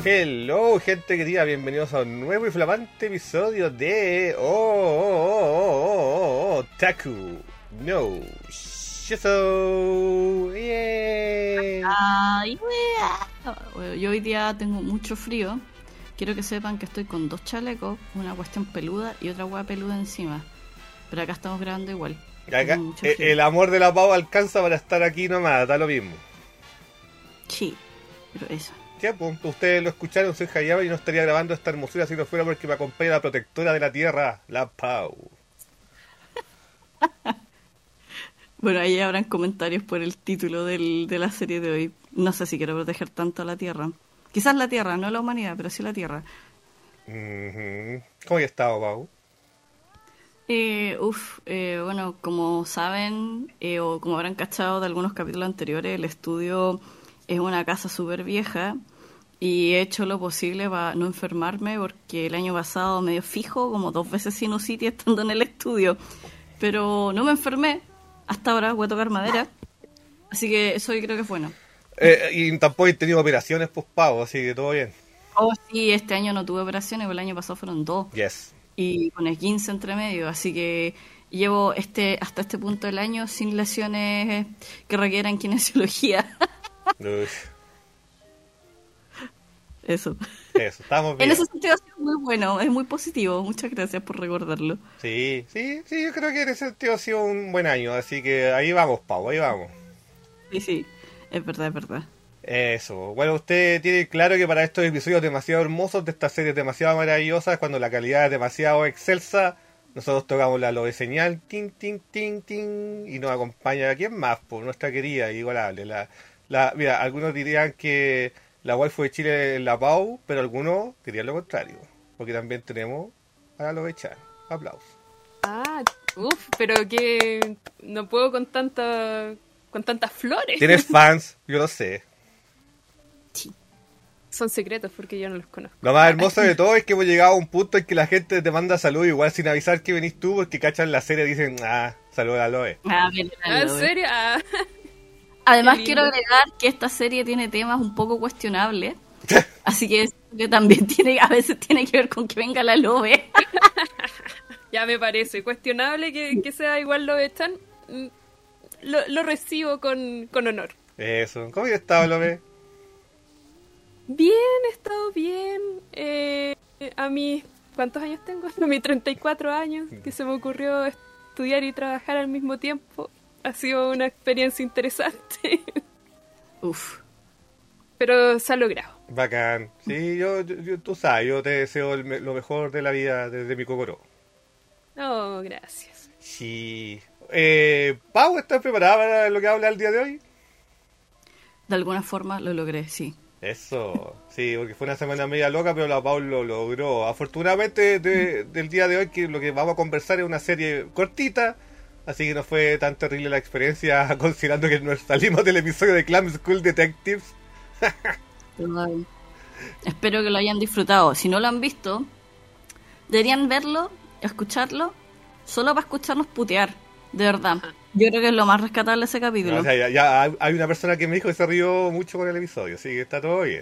Hello, gente querida, bienvenidos a un nuevo y flamante episodio de Taku no Shizo. Yeah. Ay, wea. Yo hoy día tengo mucho frío. Quiero que sepan que estoy con dos chalecos, una cuestión peluda y otra hueá peluda encima. Pero acá estamos grabando igual. Acá, el amor de la pava alcanza para estar aquí nomás, da lo mismo. Sí, pero eso. Ya, pues, ustedes lo escucharon, soy Hayama y no estaría grabando esta hermosura si no fuera porque me acompaña la protectora de la tierra, la Pau. Bueno, ahí habrán comentarios por el título de la serie de hoy. No sé si quiero proteger tanto a la tierra. Quizás la tierra, no la humanidad, pero sí la tierra. ¿Cómo has estado, Pau? Bueno, como saben, o como habrán cachado de algunos capítulos anteriores, el estudio es una casa súper vieja y he hecho lo posible para no enfermarme porque el año pasado me dio fijo como 2 veces sinusitis estando en el estudio, pero no me enfermé hasta ahora, voy a tocar madera, así que eso yo creo que es bueno. Y tampoco he tenido operaciones, pues, Pau, así que todo bien. Oh, sí, este año no tuve operaciones, el año pasado fueron 2. Yes. Y con el 15 entre medio, así que llevo hasta este punto del año sin lesiones que requieran kinesiología. Eso, estamos bien. En ese sentido ha sido muy bueno, es muy positivo. Muchas gracias por recordarlo. Sí, yo creo que en ese sentido ha sido un buen año, así que ahí vamos, Pau, ahí vamos. Sí, es verdad. Eso, bueno, usted tiene claro que para estos episodios demasiado hermosos de estas series demasiado maravillosas, cuando la calidad es demasiado excelsa, nosotros tocamos la lobe señal, ting, ting, ting, ting, y nos acompaña, ¿quién más? Por nuestra querida y igualable. Mira, algunos dirían que la waifu de Chile es la Pau, pero algunos dirían lo contrario, porque también tenemos a la lobe chan. Aplausos. Pero que no puedo con tantas flores. Tienes fans, yo lo sé. Sí. Son secretos porque yo no los conozco. Lo más hermoso de todo es que hemos llegado a un punto en que la gente te manda saludos igual sin avisar que venís tú, porque cachan la serie y dicen, saludos a Loe. ¿En serio? Además quiero agregar que esta serie tiene temas un poco cuestionables, así que también a veces tiene que ver con que venga la Lobe. Ya me parece cuestionable que sea igual Lobe-chan. Lo recibo con honor. Eso, ¿cómo has estado, Lobe? Bien, he estado bien. A mis... ¿Cuántos años tengo? A mis 34 años, que se me ocurrió estudiar y trabajar al mismo tiempo. Ha sido una experiencia interesante. Uf. Pero se ha logrado. Bacán. Sí, yo tú sabes, yo te deseo lo mejor de la vida desde mi Kokoro. Oh, gracias. Sí. Pau, ¿estás preparada para lo que habla el día de hoy? De alguna forma lo logré, sí. Eso, sí, porque fue una semana media loca, pero la Pau lo logró. Afortunadamente, del día de hoy, que lo que vamos a conversar es una serie cortita, así que no fue tan terrible la experiencia, considerando que nos salimos del episodio de Clam School Detectives. Espero que lo hayan disfrutado. Si no lo han visto, deberían verlo, escucharlo, solo para escucharnos putear, de verdad. Yo creo que es lo más rescatable de ese capítulo. No, o sea, ya hay una persona que me dijo que se rió mucho con el episodio, así que está todo bien.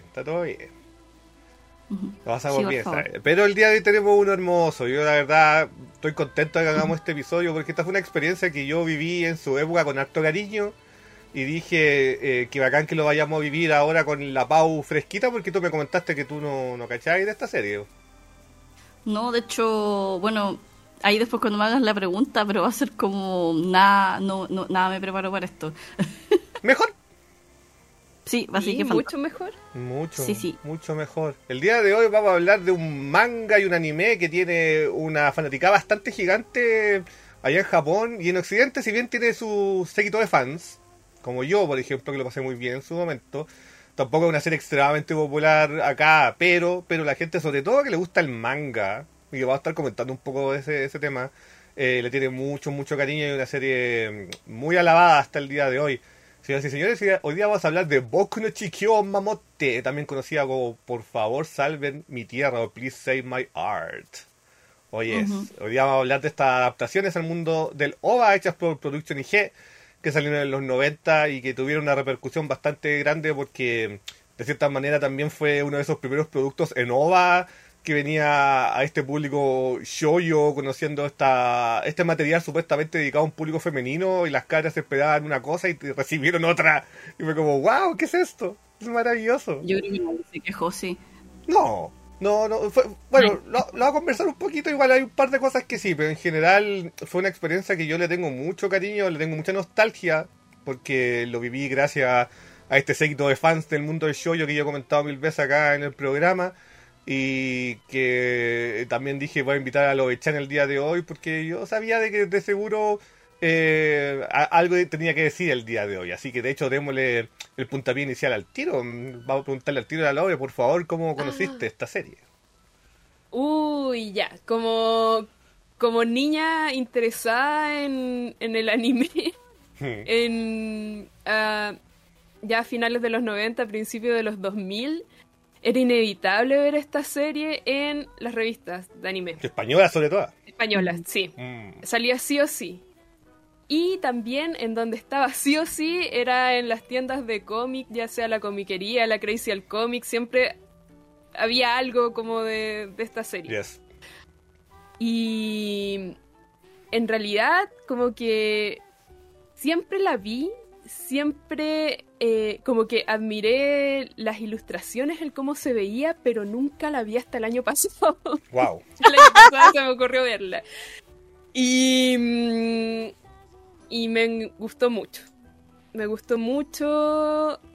Lo pasamos bien, ¿sabes? Pero el día de hoy tenemos uno hermoso. Yo la verdad estoy contento de que hagamos este episodio porque esta fue una experiencia que yo viví en su época con harto cariño y dije que bacán que lo vayamos a vivir ahora con la Pau fresquita, porque tú me comentaste que tú no cachabas de esta serie. No, de hecho, bueno, ahí después cuando me hagas la pregunta, pero va a ser como nada me preparo para esto. ¿Mejor? Sí, así que mucho mejor. Mucho mejor. El día de hoy vamos a hablar de un manga y un anime que tiene una fanaticada bastante gigante allá en Japón y en Occidente, si bien tiene su séquito de fans, como yo, por ejemplo, que lo pasé muy bien en su momento. Tampoco es una serie extremadamente popular acá, pero la gente, sobre todo que le gusta el manga, y que va a estar comentando un poco de ese tema, le tiene mucho cariño y una serie muy alabada hasta el día de hoy. Señoras y señores, hoy día vamos a hablar de Boku no Chikyo Mamotte, también conocida como Por favor salven mi tierra o Please Save My Art. Hoy día vamos a hablar de estas adaptaciones al mundo del OVA hechas por Production IG, que salieron en los 90 y que tuvieron una repercusión bastante grande porque de cierta manera también fue uno de esos primeros productos en OVA que venía a este público shoujo, conociendo este material supuestamente dedicado a un público femenino, y las caras esperaban una cosa y recibieron otra. Y fue como, wow, ¿qué es esto? Es maravilloso. Yo creo que nadie se quejó, sí. No, bueno, lo voy a conversar un poquito, igual hay un par de cosas que sí, pero en general fue una experiencia que yo le tengo mucho cariño, le tengo mucha nostalgia, porque lo viví gracias a este séquito de fans del mundo del shoujo que yo he comentado 1000 veces acá en el programa, y que también dije voy a invitar a los Echan el día de hoy, porque yo sabía de que de seguro algo tenía que decir el día de hoy, así que de hecho démosle el puntapié inicial al tiro. Vamos a preguntarle al tiro de la Lore, por favor, ¿cómo conociste esta serie? Uy, ya, como niña interesada en el anime, ya a finales de los 90, principios de los 2000, era inevitable ver esta serie en las revistas de anime. Española sobre todo. Españolas, sí. Salía sí o sí. Y también en donde estaba sí o sí era en las tiendas de cómic, ya sea la comiquería, la Crazy al Comic, siempre había algo como de esta serie. Yes. Y en realidad como que siempre la vi, siempre como que admiré las ilustraciones, el cómo se veía, pero nunca la vi hasta el año pasado. Wow. El año pasado se me ocurrió verla. Y me gustó mucho. Me gustó mucho, a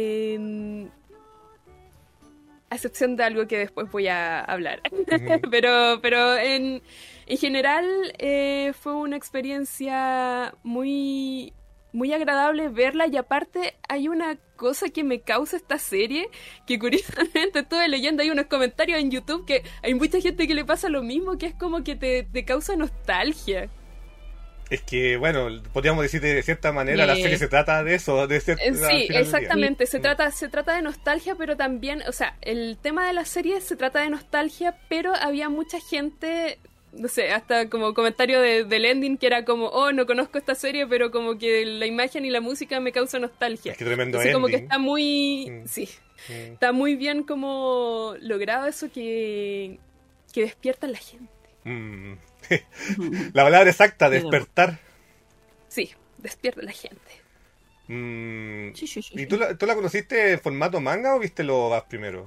excepción de algo que después voy a hablar. Pero en general fue una experiencia muy, muy agradable verla, y aparte hay una cosa que me causa esta serie, que curiosamente estuve leyendo, hay unos comentarios en YouTube que hay mucha gente que le pasa lo mismo, que es como que te causa nostalgia. Es que, bueno, podríamos decir de cierta manera la serie se trata de eso. Sí, exactamente. Se trata de nostalgia, pero también, o sea, el tema de la serie se trata de nostalgia, pero había mucha gente, no sé, hasta como comentario del ending que era como, oh, no conozco esta serie, pero como que la imagen y la música me causa nostalgia. Es que tremendo Entonces, ending. como que está muy... Sí. Está muy bien como logrado eso que despierta a la gente. La palabra exacta, despertar. Sí, despierta a la gente. Sí. ¿Y tú la conociste en formato manga o viste los OVAs primero?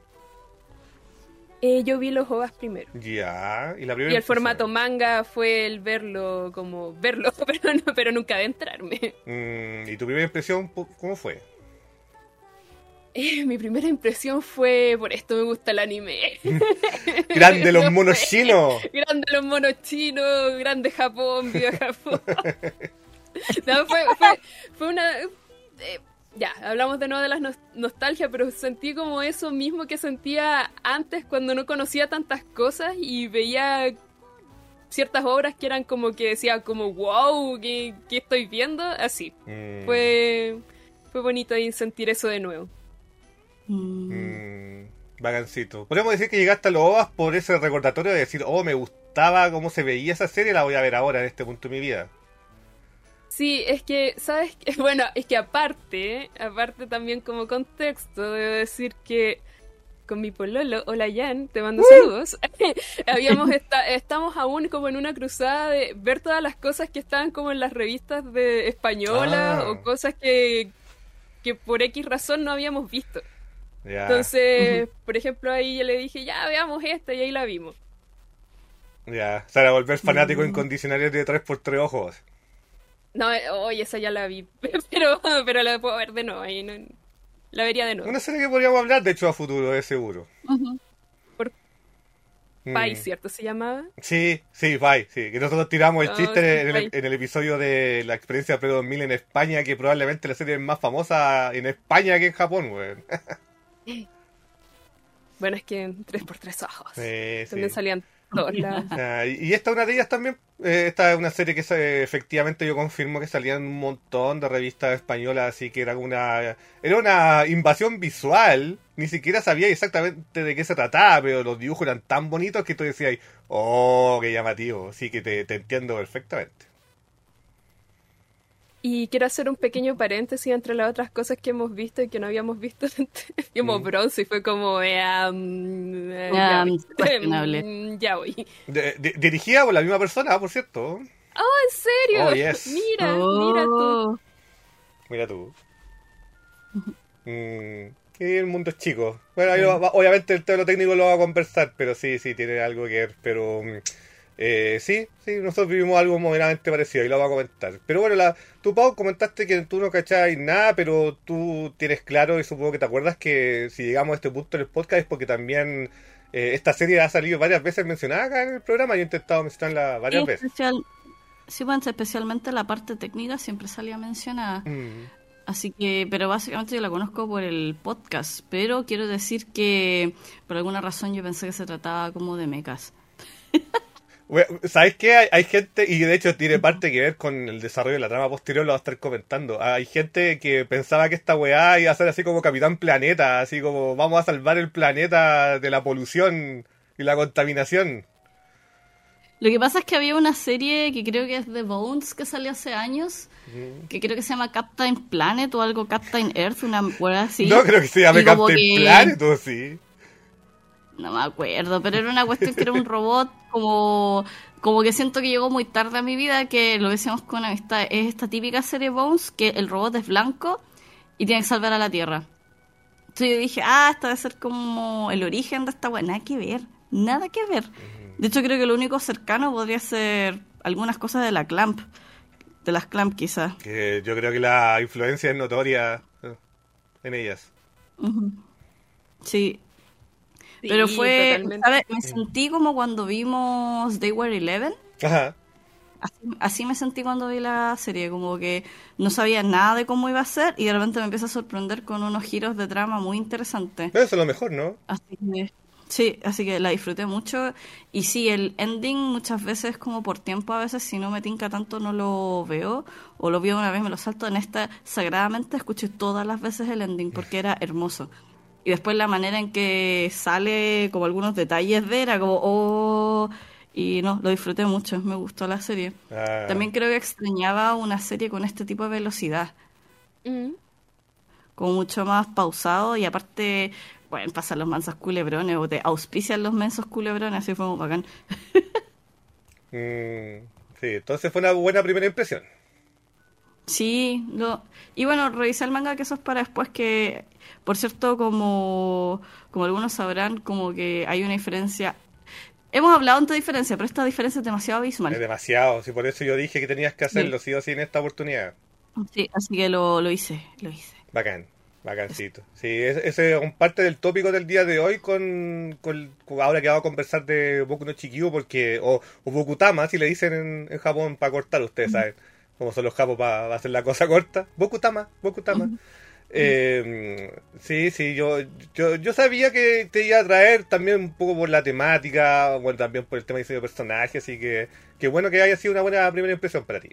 Yo vi los OVAs primero. Ya, y la primera Y el impresión. formato manga fue el verlo, pero nunca adentrarme. ¿Y tu primera impresión cómo fue? Mi primera impresión fue, por esto me gusta el anime. ¡Grande los monos chinos! ¡Grande los monos chinos! ¡Grande Japón! ¡Viva Japón! No, fue una... ya, hablamos de nuevo de la nostalgia, pero sentí como eso mismo que sentía antes cuando no conocía tantas cosas y veía ciertas obras que eran como que decía como wow, ¿qué estoy viendo? Así. Fue bonito sentir eso de nuevo. Bagancito. Podríamos decir que llegaste a los OVAs por ese recordatorio de decir, oh, me gustaba cómo se veía esa serie, la voy a ver ahora en este punto de mi vida. Sí, es que, ¿sabes? Bueno, es que aparte también como contexto, debo decir que con mi pololo, hola Jan, te mando saludos, estamos aún como en una cruzada de ver todas las cosas que estaban como en las revistas de españolas o cosas que por X razón no habíamos visto. Ya. Entonces, por ejemplo, ahí yo le dije, ya veamos esta, y ahí la vimos. Ya, o sea, volver fanático incondicional de 3x3 ojos. No, oye, esa ya la vi, pero la puedo ver de nuevo, ahí no, la vería de nuevo. Una serie que podríamos hablar, de hecho, a futuro, es seguro. Por Pai, ¿cierto? ¿Se llamaba? Sí, Pai, sí. Que nosotros tiramos el chiste sí, en el episodio de la experiencia pre-2000 en España, que probablemente la serie es más famosa en España que en Japón, güey. Bueno, es que en 3x3 ojos. Sí. También salían todos lados. Y esta es una de ellas también. Esta es una serie que efectivamente yo confirmo que salían un montón de revistas españolas, así que era una invasión visual. Ni siquiera sabía exactamente de qué se trataba, pero los dibujos eran tan bonitos que tú decías, oh, qué llamativo. Sí que te entiendo perfectamente. Y quiero hacer un pequeño paréntesis entre las otras cosas que hemos visto y que no habíamos visto. Vimos Bronze y fue como... cuestionable. Ya voy. Dirigida por la misma persona, por cierto. ¡Oh, en serio! Oh, yes. Mira tú. Mira tú. Y el mundo es chico. Bueno, ahí obviamente el tema lo técnico lo va a conversar, pero sí, tiene algo que ver. Pero sí, nosotros vivimos algo moderadamente parecido y lo vamos a comentar. Pero bueno, tú, Pau, comentaste que tú no cachabas nada, pero tú tienes claro y supongo que te acuerdas que si llegamos a este punto en el podcast es porque también esta serie ha salido varias veces mencionada acá en el programa y he intentado mencionarla varias veces. Sí, bueno, especialmente la parte técnica siempre salía mencionada. Así que, pero básicamente yo la conozco por el podcast, pero quiero decir que por alguna razón yo pensé que se trataba como de mechas. Bueno, ¿sabes qué? Hay gente, y de hecho tiene parte que ver con el desarrollo de la trama posterior, lo va a estar comentando. Hay gente que pensaba que esta weá iba a ser así como Capitán Planeta, así como vamos a salvar el planeta de la polución y la contaminación. Lo que pasa es que había una serie que creo que es The Bones que salió hace años, que creo que se llama Captain Planet o algo Captain Earth, una weá así. No creo que se llame Captain Planet o sí. No me acuerdo, pero era una cuestión que era un robot como que siento que llegó muy tarde a mi vida, que lo decíamos con una amistad, es esta típica serie Bones, que el robot es blanco y tiene que salvar a la Tierra. Entonces yo dije, esta debe ser como el origen de esta weá, nada que ver. De hecho creo que lo único cercano podría ser algunas cosas de las Clamp quizás. Que yo creo que la influencia es notoria en ellas. Sí. Pero fue, ¿sabes? Me sentí como cuando vimos They Were 11. Ajá. Así me sentí cuando vi la serie, como que no sabía nada de cómo iba a ser y de repente me empieza a sorprender con unos giros de trama muy interesantes. Pero eso es lo mejor, ¿no? Así que la disfruté mucho. Y sí, el ending muchas veces como por tiempo, a veces si no me tinca tanto no lo veo, o lo veo una vez me lo salto. En esta, sagradamente, escuché todas las veces el ending porque era hermoso. Y después la manera en que sale, como algunos detalles era como, y no, lo disfruté mucho, me gustó la serie. También creo que extrañaba una serie con este tipo de velocidad. Como mucho más pausado y aparte, bueno, pasan los mansos culebrones o te auspician los mensos culebrones, así fue muy bacán. Sí, entonces fue una buena primera impresión. Sí, y bueno, revisé el manga, que eso es para después, que por cierto, como algunos sabrán, como que hay una diferencia. Hemos hablado de diferencia, pero esta diferencia es demasiado abismal. Es demasiado, sí, por eso yo dije que tenías que hacerlo, sí o sí, en esta oportunidad. Sí, así que lo hice. Bacancito. Sí, ese es parte del tópico del día de hoy con ahora que vamos a conversar de Boku no Chikyu, porque o Bokutama, si le dicen en Japón, para cortar, ustedes saben cómo son los japos para hacer la cosa corta. Bokutama. Sí, yo sabía que te iba a traer también un poco por la temática, bueno, también por el tema de diseño de personajes, así que qué bueno que haya sido una buena primera impresión para ti.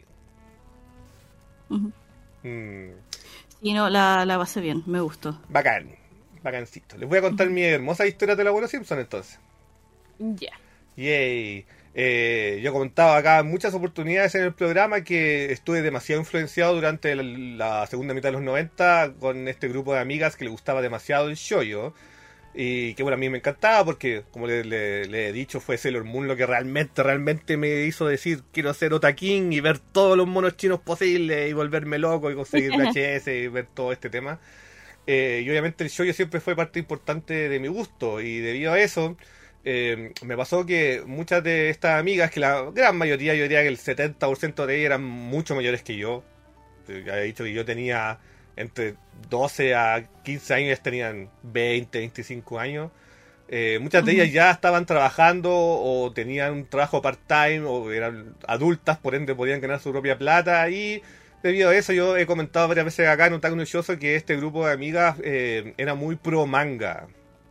Sí, no, la pasé bien, me gustó. Bacancito. Les voy a contar mi hermosa historia del abuelo Simpson entonces. Ya. Yay. Yo comentaba acá en muchas oportunidades en el programa que estuve demasiado influenciado durante la segunda mitad de los 90 con este grupo de amigas que le gustaba demasiado el shoujo, y que bueno, a mí me encantaba porque, como le he dicho, fue Sailor Moon lo que realmente me hizo decir quiero ser otaking y ver todos los monos chinos posibles y volverme loco y conseguir VHS y ver todo este tema. Y obviamente el shoujo siempre fue parte importante de mi gusto, y debido a eso me pasó que muchas de estas amigas, que la gran mayoría, yo diría que el 70% de ellas eran mucho mayores que yo. Ya he dicho que yo tenía entre 12 a 15 años, ellas tenían 20, 25 años. Muchas de ellas ya estaban trabajando o tenían un trabajo part-time o eran adultas, por ende podían ganar su propia plata, y debido a eso yo he comentado varias veces acá en Otaku no Shoujo que este grupo de amigas era muy pro manga.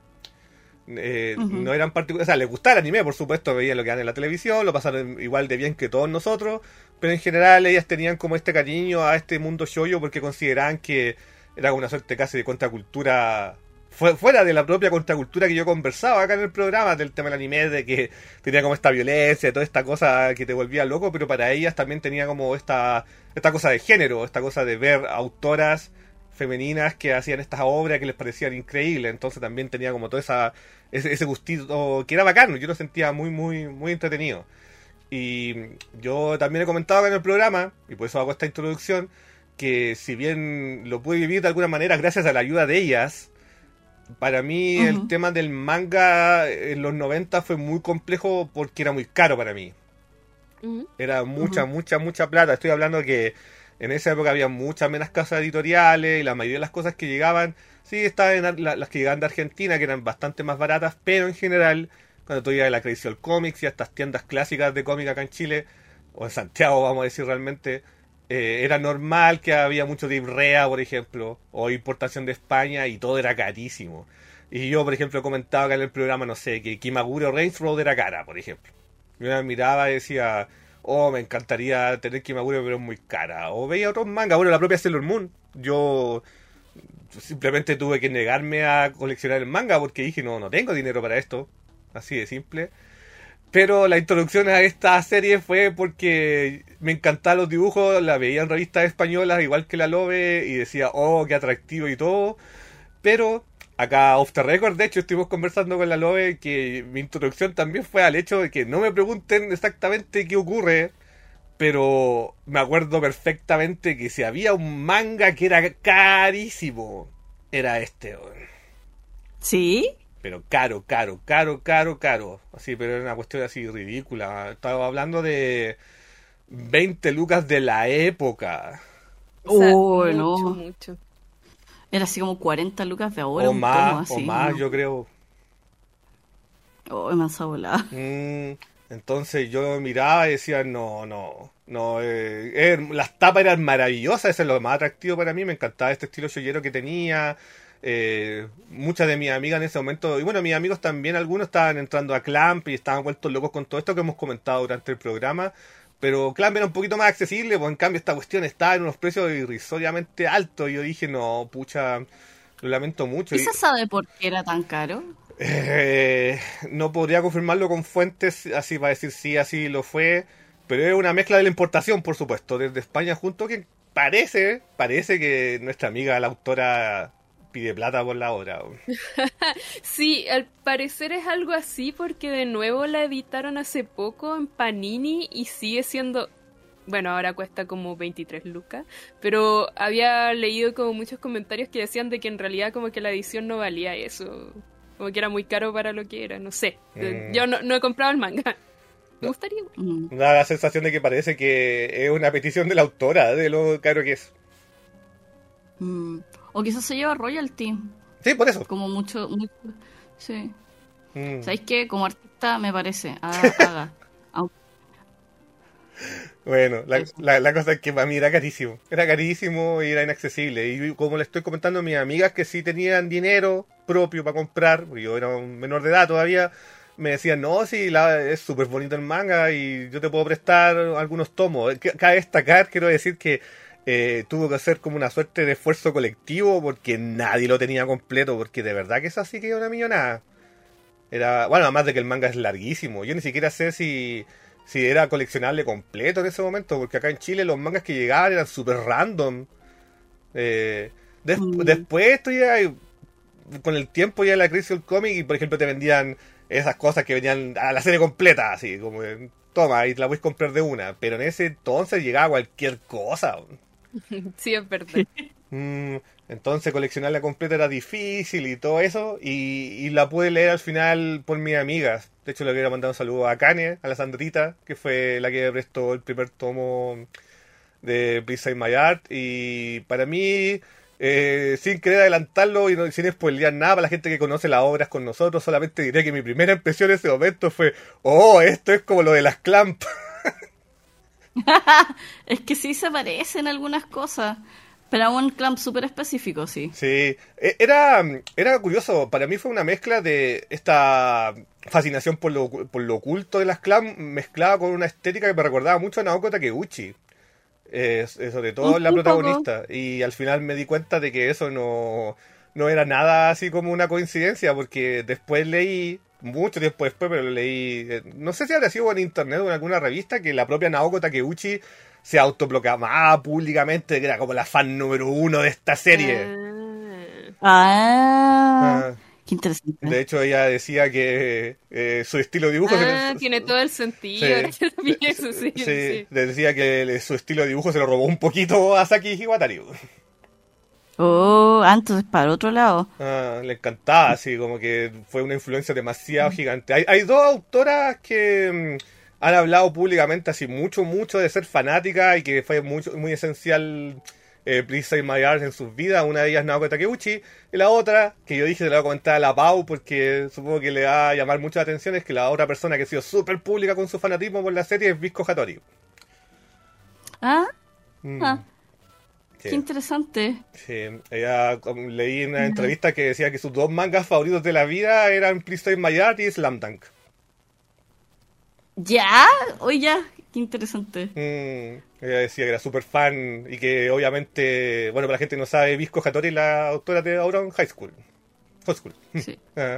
No eran particulares, o sea, les gustaba el anime, por supuesto, veían lo que dan en la televisión, lo pasaron igual de bien que todos nosotros, pero en general ellas tenían como este cariño a este mundo shoujo porque consideraban que era una suerte casi de contracultura fuera de la propia contracultura que yo conversaba acá en el programa, del tema del anime, de que tenía como esta violencia, toda esta cosa que te volvía loco, pero para ellas también tenía como esta cosa de género, esta cosa de ver autoras femeninas que hacían estas obras que les parecían increíbles, entonces también tenía como todo ese gustito que era bacano, yo lo sentía muy, muy, muy entretenido. Y yo también he comentado acá en el programa, y por eso hago esta introducción, que si bien lo pude vivir de alguna manera gracias a la ayuda de ellas, para mí el tema del manga en los 90 fue muy complejo porque era muy caro para mí. Era mucha plata. Estoy hablando que en esa época había muchas menos casas editoriales y la mayoría de las cosas que llegaban, sí, estaban las que llegaban de Argentina, que eran bastante más baratas, pero en general, cuando tú ibas a la Crazy Comics y a estas tiendas clásicas de cómic acá en Chile, o en Santiago, vamos a decir realmente, era normal que había mucho de Ibrea, por ejemplo, o importación de España, y todo era carísimo. Y yo, por ejemplo, comentaba acá en el programa, no sé, que Kimagure Reigns Road era cara, por ejemplo. Yo me miraba y decía, oh, me encantaría tener Kimagure, pero es muy cara. O veía otros mangas, bueno, la propia Sailor Moon. Yo simplemente tuve que negarme a coleccionar el manga porque dije, no tengo dinero para esto. Así de simple. Pero la introducción a esta serie fue porque me encantaban los dibujos, la veía en revistas españolas, igual que la Lobe, y decía, oh, qué atractivo y todo. Pero acá, off the record, de hecho, estuvimos conversando con la Lobe, que mi introducción también fue al hecho de que no me pregunten exactamente qué ocurre, pero me acuerdo perfectamente que si había un manga que era carísimo, era este. ¿Sí? Pero caro. Así, pero era una cuestión así ridícula. Estaba hablando de 20 lucas de la época. O sea, mucho. Era así como 40 lucas de ahora. O más, tomo, así, ¿no? ¿no? Yo creo. Oh, me han volada. Entonces yo miraba y decía, no. Las tapas eran maravillosas, eso es lo más atractivo para mí. Me encantaba este estilo shoyero que tenía. Muchas de mis amigas en ese momento, y bueno, mis amigos también, algunos estaban entrando a Clamp y estaban vueltos locos con todo esto que hemos comentado durante el programa, pero Clamp era un poquito más accesible, pues en cambio esta cuestión estaba en unos precios irrisoriamente altos, y yo dije, no, pucha, lo lamento mucho. ¿Y se sabe por qué era tan caro? No podría confirmarlo con fuentes así para decir sí, así lo fue, pero es una mezcla de la importación, por supuesto, desde España, junto que parece que nuestra amiga, la autora, pide plata por la obra. Sí, al parecer es algo así porque de nuevo la editaron hace poco en Panini y sigue siendo... Bueno, ahora cuesta como 23 lucas, pero había leído como muchos comentarios que decían de que en realidad como que la edición no valía eso, como que era muy caro para lo que era, no sé. Yo no he comprado el manga. Me gustaría. Da la sensación de que parece que es una petición de la autora, de lo caro que es. O quizás se lleva royalty. Sí, por eso. Como mucho sí. ¿Sabéis qué? Como artista me parece. Haga. Bueno, la cosa es que para mí era carísimo. Era carísimo y era inaccesible. Y como le estoy comentando a mis amigas que sí tenían dinero propio para comprar, porque yo era un menor de edad todavía, me decían, no, sí, es súper bonito el manga y yo te puedo prestar algunos tomos. Cabe destacar, quiero decir que tuvo que hacer como una suerte de esfuerzo colectivo porque nadie lo tenía completo, porque de verdad que eso sí que era una millonada. Bueno, además de que el manga es larguísimo. Yo ni siquiera sé si era coleccionable completo en ese momento, porque acá en Chile los mangas que llegaban eran súper random. Después esto ya, con el tiempo ya la crisis del cómic, y por ejemplo te vendían esas cosas que venían a la serie completa, así como, toma, y te la puedes comprar de una. Pero en ese entonces llegaba cualquier cosa. Sí, es verdad. Entonces coleccionarla completa era difícil y todo eso, y la pude leer al final por mis amigas. De hecho le quiero mandar un saludo a Kane, a la Sandrita, que fue la que me prestó el primer tomo de Please Save My Art, y para mí, sin querer adelantarlo y sin spoilear nada para la gente que conoce las obras con nosotros, solamente diré que mi primera impresión en ese momento fue, oh, esto es como lo de las Clamp. Es que sí se parecen algunas cosas, pero a un Clamp súper específico, sí. Sí, era curioso. Para mí fue una mezcla de esta fascinación por lo oculto de las Clamp, mezclada con una estética que me recordaba mucho a Naoko Takeuchi. Sobre todo la protagonista. Y al final me di cuenta de que eso no no era nada así como una coincidencia, porque después leí, mucho tiempo después, pero lo leí, no sé si habría sido en internet o en alguna revista, que la propia Naoko Takeuchi se autoproclamaba públicamente que era como la fan número 1 de esta serie. Ah, qué interesante. De hecho, ella decía que su estilo de dibujo... tiene todo el sentido. Sí. Decía que su estilo de dibujo se lo robó un poquito a Saki Hiwatari. Oh, entonces para otro lado. Le encantaba, así como que fue una influencia demasiado gigante. Hay dos autoras que han hablado públicamente así mucho de ser fanáticas y que fue muy esencial Please Save My Art en sus vidas. Una de ellas Naoko Takeuchi, y la otra, que yo dije, se la voy a comentar a la Pau porque supongo que le va a llamar mucho la atención, es que la otra persona que ha sido súper pública con su fanatismo por la serie es Visco Hattori. Sí. Qué interesante. Sí, ella leí en una entrevista que decía que sus 2 mangas favoritos de la vida eran Please Save My Art y Slam Dunk. ¿Ya? Oye, ya. Qué interesante. Ella decía que era súper fan y que obviamente, bueno, para la gente que no sabe, Visco Hattori es la autora de Ouran High School. Sí.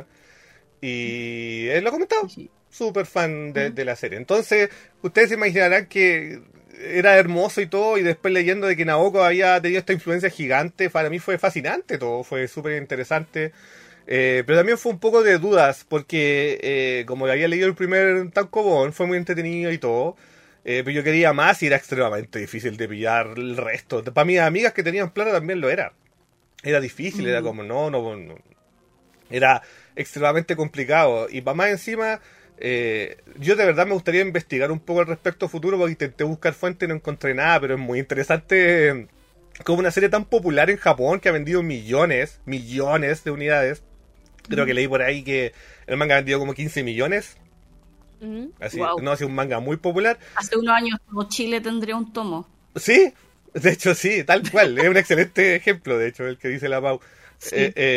Y él lo ha comentado. Sí. Súper fan de la serie. Entonces, ustedes se imaginarán que era hermoso y todo, y después leyendo de que Naoko había tenido esta influencia gigante, para mí fue fascinante todo, fue súper interesante. Pero también fue un poco de dudas, porque como había leído el primer tankobon, fue muy entretenido y todo, pero yo quería más y era extremadamente difícil de pillar el resto. Para mis amigas que tenían plata también lo era. Era difícil, era como no. Era extremadamente complicado. Y para más encima, yo de verdad me gustaría investigar un poco al respecto futuro, porque intenté buscar fuentes y no encontré nada, pero es muy interesante como una serie tan popular en Japón que ha vendido millones de unidades. Creo que leí por ahí que el manga ha vendido como 15 millones. Así, wow. No, ha sido un manga muy popular. Hace unos años todo Chile tendría un tomo. Sí, de hecho sí, tal cual. Es un excelente ejemplo, de hecho, el que dice la Pau. Sí.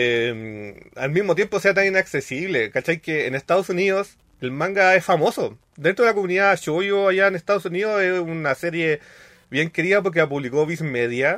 Al mismo tiempo sea tan inaccesible. ¿Cachai? Que en Estados Unidos el manga es famoso. Dentro de la comunidad shoujo allá en Estados Unidos es una serie bien querida porque la publicó Viz Media.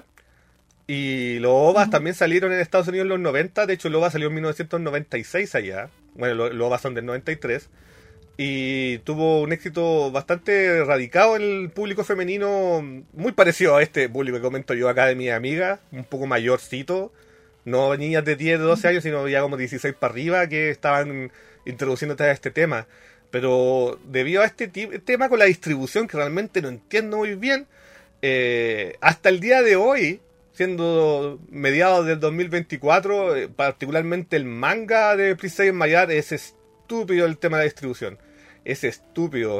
Y los OVAs también salieron en Estados Unidos en los 90. De hecho, el OVA salió en 1996 allá. Bueno, los OVAs son del 93. Y tuvo un éxito bastante radicado en el público femenino, muy parecido a este público que comento yo acá de mi amiga, un poco mayorcito, no niñas de 10, 12 años, sino ya como 16 para arriba, que estaban introduciéndote a este tema. Pero debido a este tema con la distribución, que realmente no entiendo muy bien, hasta el día de hoy, siendo mediados del 2024, particularmente el manga de Please Save My Art, es estúpido el tema de la distribución. Es estúpido.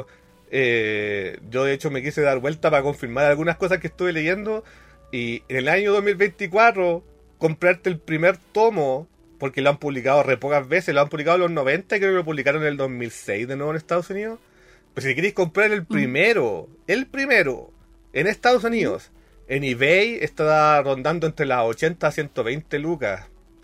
Yo de hecho me quise dar vuelta para confirmar algunas cosas que estuve leyendo, y en el año 2024 comprarte el primer tomo, porque lo han publicado re pocas veces, lo han publicado en los 90 y creo que lo publicaron en el 2006 de nuevo en Estados Unidos. Pues si queréis comprar el primero en Estados Unidos, en eBay está rondando entre las 80 a 120 lucas.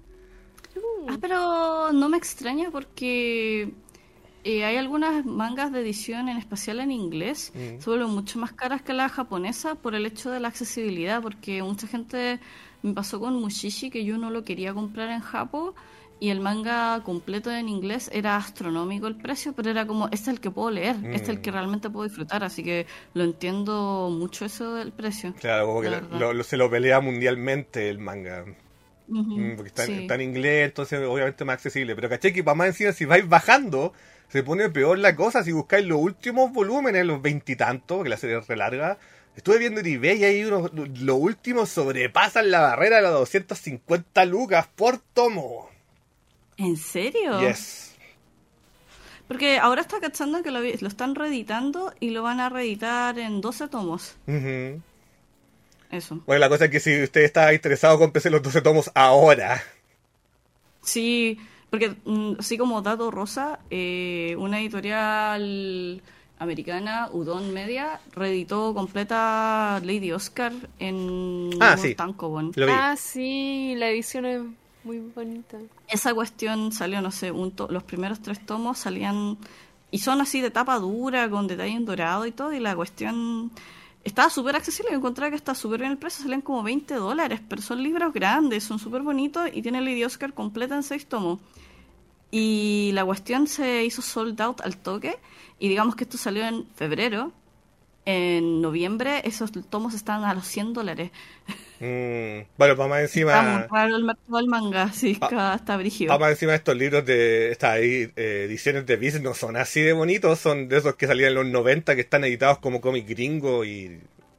Pero no me extraña porque hay algunas mangas de edición, en especial en inglés, se vuelven mucho más caras que la japonesa por el hecho de la accesibilidad, porque mucha gente, me pasó con Mushishi, que yo no lo quería comprar en Japón, y el manga completo en inglés era astronómico el precio, pero era como, este es el que puedo leer, este es el que realmente puedo disfrutar, así que lo entiendo mucho eso del precio. Claro, como que se lo pelea mundialmente el manga. Porque está en inglés, entonces obviamente más accesible. Pero caché que para más encima, si vais bajando, se pone peor la cosa. Si buscáis los últimos volúmenes, los 20 y tantos, que la serie es re larga, estuve viendo en eBay y ahí los últimos sobrepasan la barrera de las 250 lucas por tomo. ¿En serio? Yes. Porque ahora está cachando que lo están reeditando y lo van a reeditar en 12 tomos. Eso. Bueno, la cosa es que si usted está interesado, cómprese los 12 tomos ahora. Sí, porque así como dato rosa, una editorial americana, Udon Media, reeditó completa Lady Oscar en sí. Tankobon. Sí, la edición es muy bonita. Esa cuestión salió, no sé, los primeros 3 tomos salían y son así de tapa dura, con detalle en dorado y todo, y la cuestión estaba súper accesible, encontraba que está súper bien el precio, salían como $20, pero son libros grandes, son súper bonitos y tiene Lady Oscar completa en 6 tomos. Y la cuestión se hizo sold out al toque, y digamos que esto salió en febrero. En noviembre esos tomos estaban a los $100. Bueno, para más Está muy encima... raro el mercado del manga, sí, está brígido. Para más encima estos libros de estas ediciones de Viz no son así de bonitos, son de esos que salían en los 90 que están editados como cómic gringo y...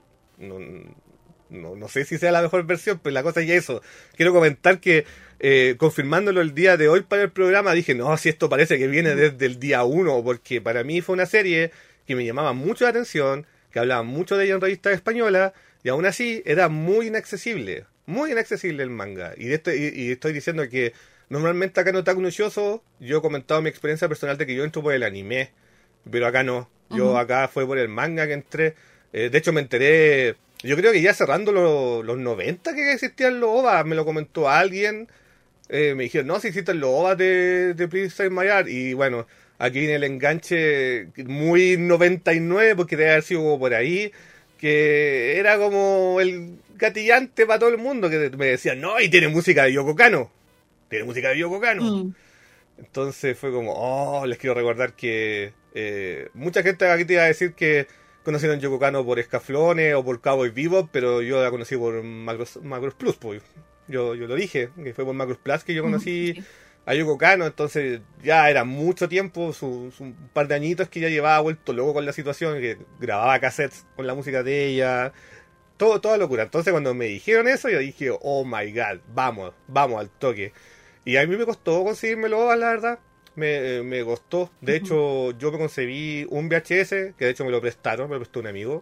No sé si sea la mejor versión, pero la cosa es ya eso. Quiero comentar que confirmándolo el día de hoy para el programa, dije, no, si esto parece que viene desde el día 1, porque para mí fue una serie que me llamaba mucho la atención, que hablaba mucho de ella en revistas españolas, y aún así era muy inaccesible el manga. Y estoy diciendo que normalmente acá en Otaku Nochioso yo he comentado mi experiencia personal de que yo entro por el anime, pero acá no. Yo acá fue por el manga que entré. De hecho me enteré, yo creo que ya cerrando los 90 que existían los OVAs, me lo comentó alguien. Me dijeron, no, si existen los OVAs de Prince Mayar. Y bueno, aquí viene el enganche muy 99, porque debe haber sido como por ahí, que era como el gatillante para todo el mundo, que me decían, no, y tiene música de Yoko Kanno. Tiene música de Yoko Kanno. Entonces fue como, oh, les quiero recordar que mucha gente aquí te iba a decir que conocieron Yoko Kanno por Escaflones o por Cowboy Bebop, pero yo la conocí por Macros Plus, pues. Yo lo dije, que fue por Macros Plus que yo conocí a Yoko Kanno, entonces ya era mucho tiempo, un par de añitos que ya llevaba vuelto loco con la situación, que grababa cassettes con la música de ella, toda locura. Entonces cuando me dijeron eso, yo dije, oh my god, vamos al toque. Y a mí me costó conseguírmelo, la verdad. Me costó. De hecho, yo me concebí un VHS, que de hecho me lo prestó un amigo.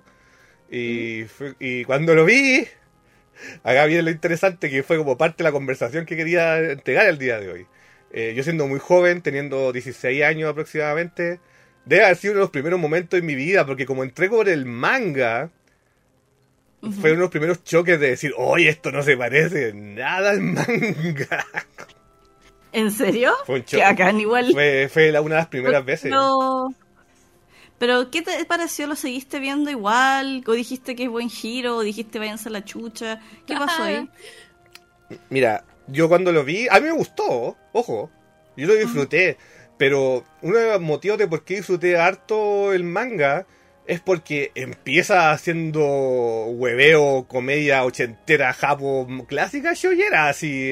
Y cuando lo vi, acá viene lo interesante, que fue como parte de la conversación que quería entregar el día de hoy. Yo siendo muy joven, teniendo 16 años aproximadamente, debe haber sido uno de los primeros momentos en mi vida, porque como entré por el manga, fue uno de los primeros choques de decir, oye, esto no se parece nada al manga. ¿En serio? Fue un Que choque. acá igual. Fue una de las primeras veces. Pero, ¿qué te pareció? ¿Lo seguiste viendo igual? ¿O dijiste que es buen giro? ¿O dijiste váyanse a la chucha? ¿Qué pasó ahí? Mira, yo cuando lo vi, a mí me gustó, ojo, yo lo disfruté, pero uno de los motivos de por qué disfruté harto el manga es porque empieza haciendo hueveo, comedia ochentera, japo, clásica, shoyera, así,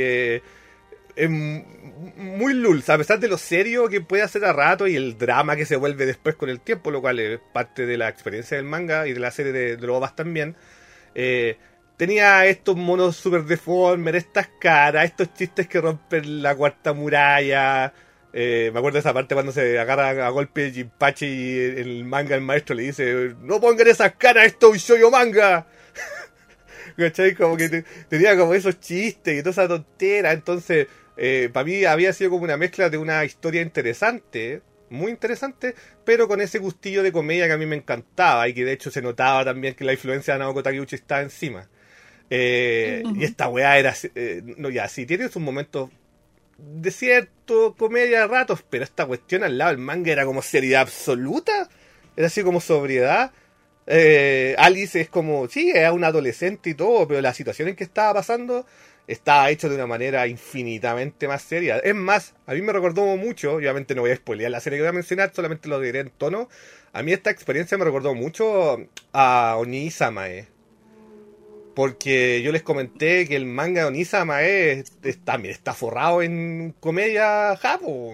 muy lulz, a pesar de lo serio que puede hacer a rato y el drama que se vuelve después con el tiempo, lo cual es parte de la experiencia del manga y de la serie de los OVAs también. Tenía estos monos super deformes, estas caras, estos chistes que rompen la cuarta muralla. Me acuerdo de esa parte cuando se agarra a golpe Jinpachi y en el manga el maestro le dice, no pongan esas caras, esto es un shoujo manga. ¿Cachai? Como que tenía como esos chistes y toda esa tontera. Entonces, para mí había sido como una mezcla de una historia interesante, muy interesante, pero con ese gustillo de comedia que a mí me encantaba y que de hecho se notaba también que la influencia de Naoko Takeuchi estaba encima. Y esta weá era... no, ya, sí, tiene sus momentos de cierto comedia a ratos, pero esta cuestión al lado del manga era como seriedad absoluta, era así como sobriedad. Alice es como, sí, es una adolescente y todo, pero la situación en que estaba pasando estaba hecho de una manera infinitamente más seria. Es más, a mí me recordó mucho, obviamente no voy a spoilear la serie que voy a mencionar, solamente lo diré en tono. A mí esta experiencia me recordó mucho a Oni Samae. Porque yo les comenté que el manga de Oni Samae también está forrado en comedia japo.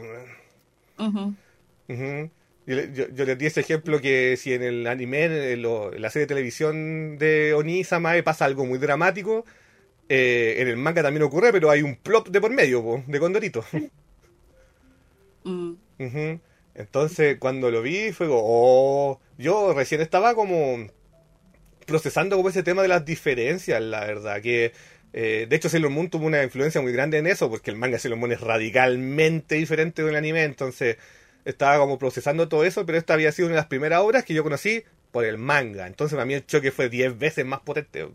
Yo les di ese ejemplo que si en el anime, en la serie de televisión de Oni Samae pasa algo muy dramático, en el manga también ocurre, pero hay un plot de por medio, de Condorito. Entonces, cuando lo vi, fue como, oh, yo recién estaba como procesando como ese tema de las diferencias, la verdad, que de hecho Sailor Moon tuvo una influencia muy grande en eso, porque el manga de Sailor Moon es radicalmente diferente del anime, entonces estaba como procesando todo eso, pero esta había sido una de las primeras obras que yo conocí por el manga, entonces para mí el choque fue 10 veces más potente.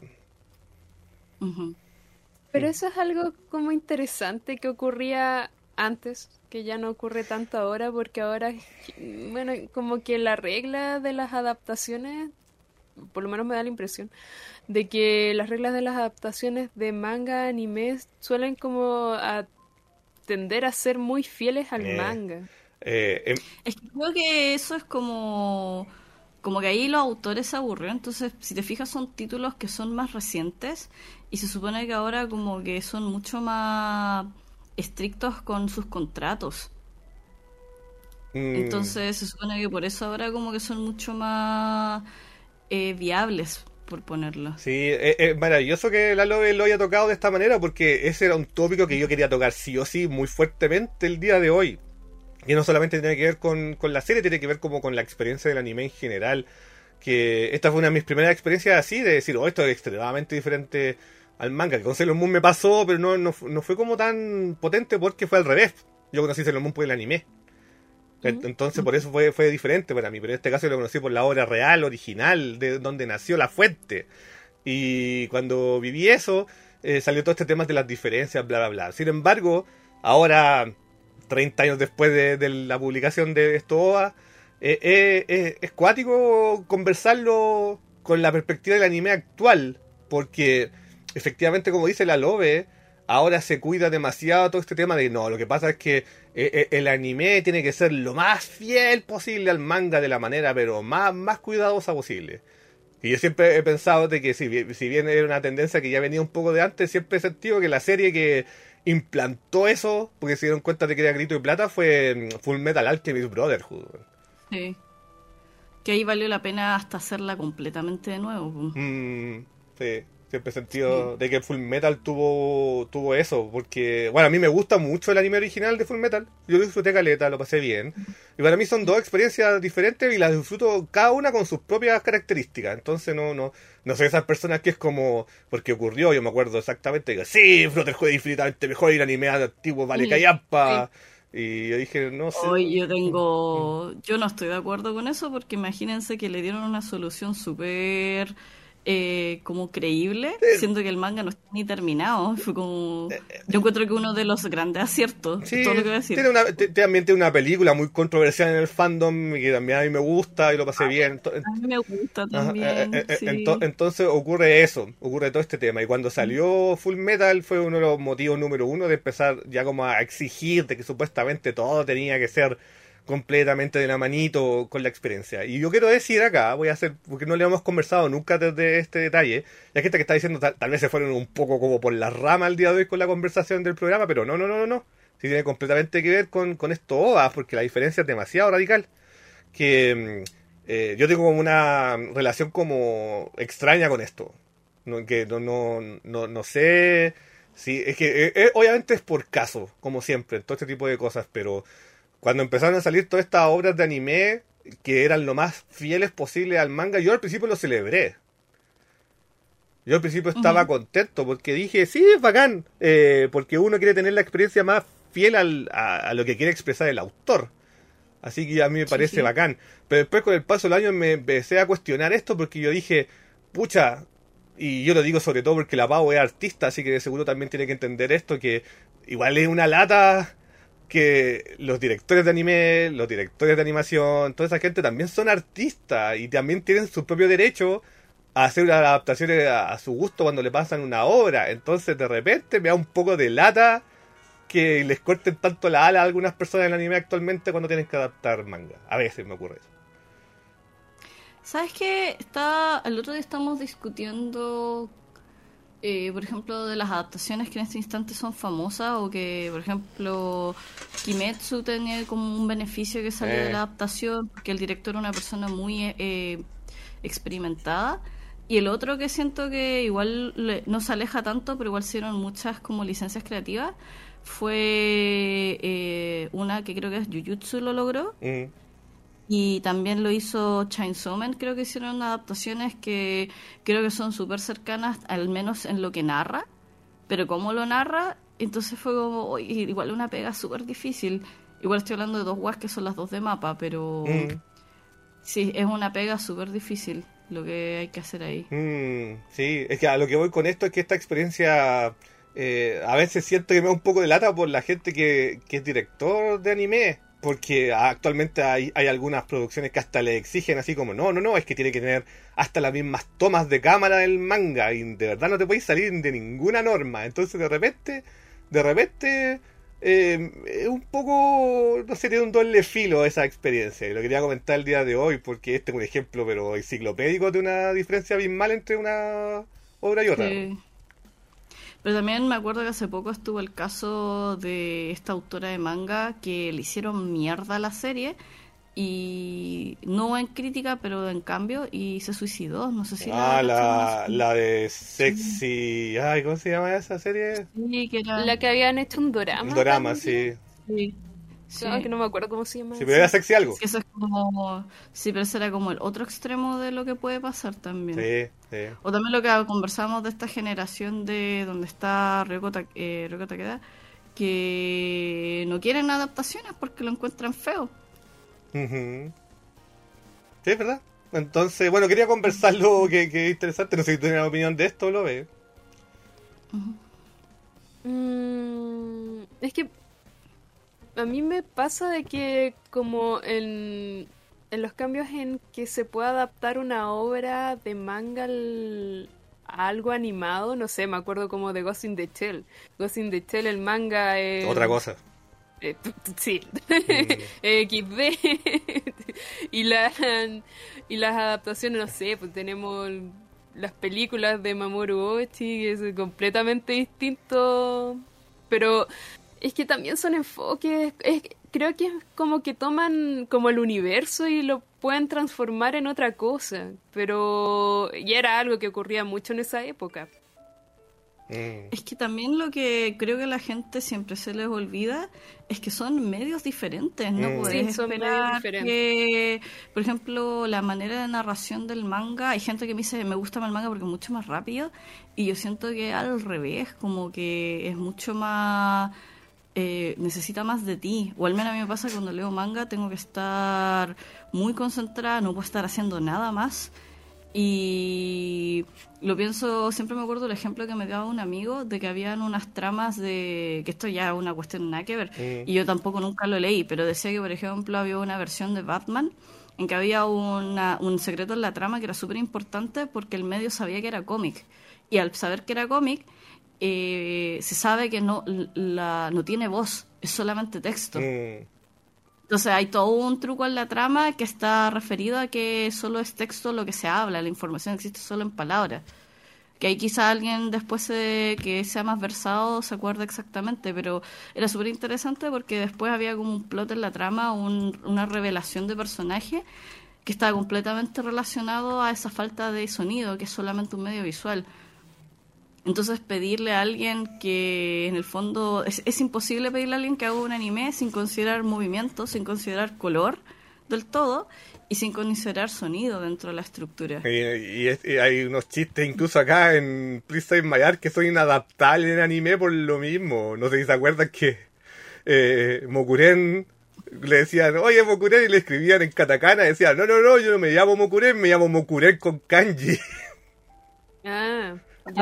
Pero eso es algo como interesante que ocurría antes, que ya no ocurre tanto ahora, porque ahora, bueno, como que la regla de las adaptaciones por lo menos me da la impresión, de que las reglas de las adaptaciones de manga a anime suelen como a tender a ser muy fieles al manga. Es que creo que eso es como que ahí los autores se aburrieron. Entonces, si te fijas, son títulos que son más recientes y se supone que ahora como que son mucho más estrictos con sus contratos. Entonces se supone que por eso ahora como que son mucho más viables, por ponerlo. Sí, es maravilloso que la Love lo haya tocado de esta manera, porque ese era un tópico que yo quería tocar sí o sí muy fuertemente el día de hoy. Que no solamente tiene que ver con la serie, tiene que ver como con la experiencia del anime en general. Que esta fue una de mis primeras experiencias así, de decir, oh, esto es extremadamente diferente al manga. Que con Sailor Moon me pasó, pero no fue como tan potente porque fue al revés. Yo conocí Sailor Moon por el anime. Entonces por eso fue diferente para mí, pero en este caso lo conocí por la obra real, original, de donde nació la fuente. Y cuando viví eso, salió todo este tema de las diferencias, bla, bla, bla. Sin embargo, ahora, 30 años después de la publicación de esto OVA, es cuático conversarlo con la perspectiva del anime actual, porque efectivamente, como dice la Lobe, ahora se cuida demasiado todo este tema de no, lo que pasa es que el anime tiene que ser lo más fiel posible al manga de la manera, pero más cuidadosa posible. Y yo siempre he pensado de que si bien era una tendencia que ya venía un poco de antes, siempre he sentido que la serie que implantó eso, porque se dieron cuenta de que era Grito y Plata, fue Full Metal Alchemist Brotherhood. Sí. Que ahí valió la pena hasta hacerla completamente de nuevo. Sí. Siempre he sentido de que Full Metal tuvo eso, porque, bueno, a mí me gusta mucho el anime original de Full Metal, yo disfruté caleta, lo pasé bien, y para mí son dos experiencias diferentes y las disfruto cada una con sus propias características, entonces no soy esas personas que es como, porque ocurrió, yo me acuerdo exactamente, que sí, Brotherhood es infinitamente mejor y el anime antiguo vale callampa, y yo dije, no sé. Hoy yo no estoy de acuerdo con eso, porque imagínense que le dieron una solución súper como creíble, siendo que el manga no está ni terminado. Fue como, yo encuentro que uno de los grandes aciertos, sí, todo lo que voy a decir. También tiene una película muy controversial en el fandom que también a mí me gusta y lo pasé bien. A mí me gusta también. Sí. Entonces ocurre todo este tema, y cuando salió Full Metal fue uno de los motivos número uno de empezar ya como a exigir de que supuestamente todo tenía que ser completamente de la manito con la experiencia. Y yo quiero decir acá, porque no le hemos conversado nunca desde este detalle, ya que esta que está diciendo tal vez se fueron un poco como por la rama el día de hoy con la conversación del programa, pero no. Sí tiene completamente que ver con esto OVA, porque la diferencia es demasiado radical. Que yo tengo como una relación como extraña con esto. Que no sé si es que obviamente es por caso, como siempre, todo este tipo de cosas, pero cuando empezaron a salir todas estas obras de anime que eran lo más fieles posible al manga, yo al principio lo celebré. Yo al principio estaba contento porque dije, sí, es bacán, porque uno quiere tener la experiencia más fiel a lo que quiere expresar el autor. Así que a mí me parece bacán. Pero después con el paso del año me empecé a cuestionar esto porque yo dije, pucha, y yo lo digo sobre todo porque la Pau es artista, así que de seguro también tiene que entender esto, que igual es una lata que los directores de anime, los directores de animación, toda esa gente también son artistas y también tienen su propio derecho a hacer adaptaciones a su gusto cuando le pasan una obra. Entonces de repente me da un poco de lata que les corten tanto la ala a algunas personas del anime actualmente cuando tienen que adaptar manga. A veces me ocurre eso. ¿Sabes qué? El otro día estamos discutiendo, por ejemplo, de las adaptaciones que en este instante son famosas, o que, por ejemplo, Kimetsu tenía como un beneficio que salió de la adaptación, porque el director era una persona muy experimentada. Y el otro que siento que igual no se aleja tanto, pero igual se dieron muchas como licencias creativas, fue una que creo que es Jujutsu lo logró. Y también lo hizo Chainsaw Man, creo que hicieron adaptaciones que creo que son súper cercanas, al menos en lo que narra, pero cómo lo narra, entonces fue como, igual una pega súper difícil. Igual estoy hablando de dos guas que son las dos de mapa, pero sí, es una pega súper difícil lo que hay que hacer ahí. Sí, es que a lo que voy con esto es que esta experiencia a veces siento que me da un poco de lata por la gente que es director de anime. porque actualmente hay algunas producciones que hasta le exigen así como, no, es que tiene que tener hasta las mismas tomas de cámara del manga y de verdad no te puedes salir de ninguna norma. Entonces de repente, es un poco, no sé, tiene un doble filo esa experiencia. Y lo quería comentar el día de hoy porque este es un ejemplo, pero enciclopédico de una diferencia abismal entre una obra y otra. Sí. Pero también me acuerdo que hace poco estuvo el caso de esta autora de manga que le hicieron mierda a la serie y no en crítica, pero en cambio, y se suicidó. No sé si la de Sexy. Ay, ¿cómo se llama esa serie? Sí, que era... La que habían hecho un dorama. Un dorama, sí. Sí. Sí. No, que no me acuerdo cómo se llama. Sí, pero era Sexy algo. Eso es como... Sí, pero ese era como el otro extremo de lo que puede pasar también. Sí. O también lo que conversamos de esta generación de donde está Ryoko Takeda, que no quieren adaptaciones porque lo encuentran feo. Uh-huh. Sí, es verdad. Entonces, bueno, quería conversarlo, que es interesante. No sé si tú tienes opinión de esto o lo ves. Es que a mí me pasa de que como en los cambios en que se puede adaptar una obra de manga a algo animado, no sé, me acuerdo como de Ghost in the Shell. Ghost in the Shell, el manga es... Otra cosa. Sí, XD. y las adaptaciones, no sé, pues tenemos las películas de Mamoru Oshii, que es completamente distinto, pero es que también son enfoques, creo que es como que toman como el universo y lo pueden transformar en otra cosa, pero ya era algo que ocurría mucho en esa época. Es que también lo que creo que a la gente siempre se les olvida es que son medios diferentes, no puedes sí, son medios esperar diferentes. que, por ejemplo, la manera de narración del manga, hay gente que me dice me gusta más el manga porque es mucho más rápido y yo siento que al revés, como que es mucho más... necesita más de ti, o al menos a mí me pasa que cuando leo manga tengo que estar muy concentrada, no puedo estar haciendo nada más. Y lo pienso, siempre me acuerdo el ejemplo que me daba un amigo de que habían unas tramas de, que esto ya es una cuestión nada que ver, y yo tampoco nunca lo leí, pero decía que por ejemplo había una versión de Batman en que había un secreto en la trama que era súper importante porque el medio sabía que era cómic, y al saber que era cómic se sabe que no tiene voz, es solamente texto. Entonces hay todo un truco en la trama que está referido a que solo es texto lo que se habla, la información existe solo en palabras. Que ahí quizá alguien después que sea más versado se acuerda exactamente, pero era súper interesante porque después había como un plot en la trama, una revelación de personaje que estaba completamente relacionado a esa falta de sonido, que es solamente un medio visual. Entonces pedirle a alguien que en el fondo es imposible pedirle a alguien que haga un anime sin considerar movimiento, sin considerar color del todo y sin considerar sonido dentro de la estructura. Y hay unos chistes incluso acá en Please Save My Art que son inadaptables en anime por lo mismo. No sé si se acuerdan que Mokuren le decían, oye Mokuren, y le escribían en katakana, decían, no, yo no me llamo Mokuren, me llamo Mokuren con kanji. Ah,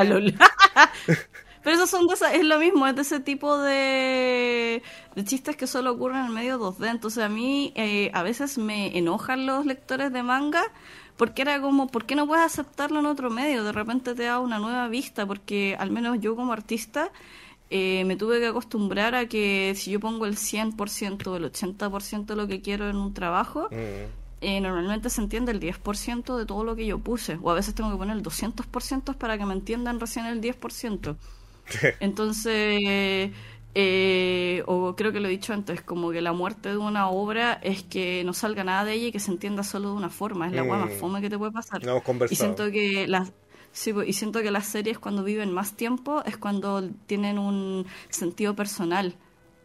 pero esos son es lo mismo, es de ese tipo de chistes que solo ocurren en el medio 2D. Entonces a mí a veces me enojan los lectores de manga porque era como, ¿por qué no puedes aceptarlo en otro medio? De repente te da una nueva vista, porque al menos yo como artista me tuve que acostumbrar a que si yo pongo el 100% o el 80% de lo que quiero en un trabajo... normalmente se entiende el 10% de todo lo que yo puse, o a veces tengo que poner el 200% para que me entiendan recién el 10%. Entonces, o creo que lo he dicho antes, como que la muerte de una obra es que no salga nada de ella y que se entienda solo de una forma, es la hueá más fome que te puede pasar. No hemos conversado. Y siento que las series cuando viven más tiempo es cuando tienen un sentido personal.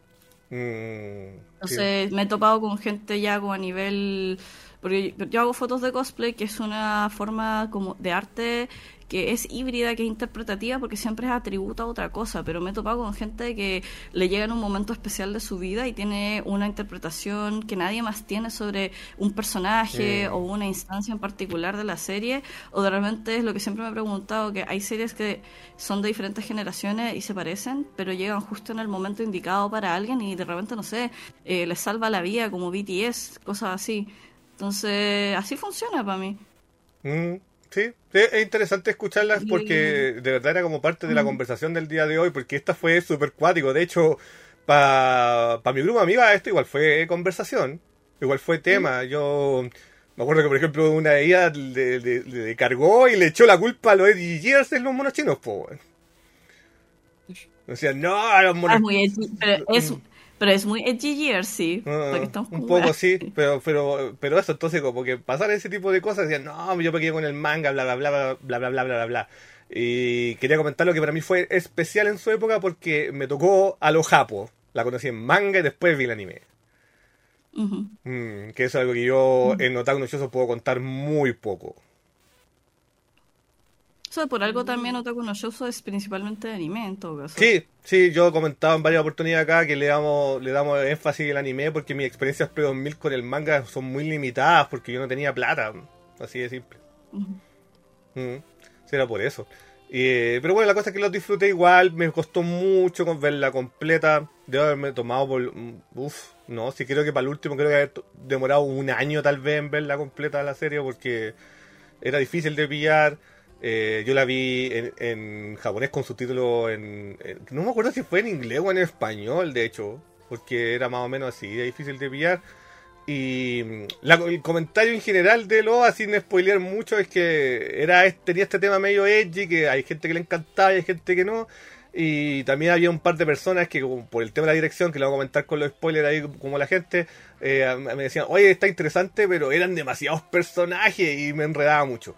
Entonces me he topado con gente ya como a nivel, porque yo hago fotos de cosplay, que es una forma como de arte que es híbrida, que es interpretativa, porque siempre es atributo a otra cosa, pero me he topado con gente que le llega en un momento especial de su vida y tiene una interpretación que nadie más tiene sobre un personaje o una instancia en particular de la serie, o de repente es lo que siempre me he preguntado, que hay series que son de diferentes generaciones y se parecen, pero llegan justo en el momento indicado para alguien y de repente, no sé, les salva la vida, como BTS, cosas así. Entonces, así funciona para mí. Sí, es interesante escucharlas porque de verdad era como parte de la conversación del día de hoy, porque esta fue súper cuático. De hecho, para mi grupo de amigas esto igual fue conversación, igual fue tema. Yo me acuerdo que, por ejemplo, una de ellas le cargó y le echó la culpa a los Edgy Years en los monos chinos, po. Decían, no, los monos... Es muy edgy, pero es muy edgy years, sí. Un poco sí, pero eso, entonces como que pasar ese tipo de cosas, decían, no, yo me quedé con el manga, bla, bla, bla, bla, bla, bla, bla, bla. Y quería comentar lo que para mí fue especial en su época porque me tocó a lo japo. La conocí en manga y después vi el anime. Que eso es algo que yo en Otaku no Shoujo puedo contar muy poco. Por algo también Otaku no Shoujo es principalmente de anime en todo caso. Sí, yo he comentado en varias oportunidades acá que le damos énfasis al anime porque mis experiencias pre-2000 con el manga son muy limitadas porque yo no tenía plata, así de simple. Será por eso. Pero bueno, la cosa es que los disfruté igual, me costó mucho verla completa, debo haberme tomado sí, creo que para el último creo que haber demorado un año tal vez en verla completa la serie porque era difícil de pillar. Yo la vi en japonés con subtítulos no me acuerdo si fue en inglés o en español, de hecho, porque era más o menos así, de difícil de pillar. Y el comentario en general de Loa, sin spoilear mucho, es que tenía este tema medio edgy, que hay gente que le encantaba y hay gente que no. Y también había un par de personas que, como por el tema de la dirección, que lo voy a comentar con los spoilers ahí, como la gente, me decían, oye, está interesante, pero eran demasiados personajes y me enredaba mucho.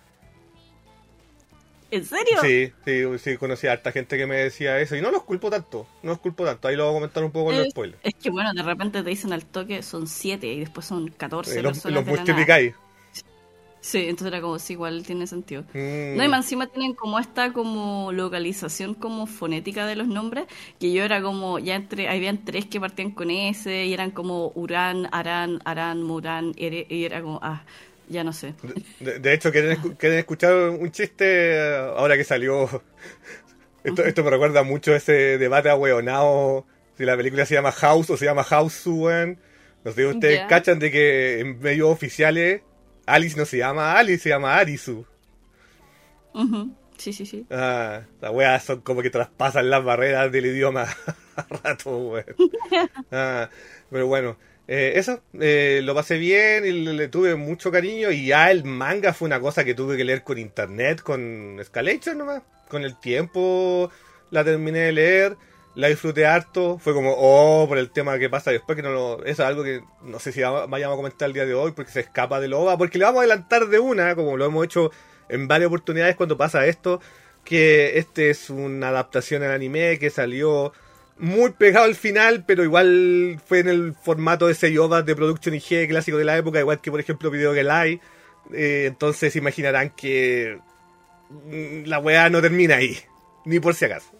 ¿En serio? Sí, conocí a harta gente que me decía eso y no los culpo tanto, ahí lo voy a comentar un poco con los spoilers. Es que bueno, de repente te dicen al toque son 7 y después son 14 los personas de la multiplicáis. Sí, entonces era como, sí, igual tiene sentido. No, y más encima tienen como esta como localización como fonética de los nombres, que yo era como, habían 3 que partían con S y eran como Urán, Arán, Murán, y era como, ya no sé. De hecho, ¿quieren escuchar un chiste ahora que salió? Esto me recuerda mucho a ese debate ahueonado si la película se llama House o se llama House, weón. No sé si ustedes cachan de que en medios oficiales Alice no se llama Alice, se llama Arisu. Sí. Las weas son como que traspasan las barreras del idioma a rato, weón. Pero bueno. Eso, lo pasé bien y le tuve mucho cariño y ya el manga fue una cosa que tuve que leer con internet, con Escalation nomás, con el tiempo la terminé de leer, la disfruté harto, fue como, por el tema que pasa después, que eso es algo que no sé si vayamos a comentar el día de hoy porque se escapa del OVA, porque le vamos a adelantar de una, como lo hemos hecho en varias oportunidades cuando pasa esto, que este es una adaptación al anime que salió muy pegado al final, pero igual fue en el formato de Seiyobas de Production IG clásico de la época, igual que por ejemplo Video Gelai. Entonces imaginarán que la weá no termina ahí, ni por si acaso.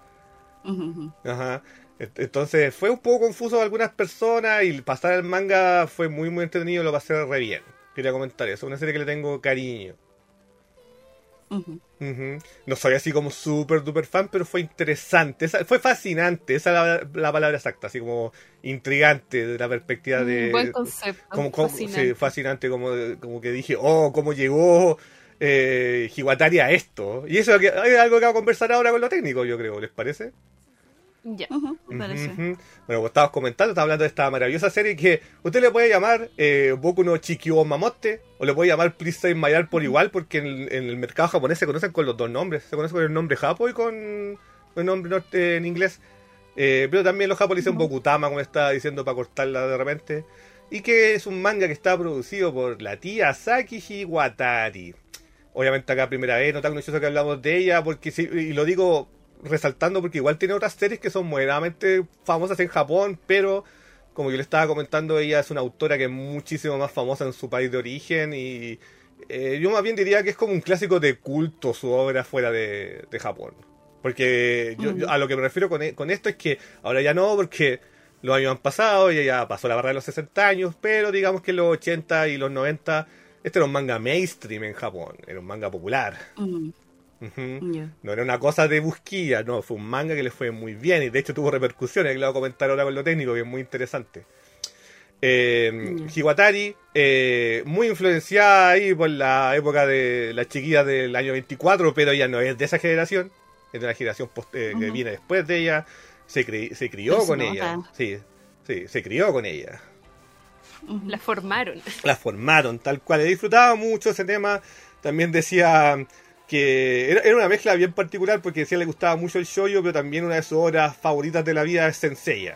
Ajá. Entonces fue un poco confuso para algunas personas y pasar el manga fue muy muy entretenido, lo pasé re bien. Quería comentar eso, una serie que le tengo cariño. No soy así como súper duper fan, pero fue interesante, fue fascinante, esa es la palabra exacta, así como intrigante de la perspectiva de... Buen concepto, fascinante. Sí, fascinante, como que dije, cómo llegó Hiwatari a esto. Y eso es algo que vamos a conversar ahora con lo técnico, yo creo, ¿les parece? Ya. Me parece. Bueno, como estabas comentando, estaba hablando de esta maravillosa serie que usted le puede llamar Boku no Chikyo Mamotte o le puede llamar Please Save My Heart por igual, porque en el mercado japonés se conocen con los dos nombres, se conoce con el nombre japo y con el nombre en inglés, pero también los japoneses dicen Bokutama, como estaba diciendo para cortarla de repente, y que es un manga que está producido por la tía Saki Hiwatari. Obviamente acá primera vez, no tan mucho que hablamos de ella, porque sí, y lo digo resaltando porque igual tiene otras series que son moderadamente famosas en Japón, pero como yo le estaba comentando, ella es una autora que es muchísimo más famosa en su país de origen y yo más bien diría que es como un clásico de culto su obra fuera de Japón. Porque yo a lo que me refiero con esto es que ahora ya no, porque los años han pasado, y ya pasó la barra de los 60 años, pero digamos que en los 80 y los 90 este era un manga mainstream en Japón, era un manga popular. Yeah. No era una cosa de busquilla, no, fue un manga que le fue muy bien y de hecho tuvo repercusiones, que le voy a comentar ahora con lo técnico, que es muy interesante. Hiwatari, muy influenciada ahí por la época de las chiquillas del año 24, pero ella no es de esa generación, es de la generación que viene después de ella, se crió con ella, sí, se crió con ella. La formaron. La formaron, tal cual. Le disfrutaba mucho ese tema. También decía que era una mezcla bien particular porque decía que le gustaba mucho el shoujo, pero también una de sus obras favoritas de la vida es Senseiya.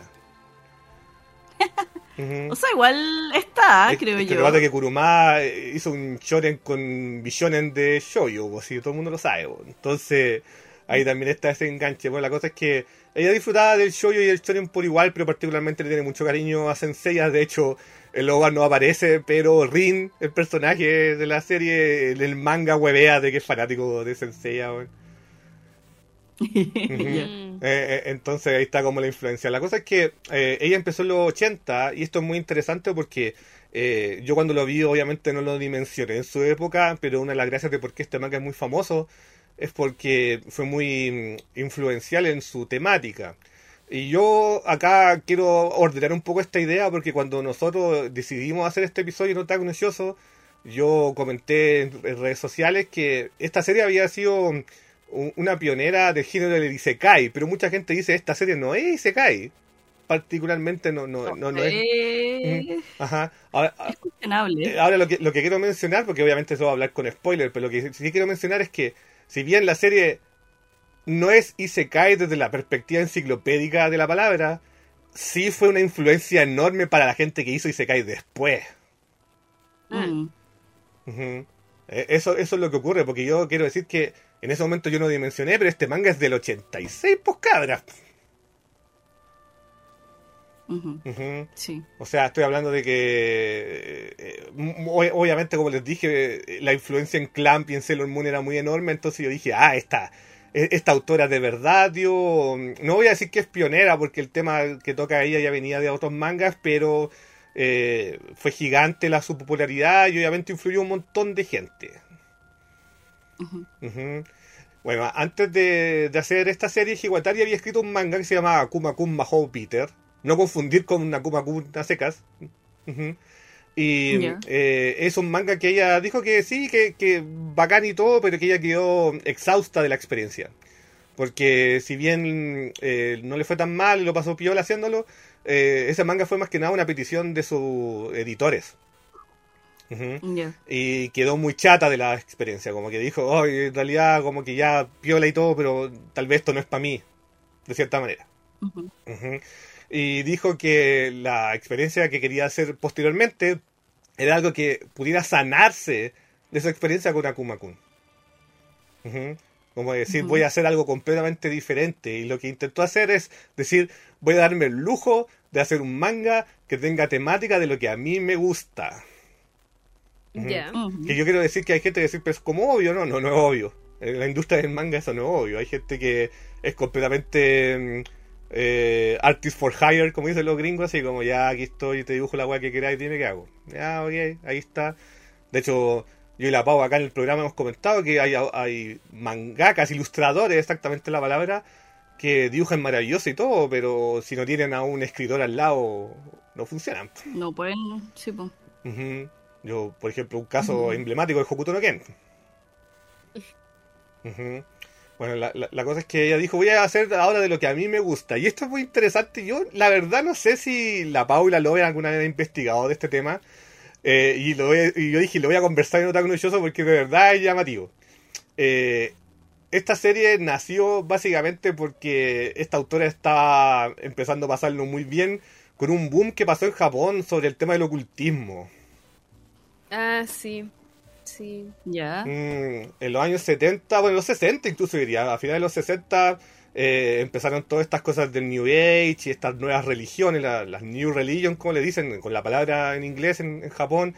O sea, igual está, creo yo. Recuerda que Kuruma hizo un shonen con visiones de shoujo, pues si todo el mundo lo sabe. Pues. Entonces, ahí también está ese enganche. Bueno, la cosa es que ella disfrutaba del shoujo y el shonen por igual, pero particularmente le tiene mucho cariño a Senseiya. De hecho, el OVA no aparece, pero Rin, el personaje de la serie, el manga huevea de que es fanático de Senseiya. Bueno. Entonces ahí está como la influencia. La cosa es que ella empezó en los 80 y esto es muy interesante porque yo cuando lo vi obviamente no lo dimensioné en su época, pero una de las gracias de por qué este manga es muy famoso es porque fue muy influencial en su temática. Y yo acá quiero ordenar un poco esta idea porque cuando nosotros decidimos hacer este episodio no tan noticioso, yo comenté en redes sociales que esta serie había sido una pionera del género del Isekai, pero mucha gente dice esta serie no es Isekai, particularmente no es. Ajá. Ahora, es cuestionable. Ahora lo que quiero mencionar, porque obviamente eso va a hablar con spoiler, pero lo que sí quiero mencionar es que si bien la serie no es Isekai desde la perspectiva enciclopédica de la palabra, sí fue una influencia enorme para la gente que hizo Isekai después. Eso es lo que ocurre, porque yo quiero decir que en ese momento yo no dimensioné, pero este manga es del 86, pues cabras. Sí. O sea, estoy hablando de que obviamente, como les dije, la influencia en Clamp y en Sailor Moon era muy enorme, entonces yo dije, esta autora de verdad, no voy a decir que es pionera, porque el tema que toca ella ya venía de otros mangas, pero fue gigante su popularidad y obviamente influyó un montón de gente. Bueno, antes de hacer esta serie, Hiwatari había escrito un manga que se llamaba Akuma-kun Mahou Peter, no confundir con Akuma-kun a secas. Y es un manga que ella dijo que sí, que bacán y todo, pero que ella quedó exhausta de la experiencia. Porque si bien no le fue tan mal y lo pasó piola haciéndolo, ese manga fue más que nada una petición de sus editores. Y quedó muy chata de la experiencia, como que dijo, en realidad como que ya piola y todo, pero tal vez esto no es para mí, de cierta manera. Y dijo que la experiencia que quería hacer posteriormente era algo que pudiera sanarse de su experiencia con Akuma-kun. Como decir, voy a hacer algo completamente diferente. Y lo que intentó hacer es decir, voy a darme el lujo de hacer un manga que tenga temática de lo que a mí me gusta. Que yo quiero decir que hay gente que dice, pero es como obvio, no es obvio. En la industria del manga eso no es obvio. Hay gente que es completamente artist for hire, como dicen los gringos, así como ya aquí estoy, te dibujo la weá que queráis, dime qué hago. Ya, ok, ahí está. De hecho, yo y la Pau acá en el programa hemos comentado que hay mangakas, ilustradores, exactamente la palabra, que dibujan maravilloso y todo, pero si no tienen a un escritor al lado, no funcionan. No pueden, sí, pues. Yo, por ejemplo, un caso emblemático es Hokuto no Ken. Bueno, la cosa es que ella dijo, voy a hacer ahora de lo que a mí me gusta. Y esto es muy interesante. Yo, la verdad, no sé si la Pau y la Lobe alguna vez han investigado de este tema. Y yo dije, lo voy a conversar en Otaku Noticioso porque de verdad es llamativo. Esta serie nació básicamente porque esta autora estaba empezando a pasarlo muy bien con un boom que pasó en Japón sobre el tema del ocultismo. Ah, sí. Sí. Ya. En los años 70, bueno, los 60 incluso diría, a finales de los 60 empezaron todas estas cosas del New Age y estas nuevas religiones, las New Religion, como le dicen, con la palabra en inglés en Japón,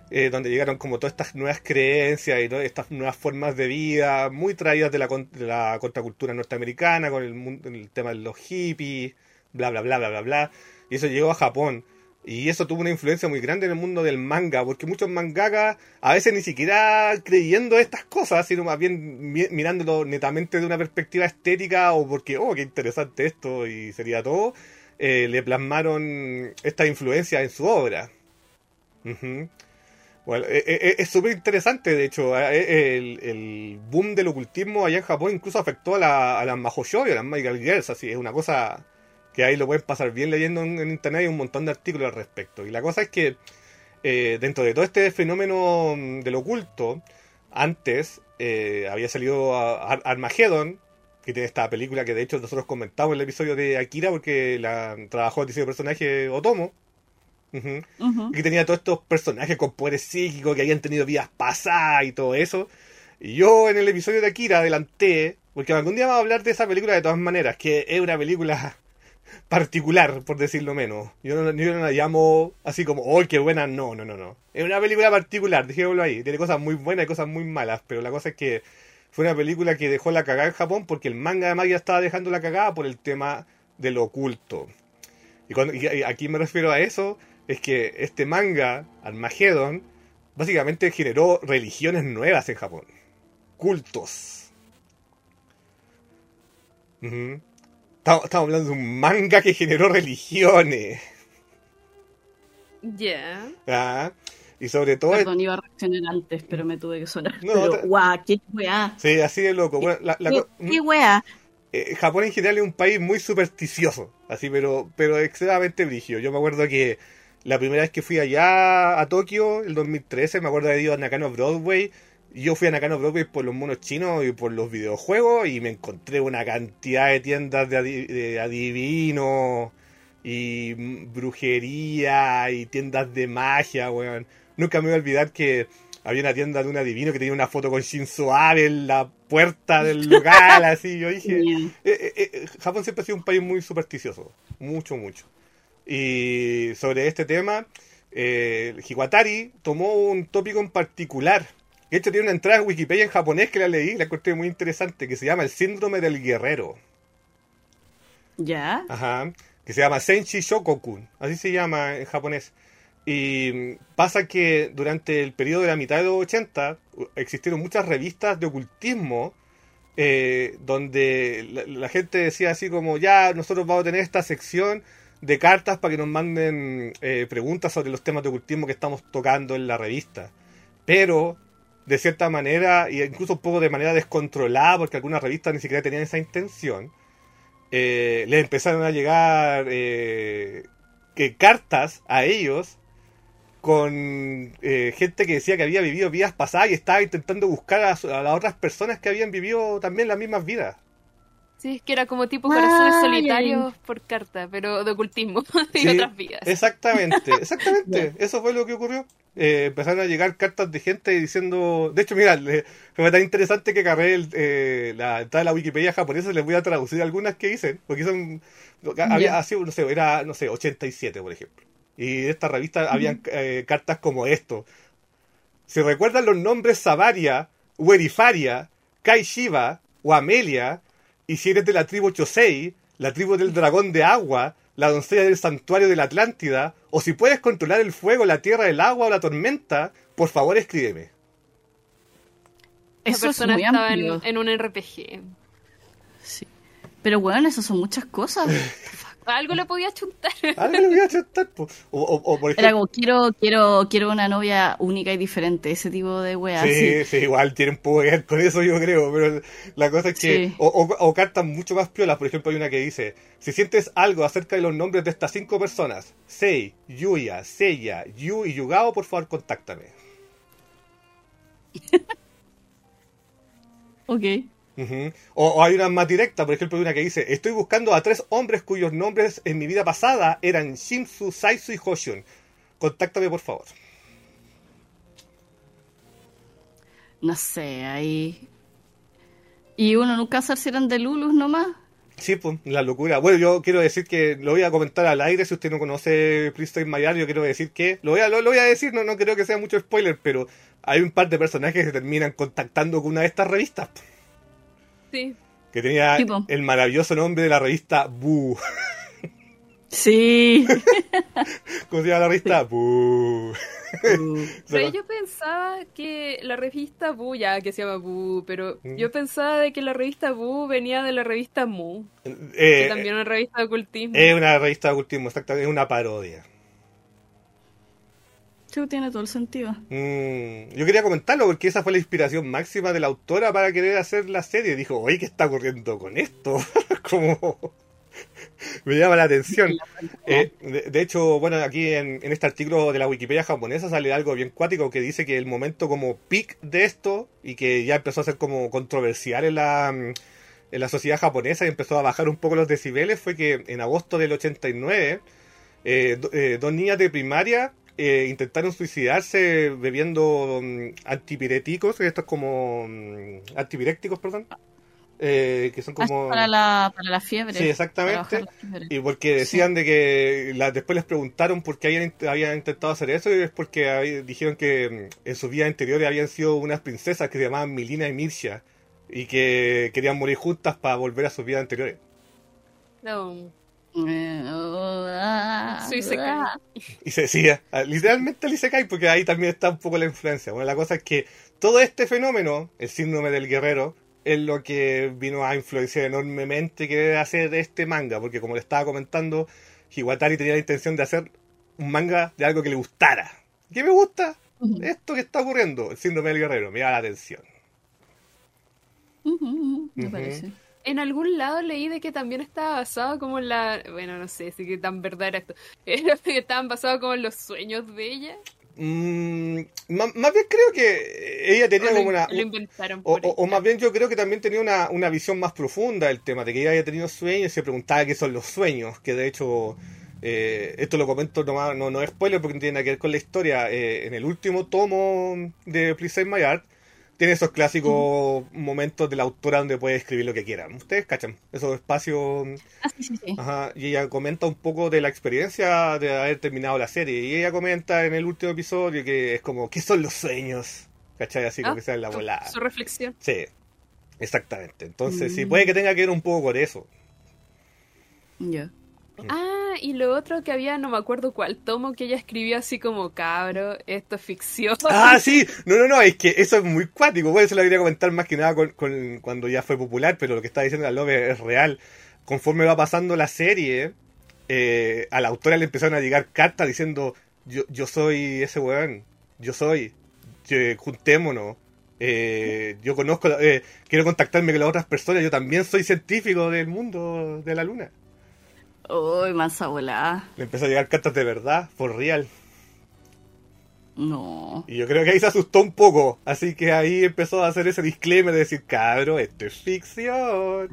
donde llegaron como todas estas nuevas creencias y todas estas nuevas formas de vida, muy traídas de la contracultura norteamericana, con el tema de los hippies, bla, bla, bla, bla, bla, bla. Y eso llegó a Japón. Y eso tuvo una influencia muy grande en el mundo del manga, porque muchos mangakas, a veces ni siquiera creyendo estas cosas, sino más bien mirándolo netamente de una perspectiva estética, o porque, oh, qué interesante esto, y sería todo, le plasmaron esta influencia en su obra. Ujú. Bueno, es súper interesante, de hecho, el boom del ocultismo allá en Japón incluso afectó a las Mahou-shoujo, a las Magical Girls, así, es una cosa que ahí lo pueden pasar bien leyendo en internet, hay un montón de artículos al respecto. Y la cosa es que dentro de todo este fenómeno del oculto, antes había salido Armageddon, que tiene esta película que de hecho nosotros comentamos en el episodio de Akira, porque la trabajó el diseño de personaje Otomo. Ujú. Ujú. Y que tenía todos estos personajes con poderes psíquicos que habían tenido vidas pasadas y todo eso. Y yo en el episodio de Akira adelanté, porque algún día vamos a hablar de esa película de todas maneras, que es una película particular, por decirlo menos. Yo no la llamo así como, ¡oh, qué buena! No, no, no, no. Es una película particular, dejémoslo ahí. Tiene cosas muy buenas y cosas muy malas, pero la cosa es que fue una película que dejó la cagada en Japón, porque el manga además ya estaba dejando la cagada por el tema del oculto. Y aquí me refiero a eso, es que este manga, Armageddon, básicamente generó religiones nuevas en Japón. Cultos. Ujú. Estamos hablando de un manga que generó religiones. Ya. ¿Ah? Y sobre todo... Perdón, iba a reaccionar antes, pero me tuve que sonar. No, Pero, guau, qué weá. Sí, así de loco. Bueno, ¿Qué weá? Japón en general es un país muy supersticioso, así, pero extremadamente brígido. Yo me acuerdo que la primera vez que fui allá a Tokio, el 2013, me acuerdo de haber ido a Nakano Broadway. Yo fui a Nakano Broadway por los monos chinos y por los videojuegos, y me encontré una cantidad de tiendas de adivinos y brujería y tiendas de magia, weón. Nunca me voy a olvidar que había una tienda de un adivino que tenía una foto con Shinzo Abe en la puerta del local, así. Yo dije, Japón siempre ha sido un país muy supersticioso, mucho, mucho. Y sobre este tema, Hiwatari tomó un tópico en particular. De hecho, tiene una entrada en Wikipedia en japonés que la leí, la encontré muy interesante, que se llama el síndrome del guerrero. ¿Ya? Ajá. Que se llama Senshi Shokokun, así se llama en japonés. Y pasa que durante el periodo de la mitad de los 80 existieron muchas revistas de ocultismo donde la gente decía así como, ya, nosotros vamos a tener esta sección de cartas para que nos manden preguntas sobre los temas de ocultismo que estamos tocando en la revista. Pero, de cierta manera, e incluso un poco de manera descontrolada, porque algunas revistas ni siquiera tenían esa intención, les empezaron a llegar cartas a ellos con gente que decía que había vivido vidas pasadas y estaba intentando buscar a las otras personas que habían vivido también las mismas vidas. Sí, es que era como tipo corazones solitarios por carta, pero de ocultismo y Sí, otras vidas. exactamente. Eso fue lo que ocurrió. Empezaron a llegar cartas de gente diciendo... De hecho, mira, fue tan interesante que agarré la entrada de la Wikipedia japonesa y les voy a traducir algunas que dicen, porque son... Había así, no sé, era, no sé, 87, por ejemplo. Y de esta revista habían cartas como esto. ¿Se recuerdan los nombres Savaria, Werifaria, Kai Shiva o Amelia? Y si eres de la tribu Chosei, la tribu del dragón de agua, la doncella del santuario de la Atlántida, o si puedes controlar el fuego, la tierra, el agua o la tormenta, por favor escríbeme. Esa Eso es persona muy estaba amplio. en un RPG. Sí. Pero bueno, eso son muchas cosas. Algo le podía chuntar. Algo le voy a chutar, po. O por Era ejemplo... como, quiero una novia única y diferente, ese tipo de weá. Sí, sí, igual tiene un poco que ver con eso, yo creo, pero la cosa es que... Sí. O cartas mucho más piolas, por ejemplo, hay una que dice, si sientes algo acerca de los nombres de estas 5 personas, Sei, Yuya, Seiya, Yu y Yugao, por favor, contáctame. Ok. Ujú. O hay una más directa, por ejemplo, hay una que dice, estoy buscando a 3 hombres cuyos nombres en mi vida pasada eran Shinsu, Saizu y Hoshun. Contáctame, por favor. No sé, ahí... ¿Y uno nunca sabe si eran de Lulus nomás? Sí, pues, la locura. Bueno, yo quiero decir que lo voy a comentar al aire. Si usted no conoce Please Stay My Heart, yo quiero decir que lo voy a decir, no creo que sea mucho spoiler, pero hay un par de personajes que se terminan contactando con una de estas revistas, Sí. que tenía Tipo. el maravilloso nombre de la revista Boo. Sí. ¿Cómo se llama la revista? Boo. Pero yo pensaba que la revista Boo, ya que se llama Boo, pero Mm. yo pensaba de que la revista Boo venía de la revista Moo, que también es una revista de ocultismo. Es una revista de ocultismo, exactamente, es una parodia. Sí, tiene todo el sentido. Yo quería comentarlo porque esa fue la inspiración máxima de la autora para querer hacer la serie. Dijo, oye, ¿qué está ocurriendo con esto? Como me llama la atención. De hecho, bueno, aquí en este artículo de la Wikipedia japonesa sale algo bien cuático que dice que el momento como peak de esto y que ya empezó a ser como controversial en la sociedad japonesa y empezó a bajar un poco los decibeles fue que en agosto del 89 dos niñas de primaria intentaron suicidarse bebiendo antipiréticos, estos como antipirécticos, perdón, que son como... Para la fiebre. Sí, exactamente. Para bajar la fiebre. Y porque decían de que después les preguntaron por qué habían intentado hacer eso y es porque dijeron que en sus vidas anteriores habían sido unas princesas que se llamaban Milina y Mircea y que querían morir juntas para volver a sus vidas anteriores. No. Sí, Soy seca. Y se decía, literalmente el Isekai, porque ahí también está un poco la influencia. Bueno, la cosa es que todo este fenómeno, el síndrome del guerrero, es lo que vino a influenciar enormemente querer hacer este manga, porque como le estaba comentando, Hiwatari tenía la intención de hacer un manga de algo que le gustara. ¿Qué me gusta? Esto que está ocurriendo, el síndrome del guerrero, me llama la atención. Me Ujú. parece. En algún lado leí de que también estaba basado como en la... Bueno, no sé si que tan verdad era esto. Era que estaban basados como en los sueños de ella. Más bien creo que ella tenía O como una... lo inventaron O, por o ella. más bien yo creo que también tenía una visión más profunda del tema, de que ella había tenido sueños y se preguntaba qué son los sueños, que de hecho, esto lo comento nomás, no es spoiler porque no tiene nada que ver con la historia, en el último tomo de Please Save My Heart, tiene esos clásicos momentos de la autora donde puede escribir lo que quiera. Ustedes cachan, esos espacios. Sí. Ajá, y ella comenta un poco de la experiencia de haber terminado la serie. Y ella comenta en el último episodio que es como, ¿qué son los sueños? ¿Cachai? Así como que sea en la volada. Su reflexión. Sí, exactamente. Entonces, sí, puede que tenga que ver un poco con eso. Ya. Ah, y lo otro que había, no me acuerdo cuál tomo, que ella escribió así como, cabro, esto es ficción. Ah, sí, no, es que eso es muy cuático. Bueno, eso lo quería comentar más que nada cuando ya fue popular, pero lo que está diciendo la Love es real. Conforme va pasando la serie, a la autora le empezaron a llegar cartas diciendo, yo soy ese weón, juntémonos. Yo conozco, quiero contactarme con las otras personas, yo también soy científico del mundo de la luna. Uy, mansa volada. Le empezó a llegar cartas de verdad, for real. No. Y yo creo que ahí se asustó un poco. Así que ahí empezó a hacer ese disclaimer de decir, cabro, esto es ficción.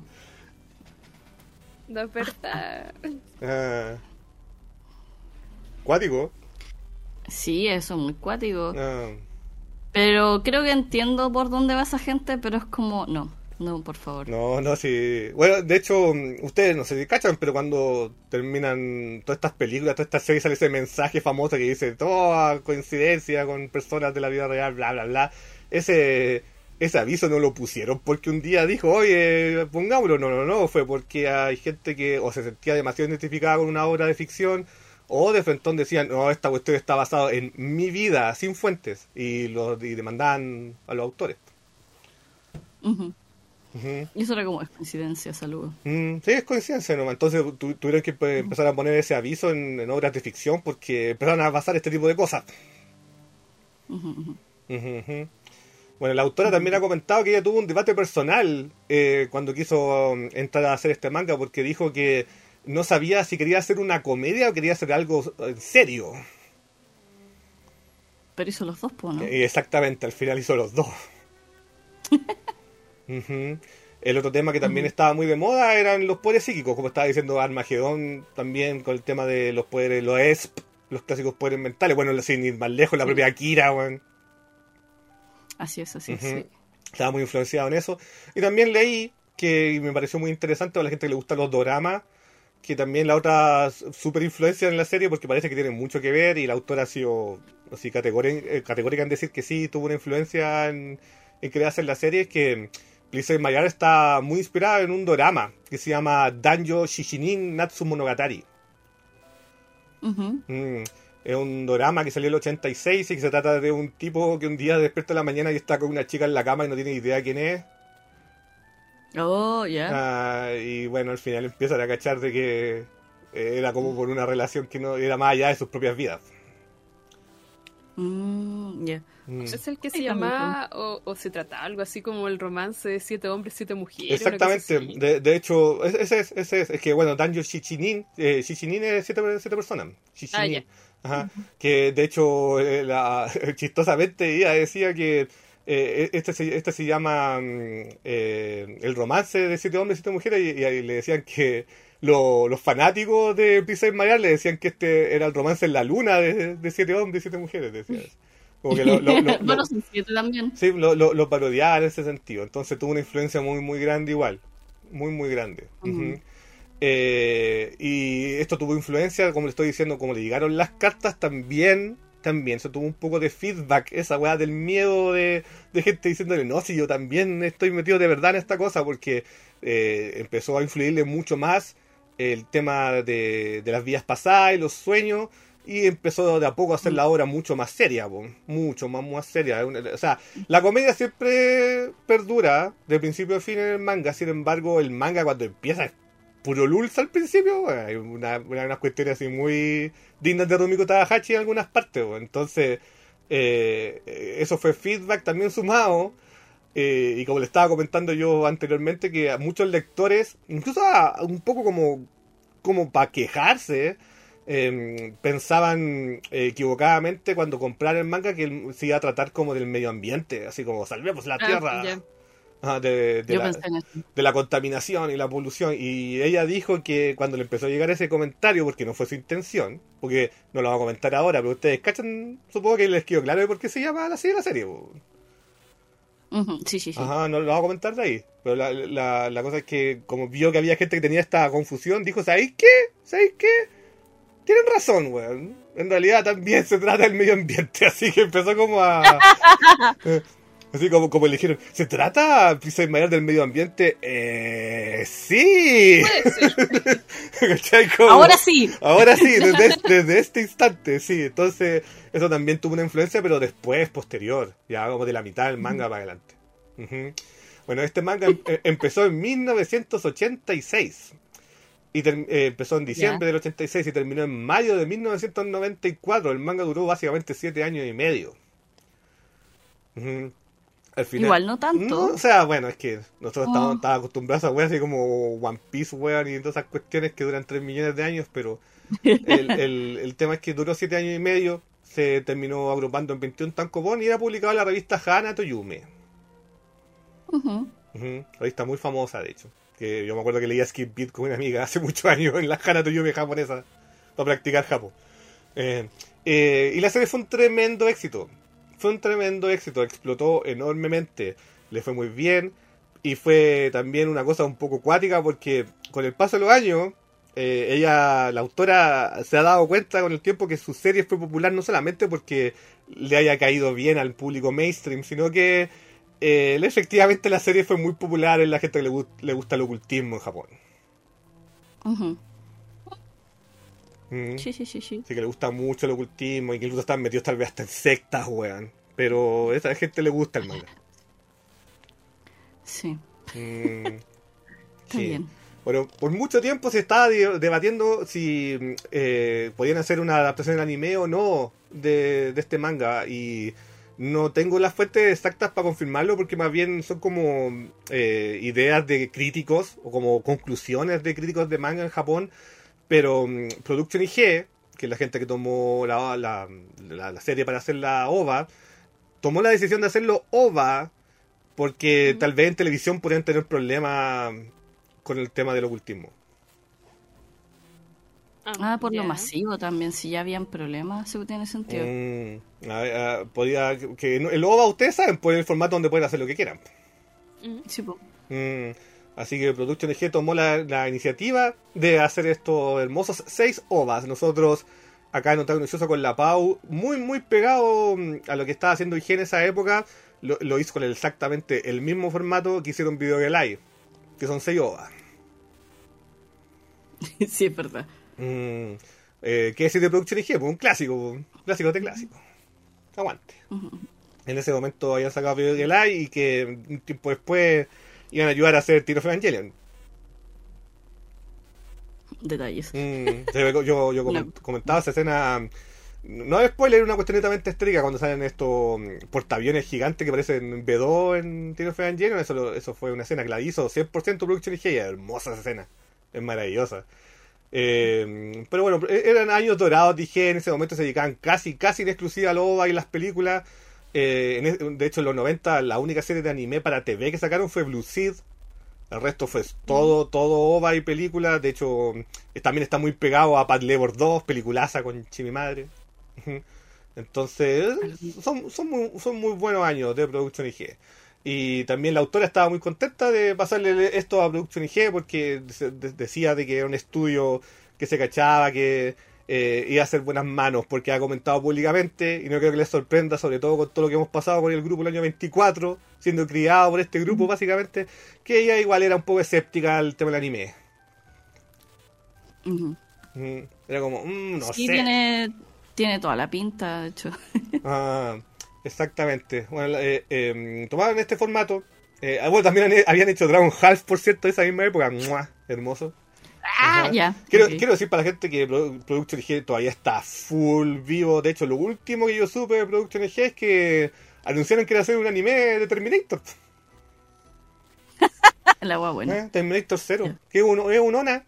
No es verdad. Ah. Cuático. Sí, eso es muy cuático. Ah. Pero creo que entiendo por dónde va esa gente, pero es como, no, por favor. No, sí. Bueno, de hecho, ustedes no sé si cachan, pero cuando terminan todas estas películas, todas estas series, sale ese mensaje famoso que dice, toda coincidencia con personas de la vida real, bla, bla, bla. Ese aviso no lo pusieron porque un día dijo, oye, pongámoslo. No, fue porque hay gente que o se sentía demasiado identificada con una obra de ficción o de frentón decían, no, esta cuestión está basada en mi vida, sin fuentes, y demandaban a los autores. Ujú. Ujú. Y eso era como es coincidencia, saludos. Sí, es coincidencia nomás. Entonces tuvieron que empezar a poner ese aviso en obras de ficción porque empezaron a pasar este tipo de cosas. Ujú. Bueno, la autora también ha comentado que ella tuvo un debate personal cuando quiso entrar a hacer este manga porque dijo que no sabía si quería hacer una comedia o quería hacer algo en serio. Pero hizo los dos, pues, ¿no? Exactamente, al final hizo los dos. Ujú. El otro tema que también estaba muy de moda eran los poderes psíquicos, como estaba diciendo Armagedón también con el tema de los poderes, los ESP, los clásicos poderes mentales. Bueno, sin ir más lejos, la propia Akira, weón. Así es, Ujú. sí. Estaba muy influenciado en eso. Y también leí que me pareció muy interesante a la gente que le gustan los doramas, que también la otra super influencia en la serie, porque parece que tiene mucho que ver, y la autora ha sido así categórica en decir que sí tuvo una influencia en crearse la serie, es que Blizzard Mayar está muy inspirada en un dorama que se llama Danjo Shishinin Natsu Monogatari. Ujú. Es un dorama que salió en el 86 y que se trata de un tipo que un día despierta en la mañana y está con una chica en la cama y no tiene idea quién es. Oh, ya. Y bueno, al final empiezan a cachar de que era como por una relación que no era más allá de sus propias vidas. Ya. ¿Es el que se Sí, llamaba o se trataba algo así como el romance de 7 hombres, 7 mujeres? una Exactamente, cosa así? de hecho, ese es que bueno, Danjo Shishinin, Shishinin es siete personas. Shishinin. ya. Ajá. Que de hecho, chistosamente ella decía que este se llama el romance de 7 hombres y 7 mujeres, y ahí le decían que los fanáticos de Princess Maria le decían que este era el romance en la luna de 7 hombres y 7 mujeres, decía eso. Como que Bueno, son 7 también. sí, lo parodiaba en ese sentido. Entonces tuvo una influencia muy, muy grande igual. Muy, muy grande. Ujú. Y esto tuvo influencia, como le estoy diciendo, como le llegaron las cartas, también se tuvo un poco de feedback, esa weá del miedo de gente diciéndole, no, si yo también estoy metido de verdad en esta cosa, porque empezó a influirle mucho más el tema de las vidas pasadas y los sueños, y empezó de a poco a hacer la obra mucho más seria, mucho más seria. O sea, la comedia siempre perdura de principio a fin en el manga, sin embargo, el manga cuando empieza es puro lulz al principio, bueno, hay unas cuestiones así muy dignas de Rumiko Takahashi en algunas partes, bueno. Entonces, eso fue feedback también sumado, y como le estaba comentando yo anteriormente, que a muchos lectores, incluso un poco como para quejarse, pensaban equivocadamente cuando compraron el manga que se iba a tratar como del medio ambiente, así como salvemos la tierra. Ya. Yo pensé en eso. De la contaminación y la polución, y ella dijo que cuando le empezó a llegar ese comentario, porque no fue su intención, porque no lo vamos a comentar ahora, pero ustedes cachan, supongo que les quedó claro de por qué se llama así la serie. Ujú, sí. Ajá, no lo vamos a comentar de ahí, pero la cosa es que como vio que había gente que tenía esta confusión, dijo, ¿sabéis qué? Tienen razón, weón. En realidad también se trata del medio ambiente, así que empezó como a... Así como eligieron, ¿se trata Princess Mayor del medio ambiente? Sí. ¿Cachai? Ahora sí. Ahora sí, desde este instante, sí. Entonces, eso también tuvo una influencia, pero después, posterior, ya como de la mitad del manga para adelante. Ujú. Bueno, este manga empezó en 1986. Y empezó en diciembre del 86 y terminó en mayo de 1994. El manga duró básicamente 7 años y medio. Ujú. Al final, Igual no tanto. no, o sea, bueno, es que nosotros estamos acostumbrados a weas así como One Piece, weón, y todas esas cuestiones que duran 3 millones de años, pero el tema es que duró 7 años y medio, se terminó agrupando en 21 tankobon y era publicado en la revista Hana Toyume. Ujú. Revista muy famosa, de hecho. Que yo me acuerdo que leía Skip Beat con una amiga hace muchos años en la Hana Toyume japonesa para practicar japo. Y la serie fue un tremendo éxito. Explotó enormemente, le fue muy bien, y fue también una cosa un poco cuática porque con el paso de los años, la autora, se ha dado cuenta con el tiempo que su serie fue popular no solamente porque le haya caído bien al público mainstream, sino que efectivamente la serie fue muy popular en la gente que le gusta el ocultismo en Japón. Ujú. Mm. Sí. Sí, que le gusta mucho el ocultismo y que incluso están metidos tal vez hasta en sectas, weón. Pero a esa gente le gusta el manga. Sí. Está bien. Bueno, por mucho tiempo se estaba debatiendo si podían hacer una adaptación en anime o no de este manga. Y no tengo las fuentes exactas para confirmarlo porque más bien son como ideas de críticos o como conclusiones de críticos de manga en Japón. Pero Production IG, que es la gente que tomó la serie para hacer la OVA, tomó la decisión de hacerlo OVA porque tal vez en televisión podrían tener problemas con el tema del ocultismo. Por lo Ya. masivo también, si ya habían problemas, sí tiene sentido. Podía que el OVA, ustedes saben, pues el formato donde pueden hacer lo que quieran. Sí, po. Así que Production IG tomó la iniciativa de hacer estos hermosos 6 OVAs. Nosotros, acá en Otaku Noticioso con la Pau, muy pegado a lo que estaba haciendo IG en esa época, lo hizo con exactamente el mismo formato que hicieron Video de Live, que son 6 OVAs. Sí, es verdad. ¿Qué decir de Production IG? Pues un clásico de clásico. Aguante. En ese momento habían sacado Video de Live y que un tiempo después iban a ayudar a hacer Tears of Evangelion. Detalles. Yo comentaba esa escena. No es spoiler, es una cuestión netamente estética cuando salen estos portaaviones gigantes que parecen B2 en Tears of Evangelion. Eso fue una escena que la hizo 100% Production IG. Hermosa esa escena. Es maravillosa. Pero bueno, eran años dorados, dije, en ese momento se dedicaban casi en exclusiva al OVA y las películas. De hecho, en los 90 la única serie de anime para TV que sacaron fue Blue Seed. El resto fue todo OVA y película. De hecho, también está muy pegado a Bad Labor 2, peliculaza con Chimi Madre. Entonces, son muy buenos años de Production IG. Y también la autora estaba muy contenta de pasarle esto a Production IG porque decía de que era un estudio que se cachaba, que iba a hacer buenas manos, porque ha comentado públicamente, y no creo que les sorprenda, sobre todo con todo lo que hemos pasado con el grupo el año 24, siendo criado por este grupo básicamente, que ella igual era un poco escéptica al tema del anime. Era como, no sí, sé. Tiene toda la pinta, de hecho. Exactamente. Bueno, tomaron este formato. Bueno, también habían hecho Dragon Half, por cierto, esa misma época. ¡Mua! Hermoso. Ya. Quiero decir para la gente que Production IG todavía está full vivo. De hecho, lo último que yo supe de Production IG es que anunciaron que iba a hacer un anime de Terminator. La agua buena. Terminator 0. Que es un ONA.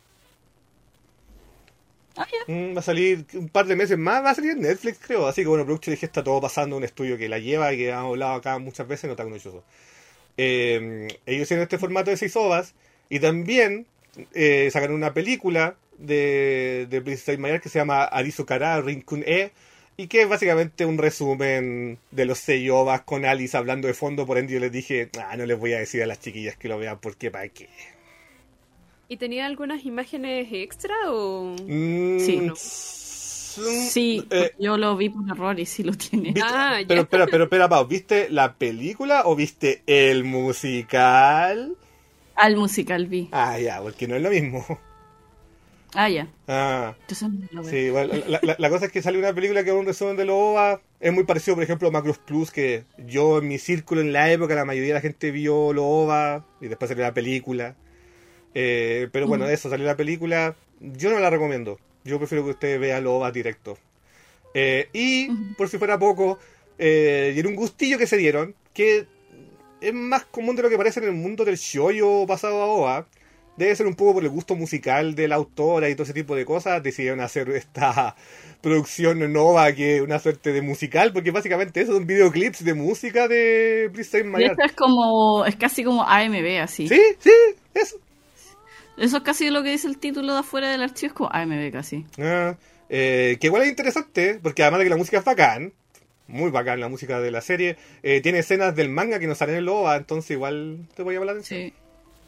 Va a salir un par de meses más, va a salir en Netflix, creo. Así que bueno, Production IG está todo pasando un estudio que la lleva y que hemos hablado acá muchas veces en Otaku Noticioso. Ellos hicieron este formato de 6 ovas y también sacaron una película de Princess Mayer que se llama Arizukara Rinkun E, y que es básicamente un resumen de los 6 ovas con Alice hablando de fondo. Por ende yo les dije, no les voy a decir a las chiquillas que lo vean porque para qué. ¿Y tenía algunas imágenes extra o...? Sí, no. Sí, yo lo vi por error y sí lo tiene. Ya. Pero espera, Pau, ¿viste la película o viste el musical? Al musical vi. Ya, porque no es lo mismo. Ya. Entonces, no lo veo. Sí, bueno, la cosa es que sale una película que es un resumen de los OVA. Es muy parecido, por ejemplo, a Macross Plus, que yo en mi círculo en la época la mayoría de la gente vio los OVA y después salió la película. Pero bueno, eso, salió la película. Yo no la recomiendo. Yo prefiero que ustedes vean los OVA directo. Y, por si fuera poco, y era un gustillo que se dieron, que es más común de lo que parece en el mundo del shoujo pasado a OVA. Debe ser un poco por el gusto musical de la autora y todo ese tipo de cosas. Decidieron hacer esta producción en OVA, que es una suerte de musical, porque básicamente eso son videoclips de música de Princess Mayer. Es casi como AMV, así. Sí, eso. Eso es casi lo que dice el título de afuera del archivo, es como AMV casi. Que igual es interesante, porque además de que la música es bacán, muy bacán la música de la serie, tiene escenas del manga que no salen en el OVA, entonces igual te voy a hablar de eso. Sí.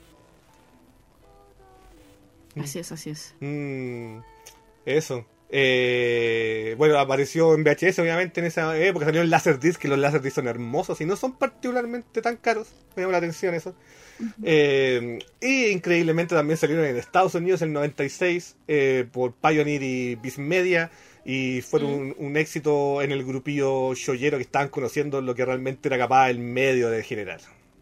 Así es. Eso. Bueno, apareció en VHS obviamente en esa época, salió en Laserdisc, que los Laserdisc son hermosos y no son particularmente tan caros, me llama la atención eso. Y increíblemente también salieron en Estados Unidos en el 96 por Pioneer y Viz Media, y fueron un éxito en el grupillo shoyero que estaban conociendo lo que realmente era capaz el medio de generar.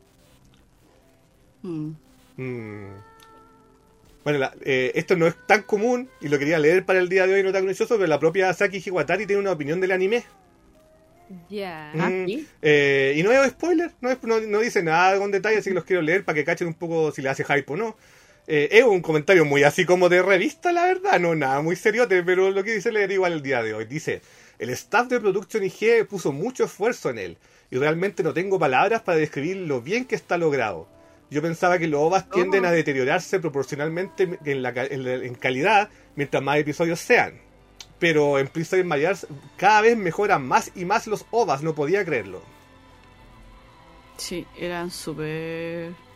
Bueno, esto no es tan común y lo quería leer para el día de hoy en Otaku Noticioso, pero la propia Saki Hiwatari tiene una opinión del anime. Ya. ¿Sí? Y no es spoiler, no dice nada con detalle, así que los quiero leer para que cachen un poco si le hace hype o no. Es un comentario muy así como de revista, la verdad, no nada muy seriote, pero lo que dice leer igual el día de hoy. Dice: el staff de Production IG puso mucho esfuerzo en él y realmente no tengo palabras para describir lo bien que está logrado. Yo pensaba que los OVAs tienden a deteriorarse proporcionalmente en calidad mientras más episodios sean. Pero en Princess Mayer cada vez mejoran más y más los OVAs, no podía creerlo. Sí, eran súper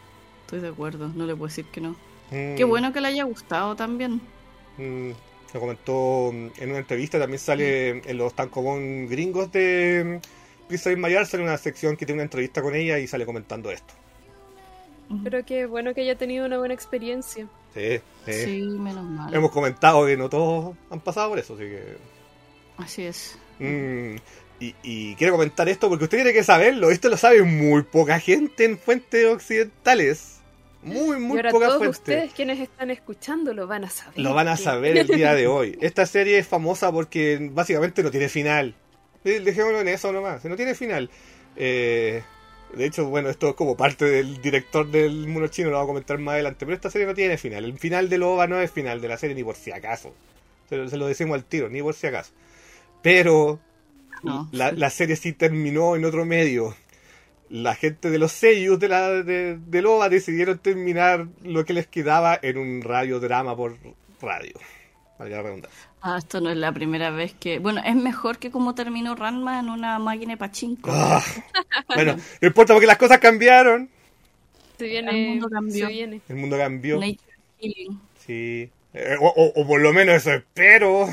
estoy de acuerdo, no le puedo decir que no. Qué bueno que le haya gustado también. Lo comentó en una entrevista, también sale en los tankobon gringos de Princess Mayar, sale una sección que tiene una entrevista con ella y sale comentando esto. Pero qué bueno que haya tenido una buena experiencia. Sí, menos mal. Hemos comentado que no todos han pasado por eso, así que... Así es. Y quiero comentar esto porque usted tiene que saberlo. Esto lo sabe muy poca gente en fuentes occidentales. Muy y ahora poca todos fuente. ustedes quienes están escuchando lo van a saber. Lo van a saber el día de hoy. Esta serie es famosa porque básicamente no tiene final. Dejémoslo en eso nomás. No tiene final. De hecho, bueno, esto es como parte del director del Mono Chino, lo voy a comentar más adelante. Pero esta serie no tiene final. El final de OVA no es final de la serie ni por si acaso. Se lo decimos al tiro, ni por si acaso. Pero No. la serie sí terminó en otro medio. La gente de los seiyus de OVA decidieron terminar lo que les quedaba en un radiodrama por radio. Valga la redundancia. Esto no es la primera vez que... Bueno, es mejor que como terminó Ranma en una máquina de pachinko. Bueno, no importa porque las cosas cambiaron. El mundo cambió. El mundo cambió. Nature Healing. Sí. O por lo menos eso espero.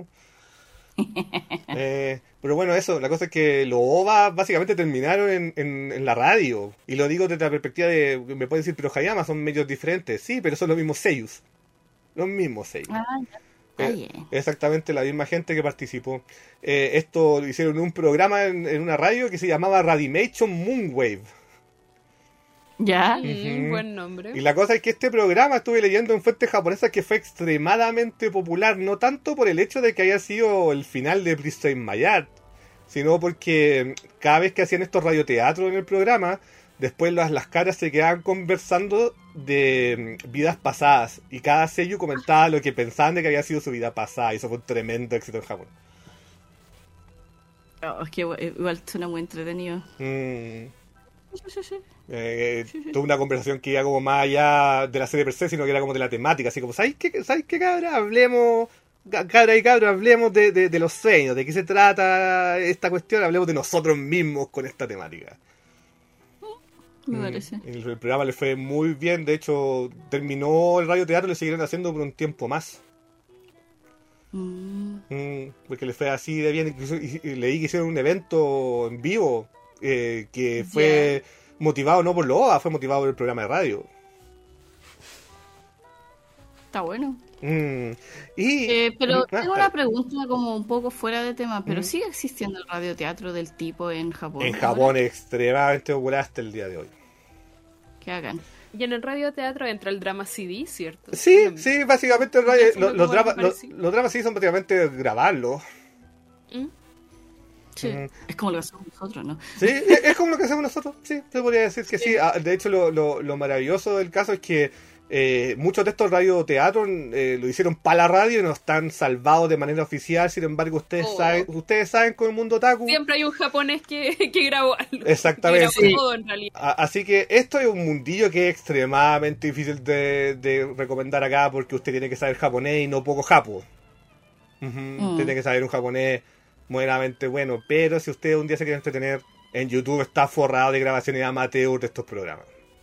Pero bueno, eso, la cosa es que los OVA básicamente terminaron en la radio. Y lo digo desde la perspectiva de, me pueden decir, pero Hayama son medios diferentes. Sí, pero son los mismos seiyus. Los mismos seiyus. Exactamente la misma gente que participó. Esto lo hicieron en un programa en una radio que se llamaba Radimation Moonwave. ¿Ya? Buen nombre. Y la cosa es que este programa, estuve leyendo en fuentes japonesas, que fue extremadamente popular, no tanto por el hecho de que haya sido el final de Princess Mayar, sino porque cada vez que hacían estos radioteatros en el programa, después las caras se quedaban conversando de vidas pasadas, y cada seiyuu comentaba lo que pensaban de que había sido su vida pasada, y eso fue un tremendo éxito en Japón. Es que igual suena muy entretenido. Tuve una conversación que iba como más allá de la serie per se, sino que era como de la temática, así como, ¿sabes qué cabra? Hablemos, cabra y cabra, hablemos de los sueños, de qué se trata esta cuestión, hablemos de nosotros mismos con esta temática. Me parece. El programa le fue muy bien, de hecho terminó el radioteatro y le siguieron haciendo por un tiempo más. Porque le fue así de bien, incluso y leí que hicieron un evento en vivo que fue motivado no por lo OVA, fue motivado por el programa de radio. Está bueno. Pero tengo una pregunta como un poco fuera de tema, pero ¿sigue existiendo el radioteatro del tipo en Japón? En Japón es extremadamente popular hasta el día de hoy. ¿Qué hagan? Y en el radioteatro entra el drama CD, ¿cierto? Sí, básicamente los dramas CD son prácticamente grabarlos. Sí, es como lo que hacemos nosotros, ¿no? Sí, es como lo que hacemos nosotros, sí, se podría decir que sí. De hecho, lo maravilloso del caso es que muchos de estos radioteatros lo hicieron para la radio y no están salvados de manera oficial. Sin embargo, ustedes saben con el mundo otaku siempre hay un japonés que grabó algo. Exactamente. Que grabó todo, en realidad. Así que esto es un mundillo que es extremadamente difícil de recomendar acá, porque usted tiene que saber japonés y no poco japo. Tiene que saber un japonés moderadamente bueno, pero si usted un día se quiere entretener, en YouTube está forrado de grabaciones amateur de estos programas.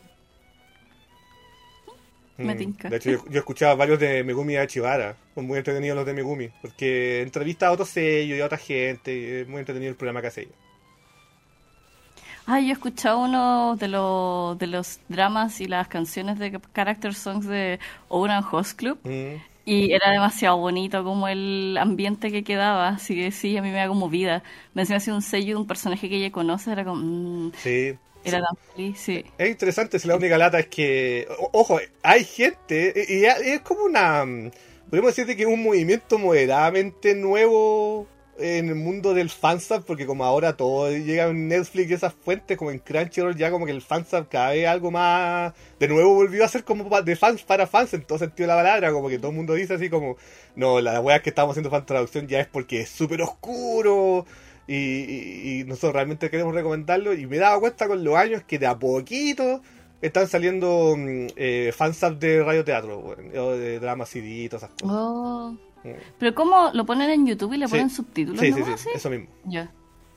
Me tinca. De hecho, yo escuchaba varios de Megumi Achibara. Son muy entretenidos los de Megumi, porque entrevista a otros sellos y a otra gente, y es muy entretenido el programa que hace ella. Yo he escuchado uno de los dramas y las canciones de Character Songs de Ouran Host Club. Y era demasiado bonito como el ambiente que quedaba, así que sí, a mí me da como vida. Me decía así un sello de un personaje que ella conoce, era como... sí. Era tan feliz, sí. Es interesante, si la única lata es que... Ojo, hay gente, y es como una... Podemos decir que es un movimiento moderadamente nuevo en el mundo del fansub, porque como ahora todo llega en Netflix y esas fuentes, como en Crunchyroll, ya como que el fansub cada vez algo más... De nuevo volvió a ser como de fans para fans, en todo sentido de la palabra, como que todo el mundo dice así como... No, la wea que estamos haciendo fan traducción ya es porque es súper oscuro... Y nosotros realmente queremos recomendarlo, y me he dado cuenta con los años que de a poquito están saliendo fansubs de radioteatro, o de drama CD y todas esas cosas. Pero ¿cómo lo ponen en YouTube y le ponen subtítulos? Sí, eso mismo. Ya.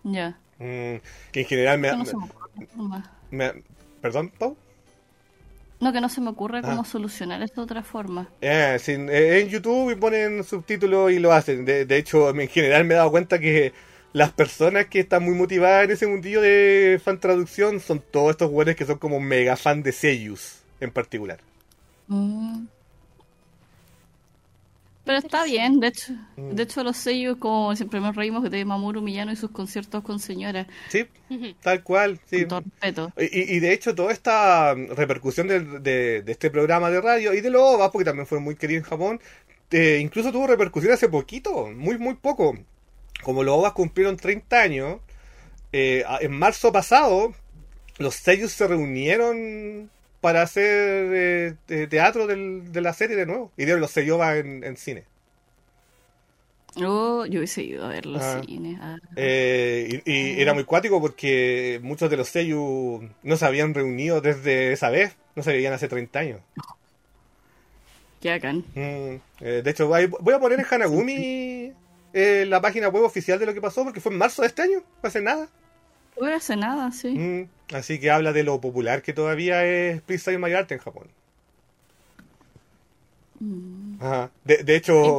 Que en general ¿Perdón, Pau? No, que no se me ocurre cómo solucionar esto de otra forma. Sí, en YouTube y ponen subtítulos y lo hacen. De hecho, en general me he dado cuenta que las personas que están muy motivadas en ese mundillo de fan traducción son todos estos güeyes que son como mega fan de seiyus en particular. Pero está bien, de hecho los sellos, como siempre nos reímos de Mamoru Miyano y sus conciertos con señoras. Sí, tal cual, sí. Con todo respeto. Y de hecho toda esta repercusión de este programa de radio y de los OVAs, porque también fue muy querido en Japón, incluso tuvo repercusión hace poquito, muy poco. Como los OVAs cumplieron 30 años, en marzo pasado los sellos se reunieron para hacer teatro de la serie de nuevo. Y dieron los Seiyobas en cine. Oh, yo hubiese ido a ver los cines. Y era muy cuático porque muchos de los seiyuu no se habían reunido desde esa vez. No se veían hace 30 años. Qué bacán. De hecho, voy a poner en Hanagumi la página web oficial de lo que pasó porque fue en marzo de este año. No hace nada. No hace nada, sí. Así que habla de lo popular que todavía es Freestyle My Art en Japón. Ajá. De hecho...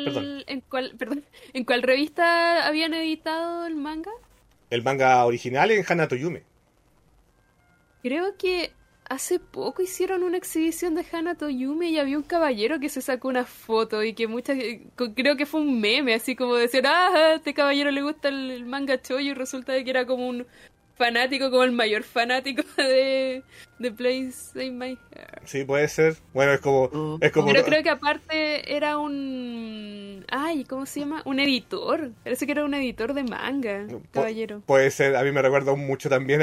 ¿En cuál revista habían editado el manga? El manga original en Hanato Yume. Creo que hace poco hicieron una exhibición de Hanato Yume y había un caballero que se sacó una foto y que creo que fue un meme, así como decir, a este caballero le gusta el manga Choyo, y resulta de que era como un fanático, como el mayor fanático de Place in My Heart. Sí, puede ser. Bueno, es como... Pero creo que aparte era un... ¿cómo se llama? Un editor. Parece que era un editor de manga, caballero. Puede ser. A mí me recuerda mucho también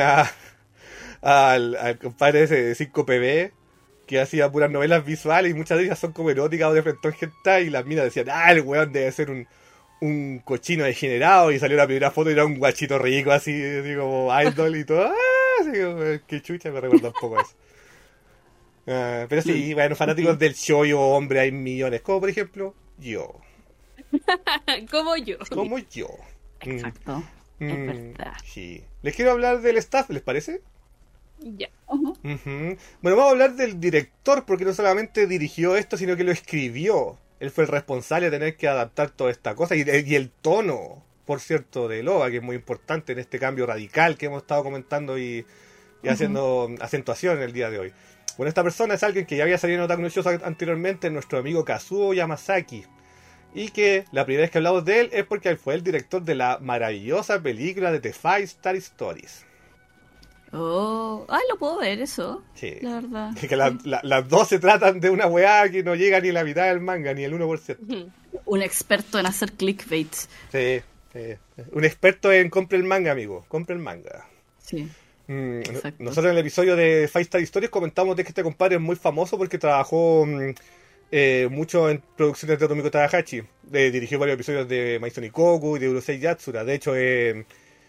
al compadre ese de 5PB, que hacía puras novelas visuales y muchas de ellas son como eróticas o de frentón hentai, y las minas decían, el weón debe ser un cochino degenerado, y salió la primera foto y era un guachito rico así como idol y todo. Así como, qué chucha, me recuerda un poco a eso. Pero sí, bueno, fanáticos del shoujo hombre hay millones, como por ejemplo yo. Como yo. Exacto, es verdad. Sí. Les quiero hablar del staff, ¿les parece? Ya. Bueno, vamos a hablar del director, porque no solamente dirigió esto, sino que lo escribió. Él fue el responsable de tener que adaptar toda esta cosa, y el tono, por cierto, de OVA, que es muy importante en este cambio radical que hemos estado comentando y haciendo acentuación en el día de hoy. Bueno, esta persona es alguien que ya había salido en Otaku no Shoujo anteriormente, nuestro amigo Kazuo Yamazaki, y que la primera vez que hablamos de él es porque él fue el director de la maravillosa película de The Five Star Stories. Lo puedo ver eso. Sí. La verdad. Que las dos se tratan de una weá que no llega ni la mitad del manga, ni el 1%. Un experto en hacer clickbaits. Sí. Un experto en compre el manga, amigo. Compre el manga. Sí. Nosotros en el episodio de Five Star Stories comentamos de que este compadre es muy famoso porque trabajó mucho en producciones de Tomiko Tadahashi. Dirigió varios episodios de Maison Ikoku y de Urusei Yatsura. De hecho, es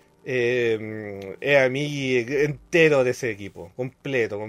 amigo entero de ese equipo, completo.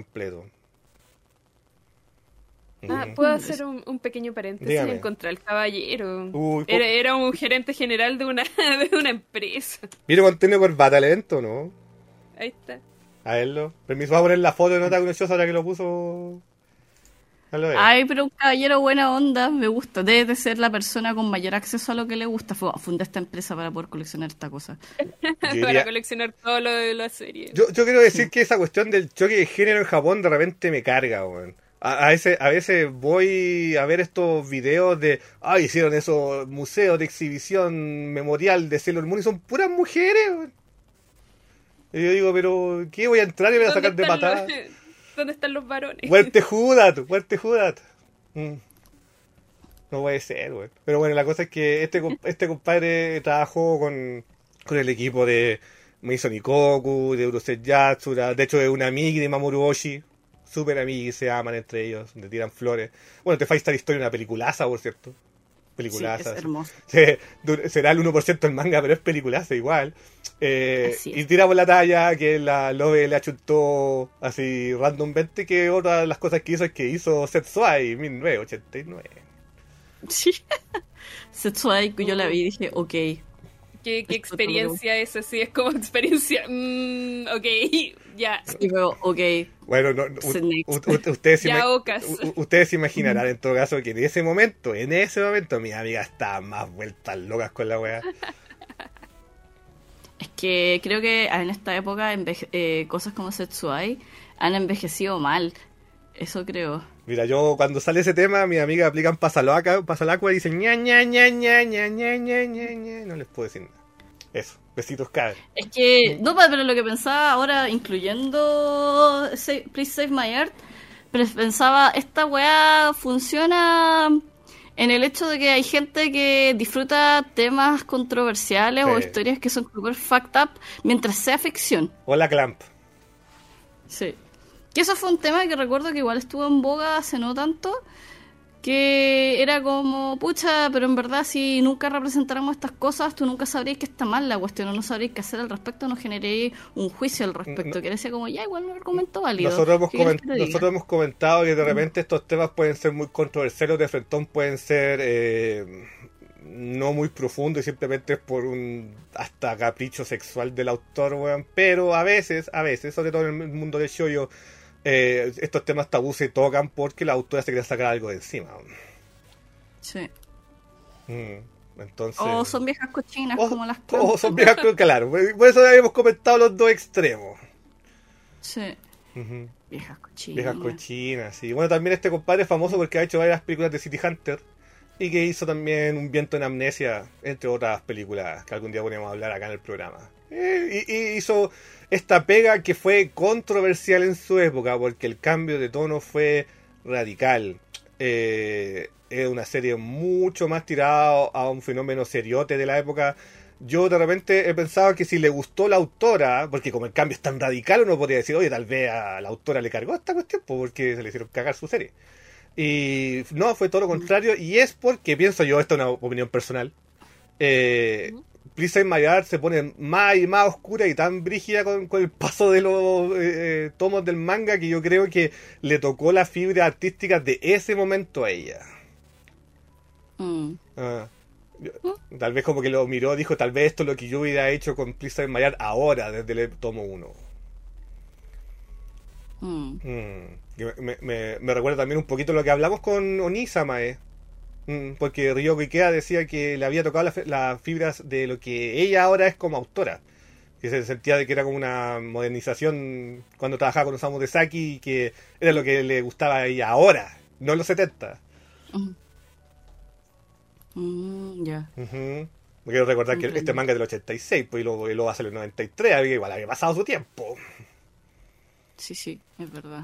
¿Puedo hacer un pequeño paréntesis? Dígame. Encontré al caballero. Era un gerente general de una empresa. Mira cuando tiene corbata lento, ¿no? Ahí está. A verlo. Permiso, va a poner la foto de Otaku no Shoujo ahora que lo puso. Pero un caballero buena onda, me gusta. Debe de ser la persona con mayor acceso a lo que le gusta. Fundé esta empresa para poder coleccionar esta cosa. Para coleccionar todo lo de la serie. Yo quiero decir que esa cuestión del choque de género en Japón de repente me carga, weón. A veces voy a ver estos videos de hicieron esos museos de exhibición memorial de Sailor Moon y son puras mujeres, weón. Y yo digo, pero ¿qué? Voy a entrar y voy a sacar de patada. ¿Dónde están los varones? Fuerte Judat. No puede ser, güey. Pero bueno, la cosa es que este compadre trabajó con el equipo de Maison Ikoku, de Urusei Yatsura. De hecho, es un amigo de Mamoru Oshii. Súper amigos, se aman entre ellos, le tiran flores. Bueno, The Five Star Story es una peliculaza, por cierto. Peliculaza. Sí, es hermoso. Será el 1% el manga, pero es peliculaza igual. Y tiramos la talla que la Love le achuntó así randommente, que otra de las cosas que hizo Setsuai en 1989. Sí. Setsuai, yo la vi y dije, ok. Que ¿Qué experiencia es así? Es como experiencia... ok, ya. Sí, pero, ok. Bueno, ustedes se imaginarán en todo caso que en ese momento, mis amigas estaban más vueltas locas con la weá. Es que creo que en esta época cosas como Setsuai han envejecido mal. Eso creo. Mira, yo cuando sale ese tema, mis amigas aplican pasalacua y dicen ña, ña, ña, ña, ña, ña, ña, ña, ña. No les puedo decir nada. Eso, besitos caben. Es que, no, pero lo que pensaba ahora, incluyendo Please Save My Earth, pensaba, esta weá funciona en el hecho de que hay gente que disfruta temas controversiales o historias que son super fucked up mientras sea ficción. Hola, Clamp. Sí. Que eso fue un tema que recuerdo que igual estuvo en boga hace no tanto, que era como, pucha, pero en verdad si nunca representáramos estas cosas, tú nunca sabrías que está mal la cuestión, o no sabrías qué hacer al respecto, no generé un juicio al respecto, que decía como, ya, igual no es un argumento válido. Nosotros hemos comentado que de repente estos temas pueden ser muy controversiales, de frentón pueden ser no muy profundos y simplemente es por un hasta capricho sexual del autor, weón, pero a veces, sobre todo en el mundo del shoujo, estos temas tabú se tocan porque la autora se quiere sacar algo de encima. Sí. Entonces, o son viejas cochinas como las Clamp. O son viejas cochinas, claro. Por eso habíamos comentado los dos extremos. Sí. Uh-huh. Viejas cochinas. Viejas cochinas, sí. Bueno, también este compadre es famoso porque ha hecho varias películas de City Hunter y que hizo también Un viento en amnesia, entre otras películas que algún día podríamos hablar acá en el programa. Y hizo esta pega que fue controversial en su época porque el cambio de tono fue radical. Es una serie mucho más tirada a un fenómeno seriote de la época. Yo de repente he pensado que si le gustó la autora, porque como el cambio es tan radical, uno podría decir, oye, tal vez a la autora le cargó esta cuestión porque se le hicieron cagar su serie. Y no, fue todo lo contrario, y es porque, pienso yo, esta es una opinión personal, Please Save My Earth se pone más y más oscura y tan brígida con el paso de los tomos del manga que yo creo que le tocó la fibra artística de ese momento a ella. Tal vez como que lo miró, dijo, tal vez esto es lo que yo hubiera hecho con Please Save My Earth ahora, desde el tomo 1. Me recuerda también un poquito lo que hablamos con Onisama, porque Ryoko Ikea decía que le había tocado las fibras de lo que ella ahora es como autora, que se sentía de que era como una modernización cuando trabajaba con Osamu Dezaki y que era lo que le gustaba a ella ahora, no en los 70. Ya. Quiero recordar que este manga es del 86, pues, y lo va a hacer en el 93, igual había pasado su tiempo. Sí, es verdad.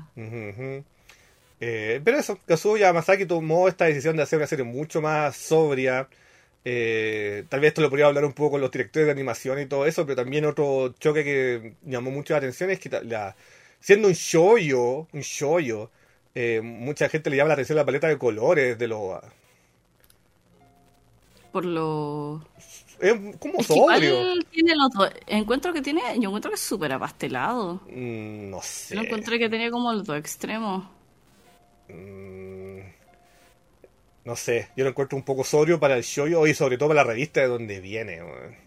Pero eso, Kazuo Yamasaki tomó esta decisión de hacer una serie mucho más sobria. Tal vez esto lo podría hablar un poco con los directores de animación y todo eso, pero también otro choque que llamó mucho la atención es que siendo un shoujo, mucha gente le llama la atención la paleta de colores de los... Por lo... Es como sobrio. Tiene los dos. Yo encuentro que es súper apastelado. No sé. Yo encontré que tenía como los dos extremos. No sé, yo lo encuentro un poco sobrio para el shoujo y sobre todo para la revista de donde viene.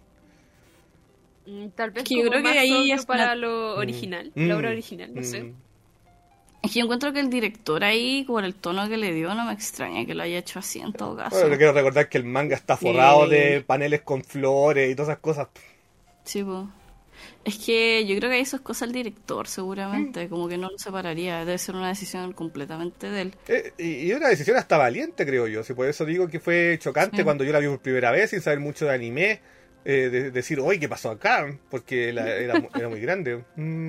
Tal vez que como yo creo más que ahí es para lo original, la obra original, no sé. Es que yo encuentro que el director ahí, por el tono que le dio, no me extraña que lo haya hecho así en todo caso. Bueno, le quiero recordar que el manga está forrado de paneles con flores y todas esas cosas. Sí, pues. Es que yo creo que eso es cosa del director, seguramente. Como que no lo separaría. Debe ser una decisión completamente de él. Y una decisión hasta valiente, creo yo. Si por eso digo que fue chocante cuando yo la vi por primera vez, sin saber mucho de anime. Decir, oye, ¿qué pasó acá? Porque era muy grande.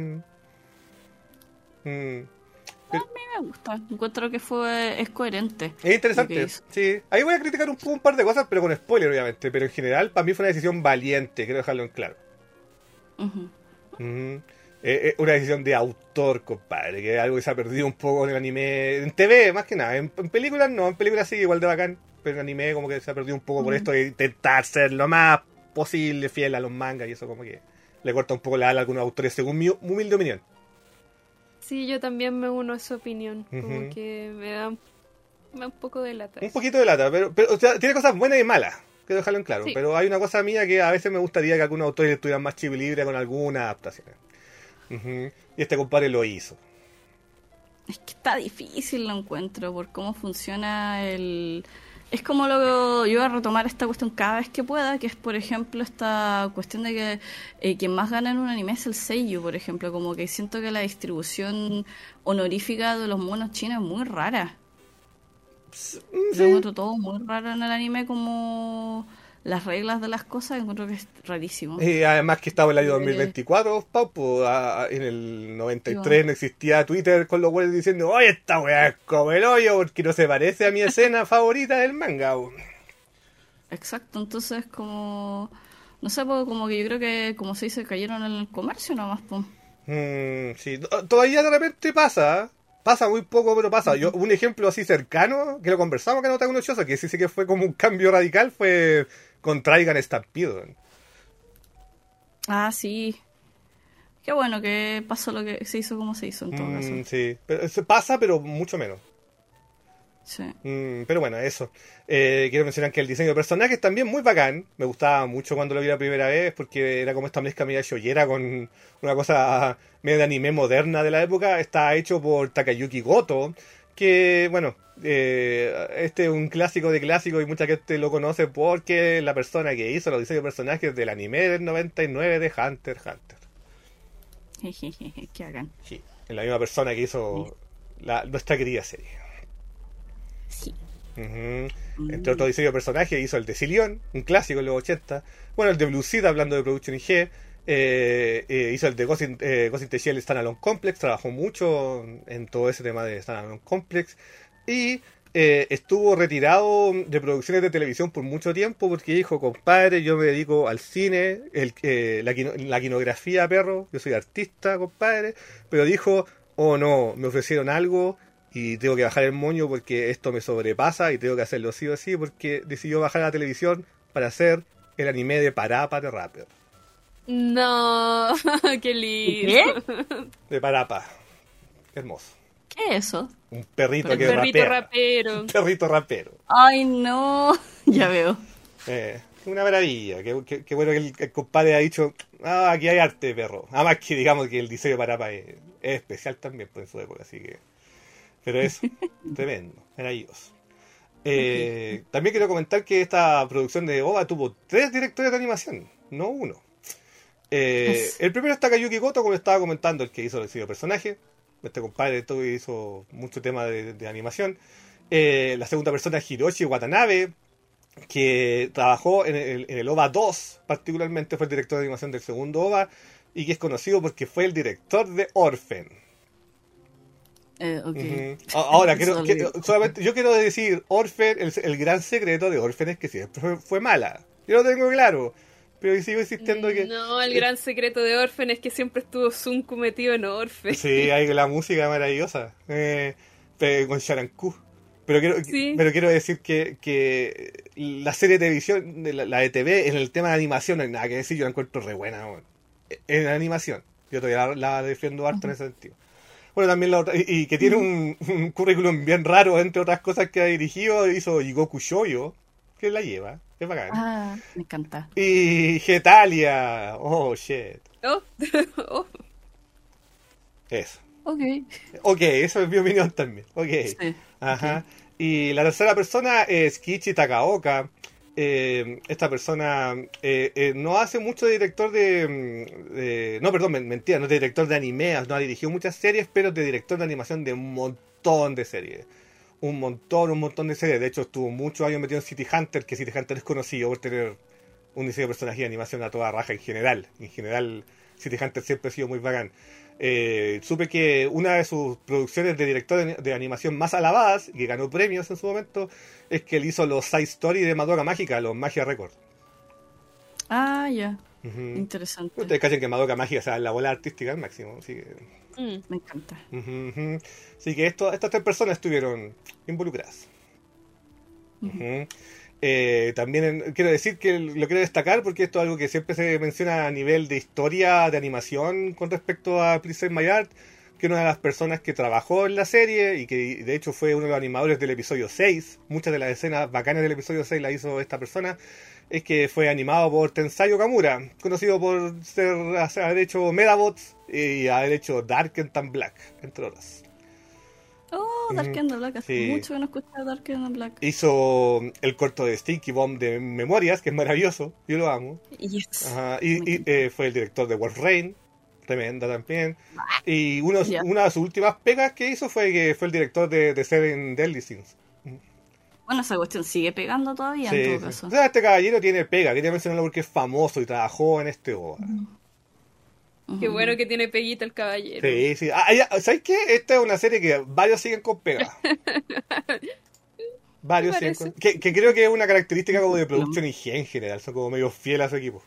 A mí me gusta. Encuentro que es coherente. Es interesante. Sí. Ahí voy a criticar un par de cosas, pero con spoiler, obviamente. Pero en general, para mí fue una decisión valiente. Quiero dejarlo en claro. Una decisión de autor, compadre, que es algo que se ha perdido un poco en el anime, en TV más que nada, en películas no, en películas sí, igual de bacán, pero en anime como que se ha perdido un poco por esto de intentar ser lo más posible fiel a los mangas y eso como que le corta un poco la ala a algunos autores, según mi humilde opinión. Sí, yo también me uno a esa opinión, como que me da un poco de lata. Un poquito de lata, pero o sea, tiene cosas buenas y malas. quiero dejarlo en claro. Sí. Pero hay una cosa mía que a veces me gustaría que algunos autores estuvieran más libre con algunas adaptaciones. Ujú. Y este compadre lo hizo. Es que está difícil, lo encuentro, por cómo funciona el... Es como lo yo voy a retomar esta cuestión cada vez que pueda, que es, por ejemplo, esta cuestión de que quien más gana en un anime es el seiyuu, por ejemplo. Como que siento que la distribución honorífica de los monos chinos es muy rara. Lo encuentro todo muy raro en el anime, como las reglas de las cosas, encuentro que es rarísimo. Y además que estaba en el año 2024, Papo, en el 93 no existía Twitter con los güeyes diciendo, oye, esta weá es como el hoyo porque no se parece a mi escena favorita del manga. Exacto, entonces como... No sé, pues, como que yo creo que, como se dice, cayeron en el comercio nomás, pues. Sí, todavía de repente pasa. Pasa muy poco, pero pasa. Yo, un ejemplo así cercano, que lo conversamos acá en Otaku no Chosa, que sí sé que fue como un cambio radical, fue con Trigun Stampede. Ah, sí. Qué bueno que pasó lo que se hizo como se hizo en todo caso. Sí, pero, se pasa, pero mucho menos. Sí. Pero bueno, eso. Quiero mencionar que el diseño de personajes también muy bacán. Me gustaba mucho cuando lo vi la primera vez porque era como esta mezcla media shoyera con una cosa medio de anime moderna de la época. Está hecho por Takayuki Goto, que bueno, este es un clásico de clásicos y mucha gente lo conoce porque es la persona que hizo los diseños de personajes del anime del 99 de Hunter x Hunter. Jejeje, qué hagan. Sí, es la misma persona que hizo nuestra querida serie. Sí. Entre otros diseños de personajes hizo el de Zillion, un clásico en los 80. Bueno, el de Blue Seed, hablando de Production IG. Hizo el de Ghost in the Shell Standalone Complex. Trabajó mucho en todo ese tema de Standalone Complex. Y estuvo retirado de producciones de televisión por mucho tiempo porque dijo, compadre, yo me dedico al cine, la quinografía, perro. Yo soy artista, compadre. Pero dijo, oh no, me ofrecieron algo y tengo que bajar el moño porque esto me sobrepasa y tengo que hacerlo sí o sí, porque decidió bajar a la televisión para hacer el anime de Parappa the Rapper. No, qué lindo. De Parappa. Hermoso. ¿Qué es eso? Un perrito El que perrito rapea. rapero. Un perrito rapero. Ay, no. Ya veo. Una maravilla. Qué bueno que el compadre ha dicho, aquí hay arte, perro. Además que digamos que el diseño de Parappa es especial también por su época, así que... Pero es tremendo, maravilloso. También quiero comentar que esta producción de OVA tuvo 3 directores de animación, no uno. El primero es Takayuki Goto, como estaba comentando, el que hizo el diseño de personaje. Este compadre hizo mucho tema de animación. La segunda persona es Hiroshi Watanabe, que trabajó en el OVA 2, particularmente fue el director de animación del segundo OVA, y que es conocido porque fue el director de Orphan. Okay. Ahora, solamente yo quiero decir, Orphan, el gran secreto de Orphan es que siempre fue mala. Yo lo tengo claro, pero sigo insistiendo que... No, el gran secreto de Orphan es que siempre estuvo Sunku metido en Orphan. Sí, hay la música maravillosa, con Sharanku. Pero quiero decir que la serie de televisión, la de TV, en el tema de animación no hay nada que decir, yo la encuentro re buena. Bueno. En animación, yo todavía la defiendo harto en ese sentido. Bueno, también la otra, y que tiene un currículum bien raro, entre otras cosas que ha dirigido, hizo Jigoku Shoujo, que la lleva, es bacán. Ah, me encanta. Y Getalia, oh shit. Oh. Eso. Ok, eso es mi opinión también. Ok. Sí. Ajá. Y la tercera persona es Kiichi Takaoka. Esta persona no hace mucho de director no, perdón, mentira, no es de director de anime, no ha dirigido muchas series, pero es de director de animación de un montón de series. Un montón de series. De hecho, estuvo muchos años metido en City Hunter, que City Hunter es conocido por tener un diseño de personaje y animación a toda raja en general. En general, City Hunter siempre ha sido muy bacán. Supe que una de sus producciones de director de animación más alabadas, que ganó premios en su momento, es que él hizo los side story de Madoka Mágica, los Magia Record. Ah, ya. Interesante. Ustedes cachen que Madoka Mágica, o sea, la bola artística al máximo, así que... Me encanta. Así que estas 3 personas estuvieron involucradas. También quiero decir que lo quiero destacar porque esto es algo que siempre se menciona a nivel de historia de animación con respecto a Please Save My Art, que una de las personas que trabajó en la serie y que de hecho fue uno de los animadores del episodio 6, muchas de las escenas bacanas del episodio 6 las hizo esta persona, es que fue animado por Tensai Okamura, conocido por haber hecho Medabots y haber hecho Dark and Black, entre otras. Oh, Dark and Black, hace Sí. mucho que no escuchaba Dark and Black. Hizo el corto de Stinky Bomb de Memorias, que es maravilloso, yo lo amo. Yes. Ajá, y fue el director de Wolf Rain, tremenda también. Y Ya. una de sus últimas pegas que hizo fue que fue el director de Seven Deadly Sins. Bueno, esa cuestión sigue pegando todavía, Sí, en todo sí. caso. O sea, este caballero tiene pega, quería mencionarlo porque es famoso y trabajó en este OVA. Qué bueno que tiene peguita el caballero. Sí, sí. Ah, ya, ¿sabes qué? Esta es una serie que varios siguen con pega. Varios Me siguen parece. con... que creo que es una característica como de Production IG en general. Son como medio fieles a su equipo.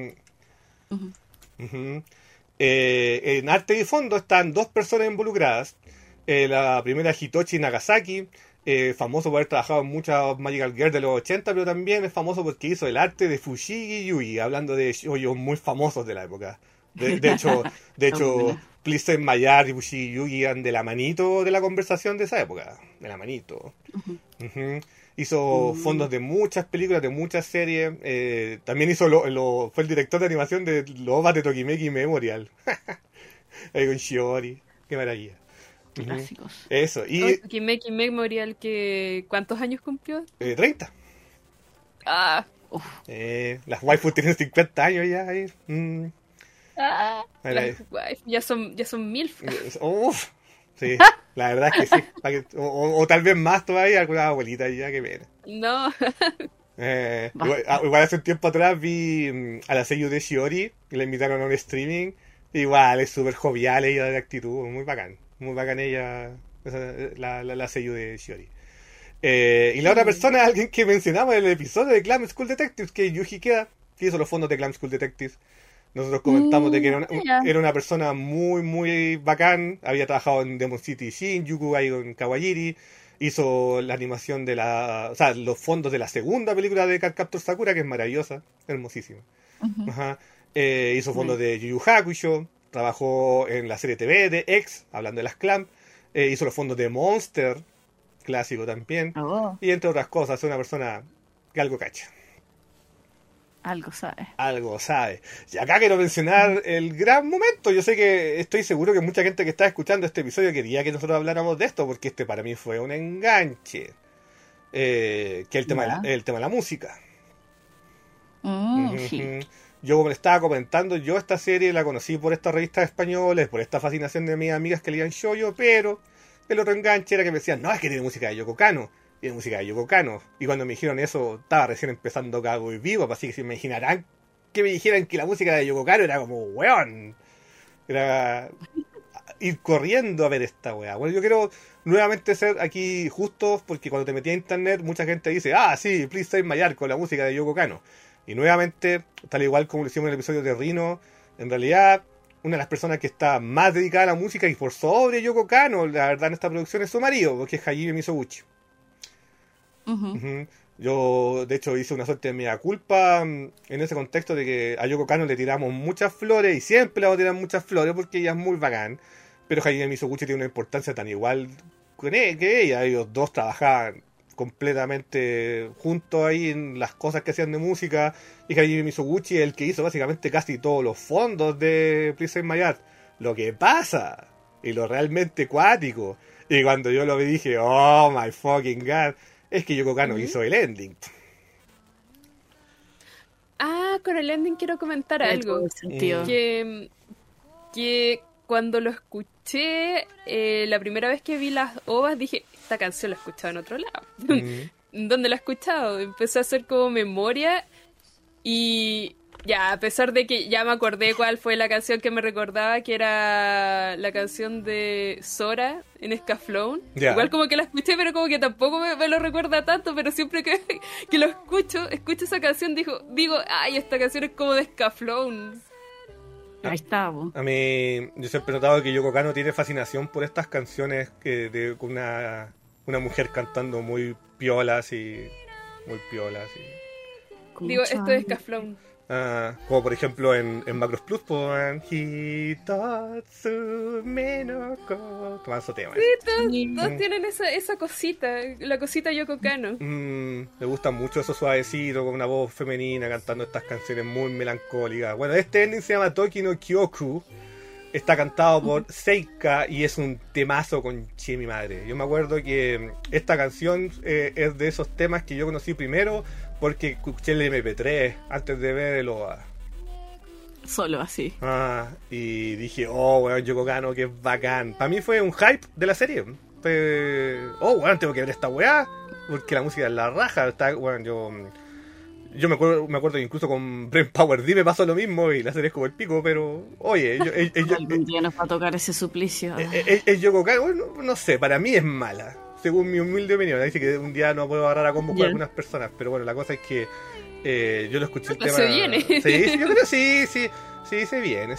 Ujú. En arte y fondo están dos personas involucradas. La primera es Hitoshi Nagasaki, famoso por haber trabajado en muchas Magical Girl de los 80, pero también es famoso porque hizo el arte de Fushigi Yui, hablando de shoujos muy famosos de la época. De hecho, Please Save My Yard y Fushigi Yui eran de la manito de la conversación de esa época. De la manito. Ujú. Hizo fondos de muchas películas, de muchas series. También hizo fue el director de animación de los OVAs de Tokimeki Memorial. Ahí con Shiori. Qué maravilla. Ujú. Clásicos. Eso. Y Kimeki Memorial, que ¿cuántos años cumplió? 30. Ah, Uf. Las waifus tienen 50 años ya. Ahí. Mira, las wife, ya son MILF. Uf. Sí, la verdad es que sí. O tal vez más todavía, algunas abuelitas ya, que pena. No, Igual hace un tiempo atrás vi a la seiyuu de Shiori y la invitaron a un streaming. Igual es súper jovial ella de actitud, muy bacán ella, la seiyuu de Shiori. Y la otra persona es alguien que mencionamos en el episodio de Clam School Detectives, que es Yuji Keda, que hizo los fondos de Clam School Detectives. Nosotros comentamos de que era una persona muy, muy bacán. Había trabajado en Demon City Shinjuku, ahí con Kawajiri. Hizo la animación los fondos de la segunda película de Cardcaptor Sakura, que es maravillosa, hermosísima. Ajá. Hizo fondos de Yu Yu Hakusho. Trabajó en la serie TV de X, hablando de las Clamp. Hizo los fondos de Monster, clásico también. Oh, Y entre otras cosas, es una persona que algo cacha. algo sabe. Algo sabe. Y acá quiero mencionar el gran momento. Yo sé que estoy seguro que mucha gente que está escuchando este episodio quería que nosotros habláramos de esto, porque este para mí fue un enganche. Que el tema, el tema de la música. Sí. Yo, como le estaba comentando, yo esta serie la conocí por estas revistas españolas, por esta fascinación de mis amigas que leían shoujo, pero el otro enganche era que me decían, no, es que tiene música de Yoko Kanno. Tiene música de Yoko Kanno. Y cuando me dijeron eso, estaba recién empezando Kago y Vivo, así que se imaginarán que me dijeran que la música de Yoko Kanno era como, weón. Era ir corriendo a ver esta weá. Bueno, yo quiero nuevamente ser aquí justo, porque cuando te metí a internet, mucha gente dice, ah, sí, Please Save My Yard con la música de Yoko Kanno. Y nuevamente, tal igual como lo hicimos en el episodio de Rino, en realidad, una de las personas que está más dedicada a la música y por sobre Yoko Kanno, la verdad, en esta producción es su marido, porque es Hajime Mizoguchi. Yo, de hecho, hice una suerte de mea culpa en ese contexto de que a Yoko Kanno le tiramos muchas flores y siempre le vamos a tirar muchas flores porque ella es muy bacán. Pero Hajime Mizoguchi tiene una importancia tan igual que ella. Ellos dos trabajaban completamente juntos ahí en las cosas que hacían de música. Y Hajime Mizoguchi es el que hizo básicamente casi todos los fondos de Please Save My Yard. Lo que pasa y lo realmente cuático. Y cuando yo lo vi dije, oh my fucking god. Es que Yoko Kanno hizo el ending. Ah, con el ending quiero comentar Tiene algo. todo el sentido. Que cuando lo escuché, la primera vez que vi las ovas, dije, esta canción la he escuchado en otro lado. ¿Dónde la he escuchado? Empecé a hacer como memoria y ya, a pesar de que ya me acordé cuál fue la canción que me recordaba, que era la canción de Sora en Scaflón. Ya. Igual como que la escuché, pero como que tampoco me lo recuerda tanto, pero siempre que lo escucho esa canción, digo, ay, esta canción es como de Scaflón. Ahí está, po. A mí, yo siempre he notado que Yoko Kanno tiene fascinación por estas canciones con una mujer cantando muy piolas y... Muy piolas y... Con Digo, mucho esto es ánimo. Scaflón. Como por ejemplo en Macross Plus, pues Hitotsume no Ko. Tomazo tema. Sí, todos tienen esa cosita, la cosita Yoko Kanno. Me gusta mucho eso suavecito, con una voz femenina cantando estas canciones muy melancólicas. Bueno, este ending se llama Toki no Kyoku. Está cantado por Seika y es un temazo con che mi madre. Yo me acuerdo que esta canción es de esos temas que yo conocí primero porque escuché el MP3 antes de ver el OVA. Solo así. Y dije, oh, weón, Yoko Kanno, que es bacán. Para mí fue un hype de la serie. Weón, tengo que ver esta weá porque la música es la raja. Yo me acuerdo que incluso con Brain Power D me pasó lo mismo y la serie es como el pico, pero oye, algún día nos va a tocar ese suplicio. Es Yoko Kanno, bueno, no sé, para mí es mala, según mi humilde opinión. Dice que un día no puedo agarrar a combo con algunas personas, pero bueno, la cosa es que yo lo escuché el tema. Se viene. Sí, yo creo sí, se viene.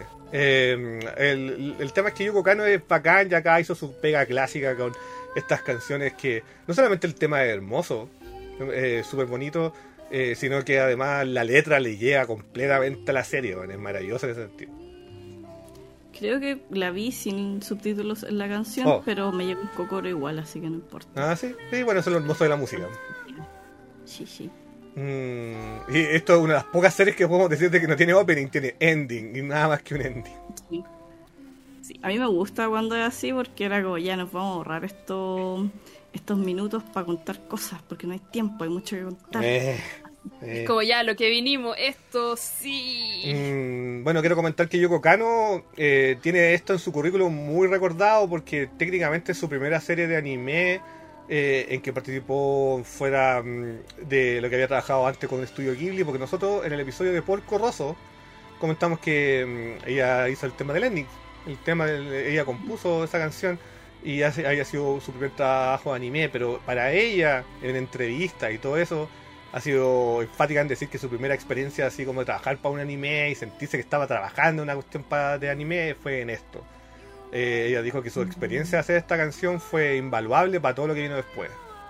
El tema es que Yoko Kanno es bacán, ya acá hizo su pega clásica con estas canciones que no solamente el tema es hermoso, súper bonito, sino que además la letra le llega completamente a la serie, es maravilloso en ese sentido. Creo que la vi sin subtítulos en la canción, pero me llegó un cocoro igual, así que no importa. Sí, bueno, eso es lo hermoso de la música. Sí. Y esto es una de las pocas series que podemos decir de que no tiene opening, tiene ending, y nada más que un ending. Sí, a mí me gusta cuando es así, porque era como ya nos vamos a ahorrar estos minutos para contar cosas, porque no hay tiempo, hay mucho que contar. Es como ya, lo que vinimos, esto sí. Bueno, quiero comentar que Yoko Kanno tiene esto en su currículum muy recordado, porque técnicamente es su primera serie de anime en que participó fuera de lo que había trabajado antes con el estudio Ghibli, porque nosotros en el episodio de Porco Rosso comentamos que ella hizo el tema del ending. Ella compuso esa canción y había sido su primer trabajo de anime, pero para ella, en entrevistas y todo eso, ha sido enfática en decir que su primera experiencia así como de trabajar para un anime y sentirse que estaba trabajando en una cuestión de anime fue en esto. Ella dijo que su experiencia de hacer esta canción fue invaluable para todo lo que vino después.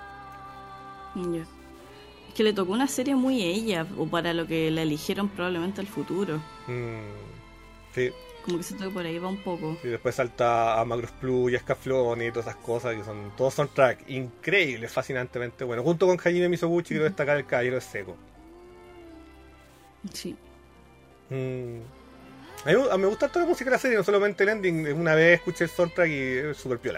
Es que le tocó una serie muy ella, o para lo que la eligieron probablemente al futuro. Sí. Como que siento que por ahí va un poco. Y después salta a Macross Plus y a Scaflón y todas esas cosas que son todos soundtrack increíbles, fascinantemente bueno. Junto con Hajime Mizoguchi quiero destacar El Caballero es Seco. Sí. A mí me gusta toda la música de la serie, no solamente el ending. Una vez escuché el soundtrack y es súper piola.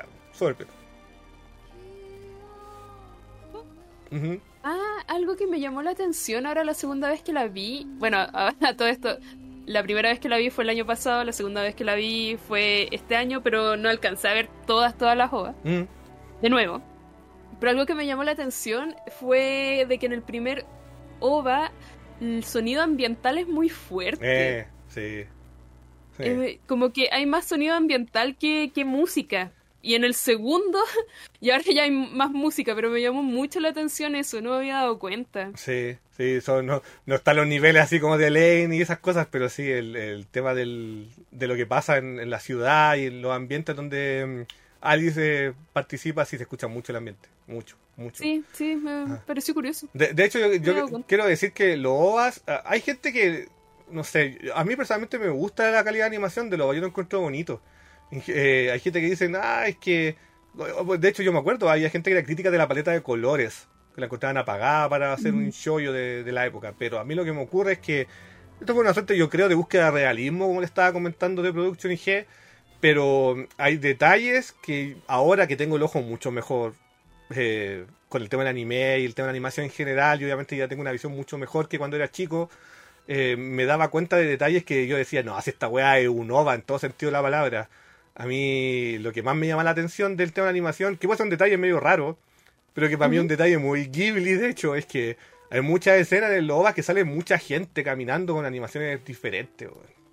Algo que me llamó la atención ahora la segunda vez que la vi. Bueno, ahora todo esto. La primera vez que la vi fue el año pasado, la segunda vez que la vi fue este año, pero no alcancé a ver todas las OVA. De nuevo. Pero algo que me llamó la atención fue de que en el primer OVA el sonido ambiental es muy fuerte. Sí. Como que hay más sonido ambiental que música. Y en el segundo, y ahora ya hay más música, pero me llamó mucho la atención eso, no me había dado cuenta. Sí, no están los niveles así como de Lane y esas cosas, pero sí, el tema de lo que pasa en la ciudad y en los ambientes donde Alice participa, sí se escucha mucho el ambiente, mucho. Sí, me pareció curioso. De hecho, yo quiero decir que los OVAs, hay gente que, no sé, a mí personalmente me gusta la calidad de animación de los OVA, yo lo encuentro bonito. Hay gente que dice, es que... De hecho yo me acuerdo, había gente que era crítica de la paleta de colores, que la encontraban apagada para hacer un shoujo de la época, pero a mí lo que me ocurre es que esto fue una suerte, yo creo, de búsqueda de realismo, como le estaba comentando de Production IG, pero hay detalles que ahora que tengo el ojo mucho mejor con el tema del anime y el tema de la animación en general, y obviamente ya tengo una visión mucho mejor que cuando era chico, me daba cuenta de detalles que yo decía, no, esta weá es un OVA en todo sentido de la palabra. A mí lo que más me llama la atención del tema de animación, que puede ser un detalle medio raro, pero que para mí es un detalle muy Ghibli, de hecho, es que hay muchas escenas de los OVAs que sale mucha gente caminando con animaciones diferentes.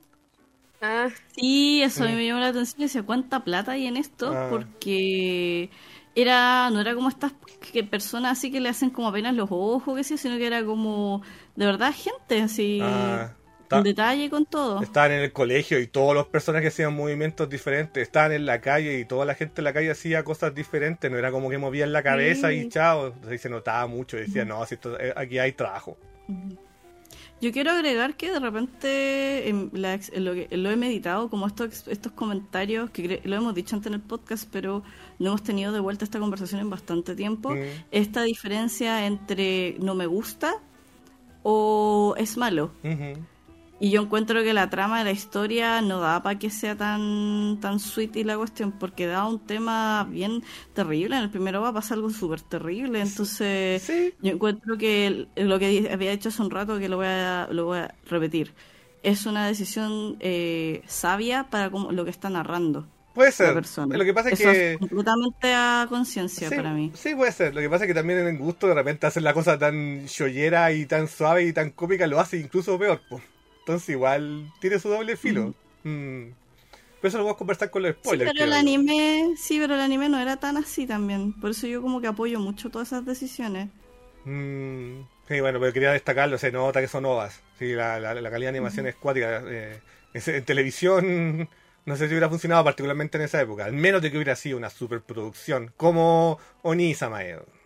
Sí, eso a mí me llamó la atención, decía, ¿cuánta plata hay en esto? Porque no era como estas personas así que le hacen como apenas los ojos, que sí, sino que era como, de verdad, gente así... Un detalle con todo. Estaban en el colegio y todos los personajes hacían movimientos diferentes. Estaban en la calle y toda la gente en la calle hacía cosas diferentes. No era como que movían la cabeza y chao. Entonces se notaba mucho. Y decía, no, si aquí hay trabajo. Yo quiero agregar que de repente lo he meditado, como estos comentarios, que lo hemos dicho antes en el podcast, pero no hemos tenido de vuelta esta conversación en bastante tiempo. Esta diferencia entre no me gusta o es malo. Y yo encuentro que la trama de la historia no da para que sea tan sweet y la cuestión, porque da un tema bien terrible. En el primero va a pasar algo súper terrible. Entonces, sí. Yo encuentro que lo que había dicho hace un rato, que lo voy a repetir, es una decisión sabia para lo que está narrando. Puede ser. La persona. Lo que pasa es Eso que... es completamente a conciencia para mí. Sí, puede ser. Lo que pasa es que también en el gusto de repente hacer la cosa tan shoyera y tan suave y tan cómica lo hace incluso peor, pues. Entonces igual tiene su doble filo. Pero eso lo vamos a conversar con los spoilers. Pero el anime no era tan así también. Por eso yo como que apoyo mucho todas esas decisiones. Sí, bueno, pero quería destacarlo. Se nota que son ovas. Sí, la calidad de animación es cuática. En televisión no sé si hubiera funcionado particularmente en esa época. Al menos de que hubiera sido una superproducción. Como Oni-sama.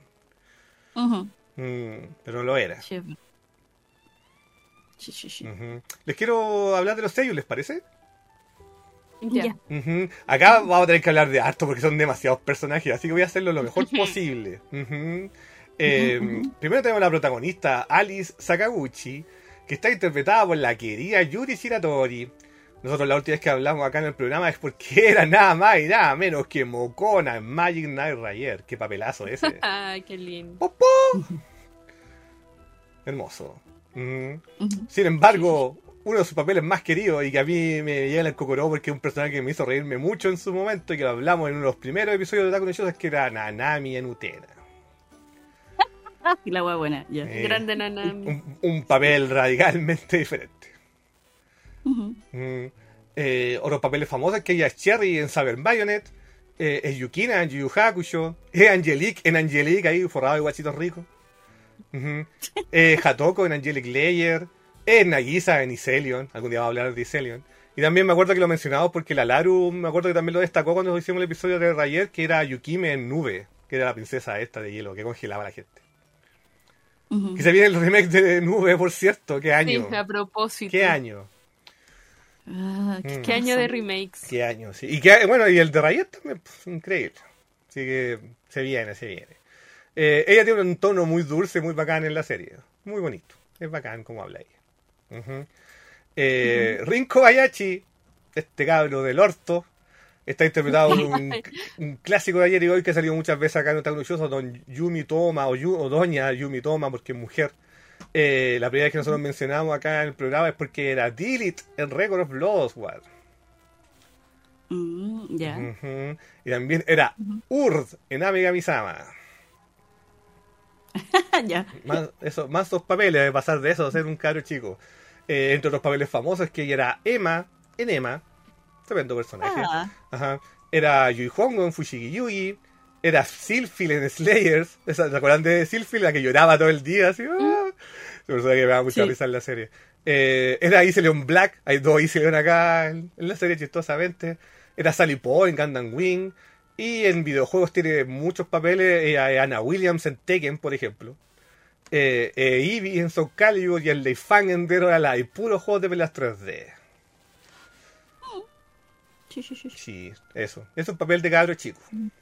Pero lo era. Sí. Les quiero hablar de los sellos, ¿les parece? Ya. Acá vamos a tener que hablar de harto porque son demasiados personajes, así que voy a hacerlo lo mejor posible. Primero tenemos la protagonista, Alice Sakaguchi, que está interpretada por la querida Yuri Shiratori. Nosotros la última vez que hablamos acá en el programa es porque era nada más y nada menos que Mokona en Magic Knight Rayer. Qué papelazo ese. Ay, qué lindo. ¡Popó! Hermoso. Sin embargo, uno de sus papeles más queridos y que a mí me llega en el cocoró porque es un personaje que me hizo reírme mucho en su momento y que lo hablamos en uno de los primeros episodios de Otaku no Shoujo, es que era Nanami en Utena. Y la hueá buena, ya. Grande Nanami. Un papel radicalmente diferente. Otros papeles famosos que ella es Cherry en Saber Bayonet, es Yukina en Yu Yu Hakusho, es Angelique en Angelique ahí forrado de guachitos ricos. Hatoko en Angelic Layer, Nagisa en Iselion, algún día vamos a hablar de Iselion. Y también me acuerdo que lo mencionamos porque la Laru, me acuerdo que también lo destacó cuando hicimos el episodio de Rayer, que era Yukime en Nube, que era la princesa esta de hielo que congelaba a la gente. Que se viene el remake de Nube, por cierto. ¿Qué año? Sí, a propósito. ¿Qué año? ¿Qué año de remakes? ¿Qué año? Sí. Y bueno, y el de Rayer también, increíble. Así que se viene. Ella tiene un tono muy dulce, muy bacán en la serie. Muy bonito. Es bacán como habla ella. Rin Kobayashi, este cabro del orto, está interpretado por un clásico de ayer y hoy que ha salido muchas veces acá en Otaku no Shoujo, Don Yumi Toma o Doña Yumi Toma, porque es mujer. La primera vez que nosotros mencionamos acá en el programa es porque era Dilith en Record of Lost War. Y también era Urd en Amigami-sama. Ya. Más dos papeles, de pasar de eso a ser un cabro chico. Entre otros papeles famosos que ella era Emma en Emma, tremendo personaje. Era Yui Hongo en Fushigi Yugi, era Sylphil en Slayers. ¿Se acuerdan de Sylphil? La que lloraba todo el día así. Es una persona que me da mucha risa en la serie. Era Iselion Black, hay dos Iselion acá en la serie chistosamente. Era Sally Poe en Gundam Wing. Y en videojuegos tiene muchos papeles. Anna Williams en Tekken, por ejemplo. Eevee en Soul Calibur y el Lei Fang en Dead or Alive. Puros juegos de peleas 3D. Sí, eso. Es un papel de cabro chico.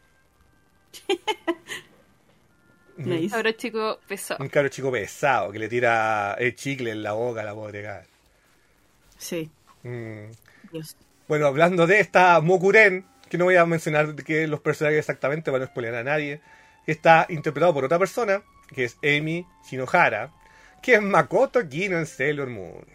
Nice. Cabro chico pesado. Un cabro chico pesado que le tira el chicle en la boca a la pobre cabra. Sí. Dios. Bueno, hablando de esta Mokuren, que no voy a mencionar que los personajes exactamente para no spoilear a nadie, que está interpretado por otra persona, que es Emi Shinohara, que es Makoto Kino en Sailor Moon.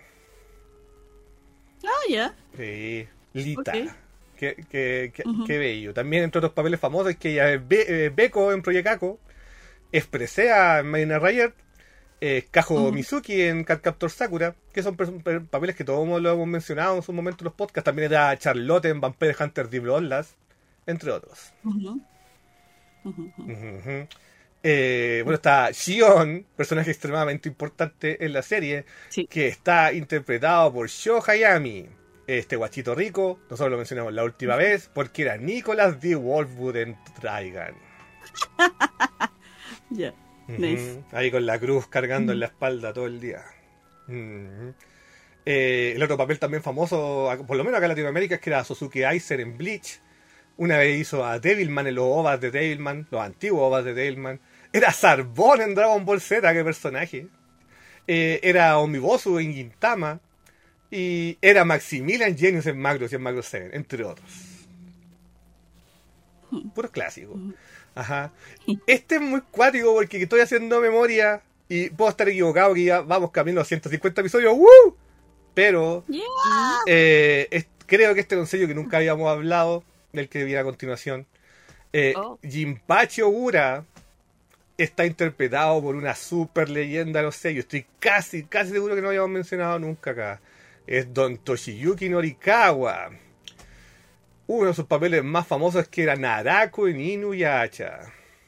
Ya. Sí, Lita. Okay. Qué bello. También entre otros papeles famosos es que ella es Beko en Project Ako, es Presea en Marina Rayer, Kajo Mizuki en Cardcaptor Sakura, que son papeles que todos lo hemos mencionado en su momento en los podcasts. También era Charlotte en Vampire Hunter D. Bloodlust, entre otros. Bueno, está Shion, personaje extremadamente importante en la serie, que está interpretado por Sho Hayami, este guachito rico. Nosotros lo mencionamos la última vez porque era Nicholas D. Wolfwood en Trigun. Ya. Nice. Ahí con la cruz cargando en la espalda todo el día. Mm. El otro papel también famoso, por lo menos acá en Latinoamérica, es que era Suzuki Aizer en Bleach. Una vez hizo a Devilman en los OVAs de Devilman, los antiguos OVAs de Devilman. Era Zarbon en Dragon Ball Z, qué personaje. Era Omibozu en Gintama. Y era Maximilian Genius en Macross y en Macross 7, entre otros. Puros clásicos. Ajá. Este es muy cuático porque estoy haciendo memoria y puedo estar equivocado que ya vamos camino a 150 episodios. ¡Woo! Pero creo que este consejo que nunca habíamos hablado, del que viene a continuación, Jinpachi Ogura está interpretado por una super leyenda, no sé, yo estoy casi seguro que no habíamos mencionado nunca acá. Es Don Toshiyuki Norikawa. Uno de sus papeles más famosos es que era Narako en Inuyasha.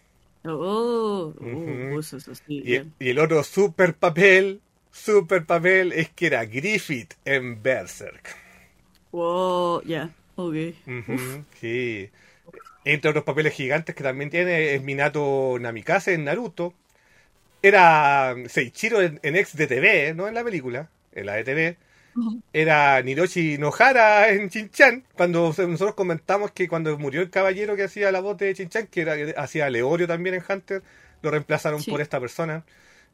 Eso sí, y el otro super papel es que era Griffith en Berserk. Wow, ya, ok. Sí. Entre otros papeles gigantes que también tiene es Minato Namikaze en Naruto. Era Seiichiro en ex de TV, no en la película, en la de TV. Era Niroshi Nohara en Shin-Chan. Cuando nosotros comentamos que cuando murió el caballero que hacía la voz de Shin-Chan, que hacía Leorio también en Hunter, lo reemplazaron por esta persona.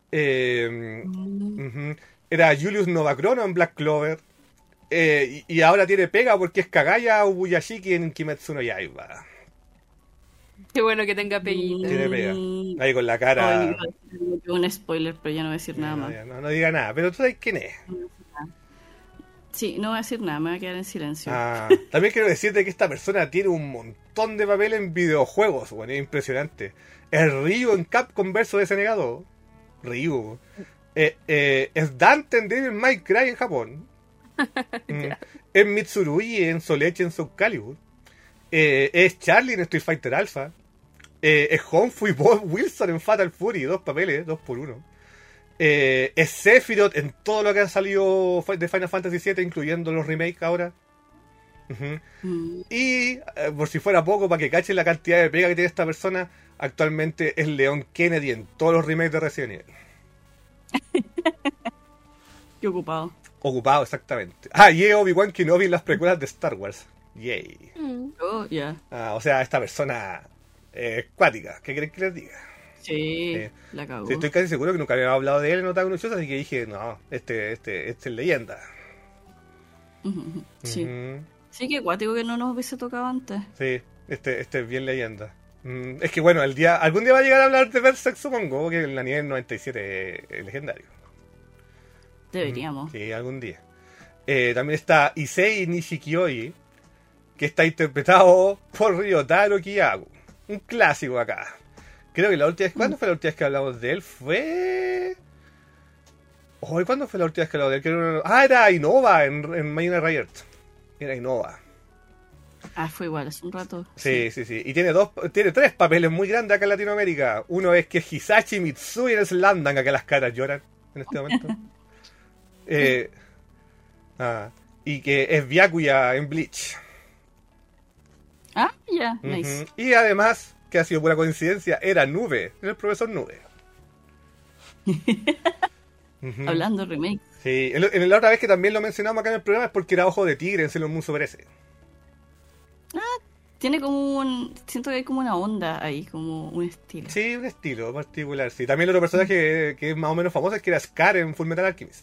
Era Julius Novachrono en Black Clover. Y ahora tiene pega porque es Kagaya Ubuyashiki en Kimetsu no Yaiba. Qué bueno que tenga peguita. Tiene pega. Ahí con la cara. Un spoiler, pero ya no voy a decir nada más. No diga nada, pero tú sabes quién es. Sí, no voy a decir nada, me voy a quedar en silencio. También quiero decirte que esta persona tiene un montón de papel en videojuegos, bueno, es impresionante. Es Ryu en Capcom vs SNK2. Ryu. Es Dante en Devil May Cry en Japón. Es Mitsurugi en Soleche en Soul Calibur. Es Charlie en Street Fighter Alpha. Es Honfu y Bob Wilson en Fatal Fury, 2 papeles, 2x1. Es Sephiroth en todo lo que ha salido de Final Fantasy VII, incluyendo los remakes ahora. Y por si fuera poco, para que cachen la cantidad de pega que tiene esta persona, actualmente es Leon Kennedy en todos los remakes de Resident Evil. Qué ocupado. Ocupado, exactamente. Y es Obi-Wan Kenobi en las precuelas de Star Wars. Yay. O sea, esta persona es cuática. ¿Qué creen que les diga? Sí, la cagó. Sí, estoy casi seguro que nunca había hablado de él en Otaku no Shoujo, así que dije, no, este es leyenda. Sí. Sí, que cuático que no nos hubiese tocado antes. Sí, este es bien leyenda. Es que bueno, algún día va a llegar a hablar de Berserk, supongo, porque el anime del 97 es legendario. Deberíamos. Sí, algún día. También está Issei Nishikioi, que está interpretado por Ryotaro Kiyaku. Un clásico acá. Creo que la última vez... ¿Cuándo fue la última vez que hablamos de él? ¿Cuándo fue la última vez que hablamos de él? Era Innova en Minor Riot. Era Innova. Fue igual, hace un rato. Sí. Y tiene 3 papeles muy grandes acá en Latinoamérica. Uno es que es Hisashi Mitsui en Slandang, acá las caras lloran en este momento. Y que es Byakuya en Bleach. Nice. Y además, que ha sido pura coincidencia, era Nube, el profesor Nube. Hablando de remake. Sí, en la otra vez que también lo mencionamos acá en el programa es porque era Ojo de Tigre en Sailor Moon Super S. Tiene como siento que hay como una onda ahí, como un estilo. Sí, un estilo particular, sí. También el otro personaje que es más o menos famoso es que era Scar en Fullmetal Alchemist.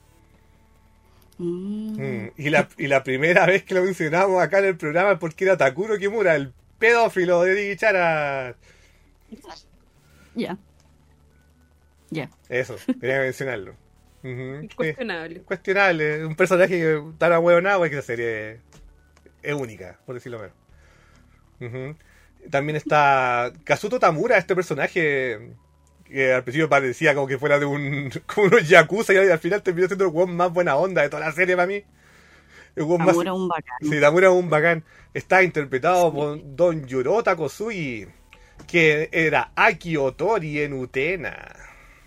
Y la primera vez que lo mencionamos acá en el programa es porque era Takuro Kimura, el pedófilo de Digichara. Ya. Eso, quería mencionarlo. Cuestionable. Un personaje que tan ahueonado es que la serie es única, por decirlo menos. También está Kazuto Tamura, este personaje que al principio parecía como que fuera de como unos yakuza y al final terminó siendo el weón más buena onda de toda la serie para mí. Tamura es un bacán. Sí, Tamura es un bacán. Está interpretado por Don Yorota Kosugi, que era Aki Otori en Utena.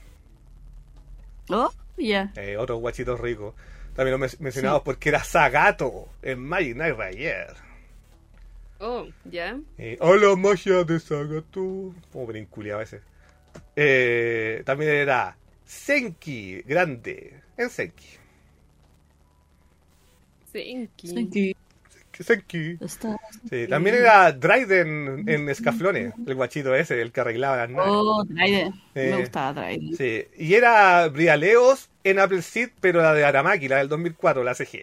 Otros guachitos ricos. También lo mencionamos porque era Sagato en Magic Knight Rayer. Hola, magia de Sagato. Como brinculeado ese. También era Senki Grande en Senki. Senki. Senki. Está- Sí, también era Dryden en Escaflone, el guachito ese, el que arreglaba las naves. Oh, Dryden. Me Eh, gustaba Dryden. Sí, y era Brialeos en Apple Seed, pero la de Aramaki, la del 2004, la CG.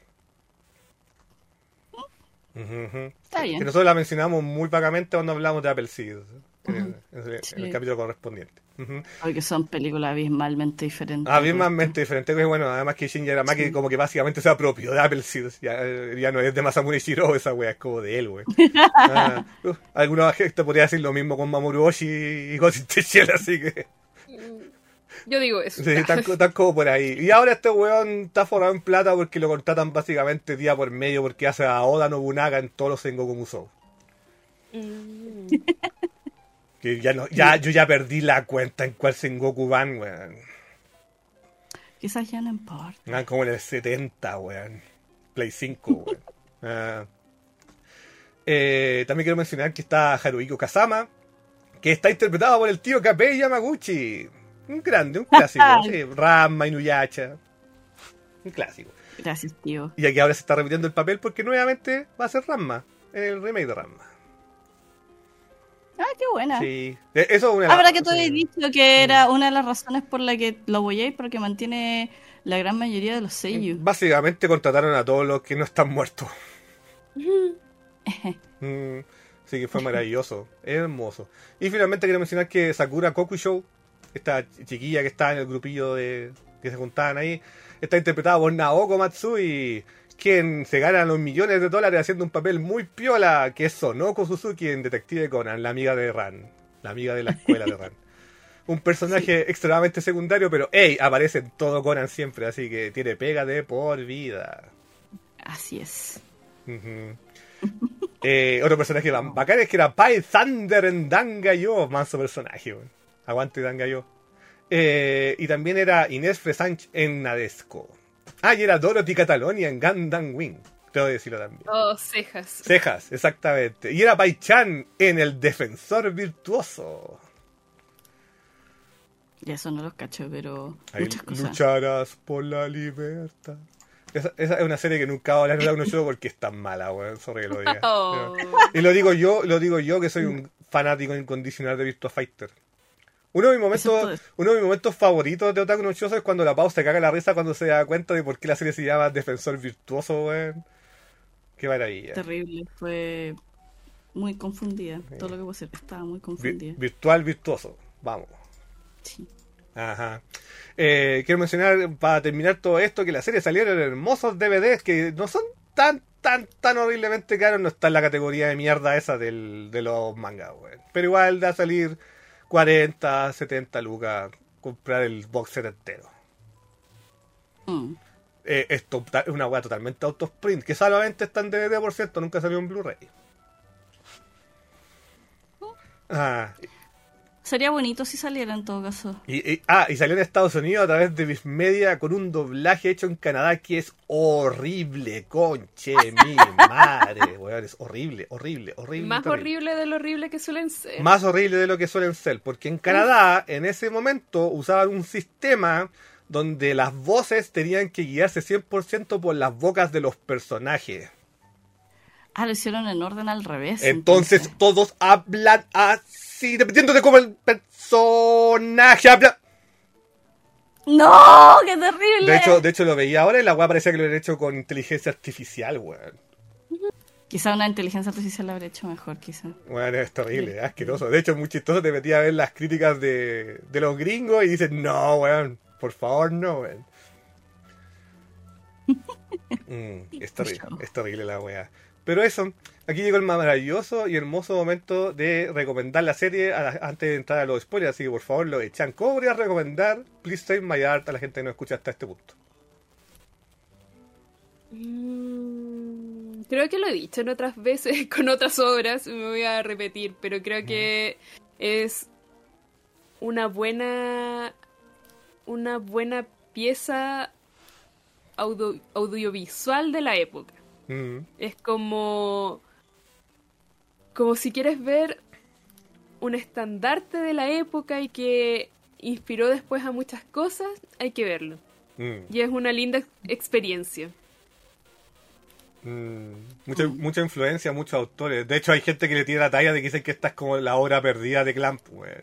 Ujú. Está Que bien. nosotros la mencionamos muy vagamente cuando hablamos de Apple Seed, en el Sí. capítulo correspondiente. Ujú. Porque son películas abismalmente diferentes. Abismalmente diferente, que bueno, además que Shinji Aramaki Sí. como que básicamente se apropió de Apple Seed, ya no es de Masamune Shiro, esa wea es como de él, wey. Algunos gente podría decir lo mismo con Mamoru Oshii y Ghost in the Shell, así que... Yo digo eso. Sí, están como por ahí. Y ahora este weón está forrado en plata porque lo contratan básicamente día por medio porque hace a Oda Nobunaga en todos los Sengoku Musou. Mm. Que yo ya perdí la cuenta en cuál Sengoku van, weón. Quizás ya no importa. Van como en el 70, weón. Play 5, weón. También quiero mencionar que está Haruhiko Kazama, que está interpretado por el tío Kapei Yamaguchi. Un grande, un clásico. Sí, Ranma, Inuyasha. Un clásico. Gracias, tío. Y aquí ahora se está repitiendo el papel porque nuevamente va a ser Ranma, en el remake de Ranma. Ah, qué buena. Sí, eso es una... Ah, verdad que tú habías sí. dicho que era una de las razones por la que lo apoyáis, porque mantiene la gran mayoría de los seiyuu. Básicamente contrataron a todos los que no están muertos. Sí, que fue maravilloso, hermoso. Y finalmente quiero mencionar que Sakura Kokusho, esta chiquilla que está en el grupillo de que se juntaban ahí, está interpretada por Naoko Matsui, quien se gana los millones de dólares haciendo un papel muy piola, que es Sonoko Suzuki en Detective Conan, la amiga de Ran, la amiga de la escuela de Ran. Un personaje extremadamente secundario, pero ¡ey! Aparece en todo Conan siempre, así que tiene pega de por vida. Así es. Ujú. Otro personaje bacán es que era Pai Thunder en Dangayo, manso personaje, weón. Aguante Dangayo. Y también era Inés Fresanch en Nadesco. Ah, y era Dorothy Catalonia en Gundam Wing. Tengo que decirlo también. Oh, cejas. Cejas, exactamente. Y era Pai Chan en El Defensor Virtuoso. Ya eso no los cacho, pero Ahí muchas cosas. lucharás por la libertad. Esa es una serie que nunca voy a hablar de uno porque es tan mala, weón. Sorry que lo diga. Oh. Y lo digo yo que soy un fanático incondicional de Virtua Fighter. Uno de mis momentos favoritos de Otaku no Choso es cuando la Pau se caga la risa cuando se da cuenta de por qué la serie se llama Defensor Virtuoso, weón. Qué maravilla. Terrible. Fue muy confundida. Todo lo que puedo decir. Estaba muy confundida. Virtual virtuoso. Vamos. Sí. Ajá. Quiero mencionar, para terminar todo esto, que la serie salieron hermosos DVDs que no son tan horriblemente caros. No está en la categoría de mierda esa de los mangas, weón. Pero igual da a salir 40, 70 lucas comprar el box set entero. Esto es una weá totalmente autosprint, que solamente está en DVD, por cierto, nunca salió en Blu-ray. Sería bonito si saliera en todo caso. Y salió en Estados Unidos a través de Viz Media con un doblaje hecho en Canadá que es horrible, conche mi madre, weón, es horrible. Más terrible. horrible de lo horrible que suelen ser. Más horrible de lo que suelen ser, porque en Canadá, en ese momento, usaban un sistema donde las voces tenían que guiarse 100% por las bocas de los personajes. Ah, lo hicieron en orden al revés. Entonces todos hablan así, dependiendo de cómo el personaje habla. ¡No! ¡Qué terrible! De hecho lo veía ahora y la weá parecía que lo habían hecho con inteligencia artificial, weón. Quizá una inteligencia artificial lo habría hecho mejor, quizá. Bueno, es terrible, es asqueroso. De hecho, es muy chistoso. Te metí a ver las críticas de los gringos y dices, no, weón, por favor, no, weón. Es terrible la weá. Pero eso, aquí llegó el maravilloso y hermoso momento de recomendar la serie antes de entrar a los spoilers. Así que por favor, lo echan. ¿Cómo podrías recomendar Please Save My Heart a la gente que no escucha hasta este punto? Creo que lo he dicho en otras veces con otras obras, me voy a repetir, pero creo que es una buena pieza audiovisual de la época. Es como si quieres ver un estandarte de la época y que inspiró después a muchas cosas, hay que verlo. Y es una linda experiencia. Mucha influencia, muchos autores. De hecho, hay gente que le tira la talla de que dicen que esta es como la obra perdida de Clamp, weón.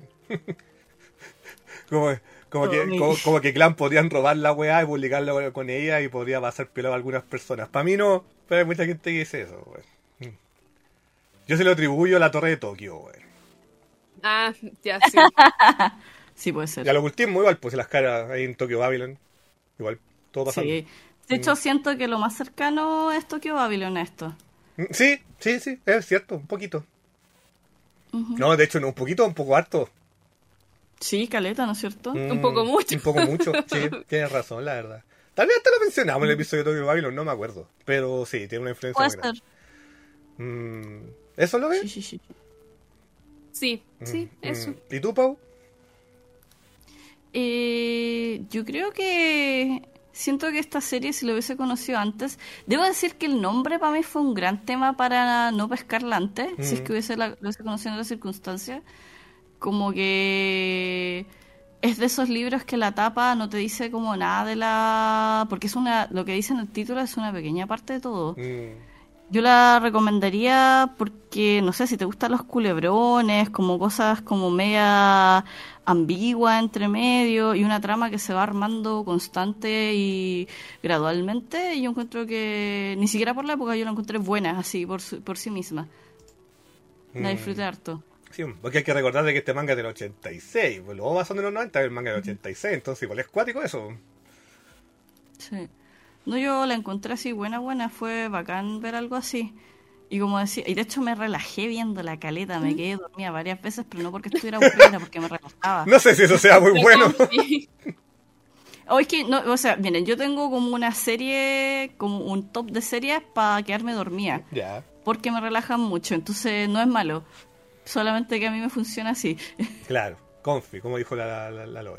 como que Clamp podrían robar la weá y publicarla con ella y podría pasar pelado a algunas personas. Para mí no, pero hay mucha gente que dice eso, weón. Yo se lo atribuyo a la Torre de Tokio, weón. Ah, ya, sí. Sí, puede ser. Y al ocultismo igual, pues las caras ahí en Tokio Babylon. Igual, todo pasando. Sí. De hecho, siento que lo más cercano es Tokio Babylon a esto. Sí, es cierto, un poquito. No, de hecho, no, un poquito, un poco harto. Sí, caleta, ¿no es cierto? Un poco mucho. Un poco mucho, sí, tienes razón, la verdad. Tal vez hasta lo mencionamos en el episodio de Tokyo Babylon, no me acuerdo. Pero sí, tiene una influencia Puede muy ser. grande. ¿Eso lo ves? Sí. Sí, eso. ¿Y tú, Pau? Yo creo que siento que esta serie, si lo hubiese conocido antes, debo decir que el nombre para mí fue un gran tema para no pescarla antes, si es que lo hubiese conocido en otras circunstancias. Como que es de esos libros que la tapa no te dice como nada de la... Porque lo que dice en el título es una pequeña parte de todo. Yo la recomendaría porque, no sé, si te gustan los culebrones, como cosas como media ambigua entre medio y una trama que se va armando constante y gradualmente, yo encuentro que, ni siquiera por la época, yo la encontré buena, así, por sí misma. La disfruté harto. Sí, porque hay que recordar de que este manga es del 86, pues luego son de los 90, el manga del 86, entonces igual es cuático eso. Sí. No, yo la encontré así buena, fue bacán ver algo así. Y como decía, y de hecho me relajé viendo la caleta, me quedé dormida varias veces, pero no porque estuviera aburrida, porque me relajaba. No sé si eso sea muy bueno. O es que, no, o sea, miren, yo tengo como una serie, como un top de series para quedarme dormida. Ya. Porque me relajan mucho, entonces no es malo. Solamente que a mí me funciona así. Claro, comfy, como dijo la Loe.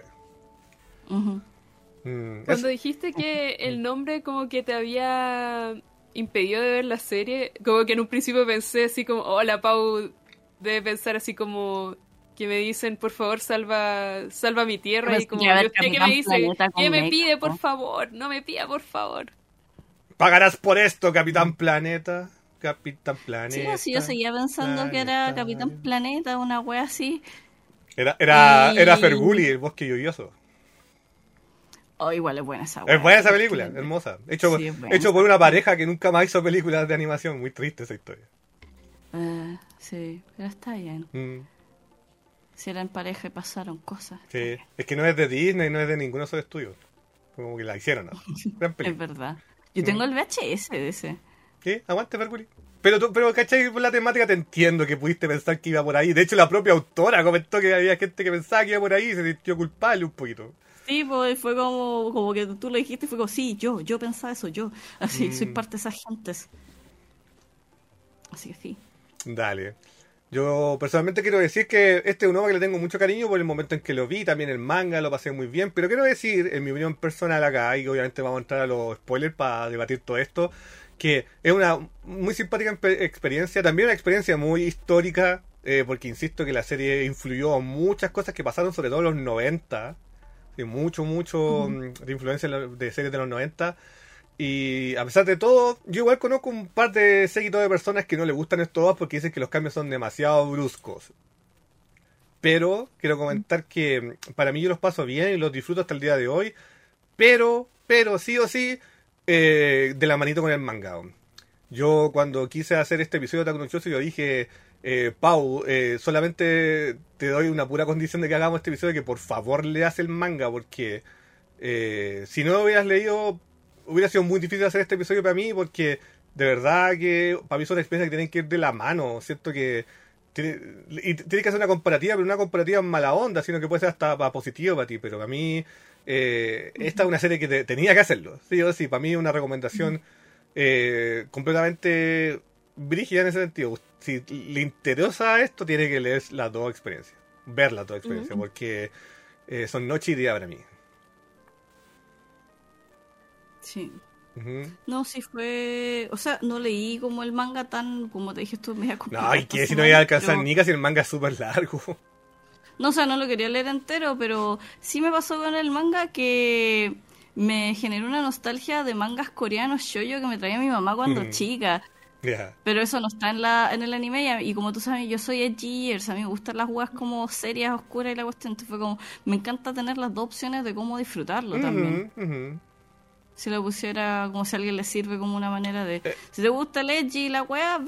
Cuando dijiste que el nombre como que te había impedido de ver la serie, como que en un principio pensé así como, hola Pau, debe pensar así como que me dicen, por favor, salva mi tierra, Pues y como, ya, yo sé que me dice, que me México. pide, por favor, no me pida, por favor. Pagarás por esto, Capitán Planeta. Capitán Planeta. Sí, yo seguía pensando que era Capitán Planeta, una wea así. Era Ferguli, el bosque lluvioso. Oh, igual es buena esa wea. Es buena esa película, hermosa. Hecho por una pareja que nunca más hizo películas de animación. Muy triste esa historia. Sí, pero está bien. Si eran pareja y pasaron cosas. Sí, es que no es de Disney, no es de ninguno de esos estudios. Como que la hicieron, ¿no? Gran película. Es verdad. Yo tengo el VHS de ese. Sí, aguante, Ferguli. Pero, ¿cachai? Por la temática te entiendo que pudiste pensar que iba por ahí. De hecho, la propia autora comentó que había gente que pensaba que iba por ahí y se sintió culpable un poquito. Sí, pues fue como que tú lo dijiste y fue como, sí, yo pensaba eso, yo. Así, soy parte de esas gentes. Así que sí. Dale. Yo personalmente quiero decir que este es un OVA que le tengo mucho cariño por el momento en que lo vi, también el manga lo pasé muy bien, pero quiero decir, en mi opinión personal acá, y obviamente vamos a entrar a los spoilers para debatir todo esto, que es una muy simpática experiencia, también una experiencia muy histórica, porque insisto que la serie influyó en muchas cosas que pasaron, sobre todo en los 90, mucho de influencia de series de los 90. Y a pesar de todo, yo igual conozco un par de séquitos de personas que no les gustan estos dos porque dicen que los cambios son demasiado bruscos. Pero quiero comentar que para mí yo los paso bien y los disfruto hasta el día de hoy. Pero sí o sí, de la manito con el manga. Yo cuando quise hacer este episodio de Otaku no Shoujo, yo dije, Pau, solamente te doy una pura condición de que hagamos este episodio, que por favor leas el manga, porque si no lo hubieras leído, hubiera sido muy difícil hacer este episodio para mí, porque de verdad que para mí es una experiencia que tienen que ir de la mano, ¿cierto? Que tiene que hacer una comparativa, pero una comparativa en mala onda, sino que puede ser hasta positivo para ti, pero para mí esta es una serie que tenía que hacerlo, sí o sí. Para mí es una recomendación completamente brígida en ese sentido. Si le interesa esto, tiene que leer las dos experiencias, ver las dos experiencias, porque son noche y día para mí. Sí. No, sí fue... O sea, no leí como el manga tan, como te dije, tú media complicado. No, y que si no iba a alcanzar ni casi, el manga es súper largo. No, o sea, no lo quería leer entero, pero sí me pasó con el manga que me generó una nostalgia de mangas coreanos shoujo que me traía mi mamá cuando chica. Yeah. Pero eso no está en el anime y como tú sabes, yo soy edgy, a mí me gustan las jugadas como serias, oscuras y la cuestión. Entonces fue como, me encanta tener las dos opciones de cómo disfrutarlo también. Si lo pusiera como si a alguien le sirve como una manera de... Si te gusta el edgy y la wea,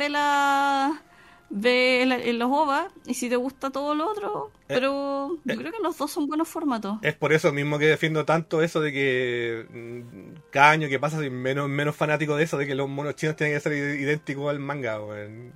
ve los OVA, y si te gusta todo lo otro, pero yo creo que los dos son buenos formatos. Es por eso mismo que defiendo tanto eso de que cada año que pasa soy menos fanático de eso, de que los monos chinos tienen que ser idénticos al manga, weón.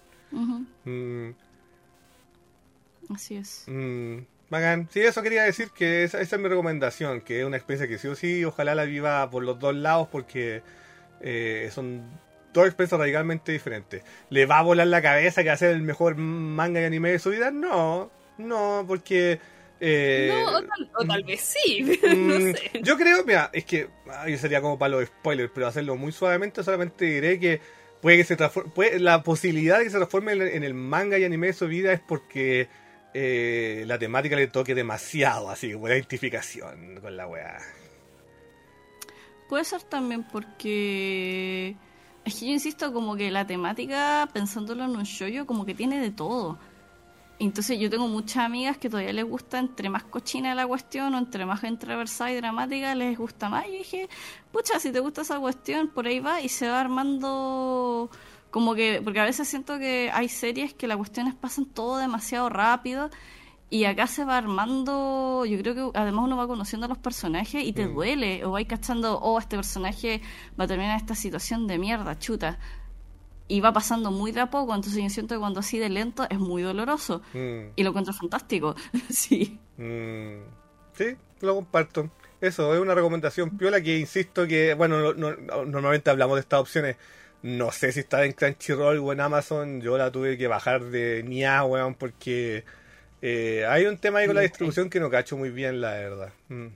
Así es. Bacán. Sí, eso quería decir, que esa es mi recomendación, que es una experiencia que sí o sí, ojalá la viva por los dos lados, porque son dos experiencias radicalmente diferentes. ¿Le va a volar la cabeza que va a ser el mejor manga y anime de su vida? No, porque... o tal vez sí, no sé. Yo creo, mira, es que yo sería como para los spoilers, pero hacerlo muy suavemente, solamente diré que puede que se transforme, la posibilidad de que se transforme en el manga y anime de su vida es porque la temática le toque demasiado, así como la identificación con la weá. Puede ser también porque... Es que yo insisto, como que la temática, pensándolo en un shoujo, como que tiene de todo. Entonces yo tengo muchas amigas que todavía les gusta entre más cochina la cuestión, o entre más entreversada y dramática, les gusta más. Y yo dije, pucha, si te gusta esa cuestión, por ahí va, y se va armando... Como que, porque a veces siento que hay series que las cuestiones pasan todo demasiado rápido, y acá se va armando, yo creo que además uno va conociendo a los personajes y te duele, o vais cachando, este personaje va a terminar en esta situación de mierda, chuta. Y va pasando muy de a poco, entonces yo siento que cuando así de lento es muy doloroso. Y lo encuentro fantástico, sí. Sí, lo comparto. Eso, es una recomendación piola que insisto que, bueno, normalmente hablamos de estas opciones. No sé si está en Crunchyroll o en Amazon, yo la tuve que bajar de Nia, weón, porque hay un tema ahí con la distribución que no cacho muy bien, la verdad.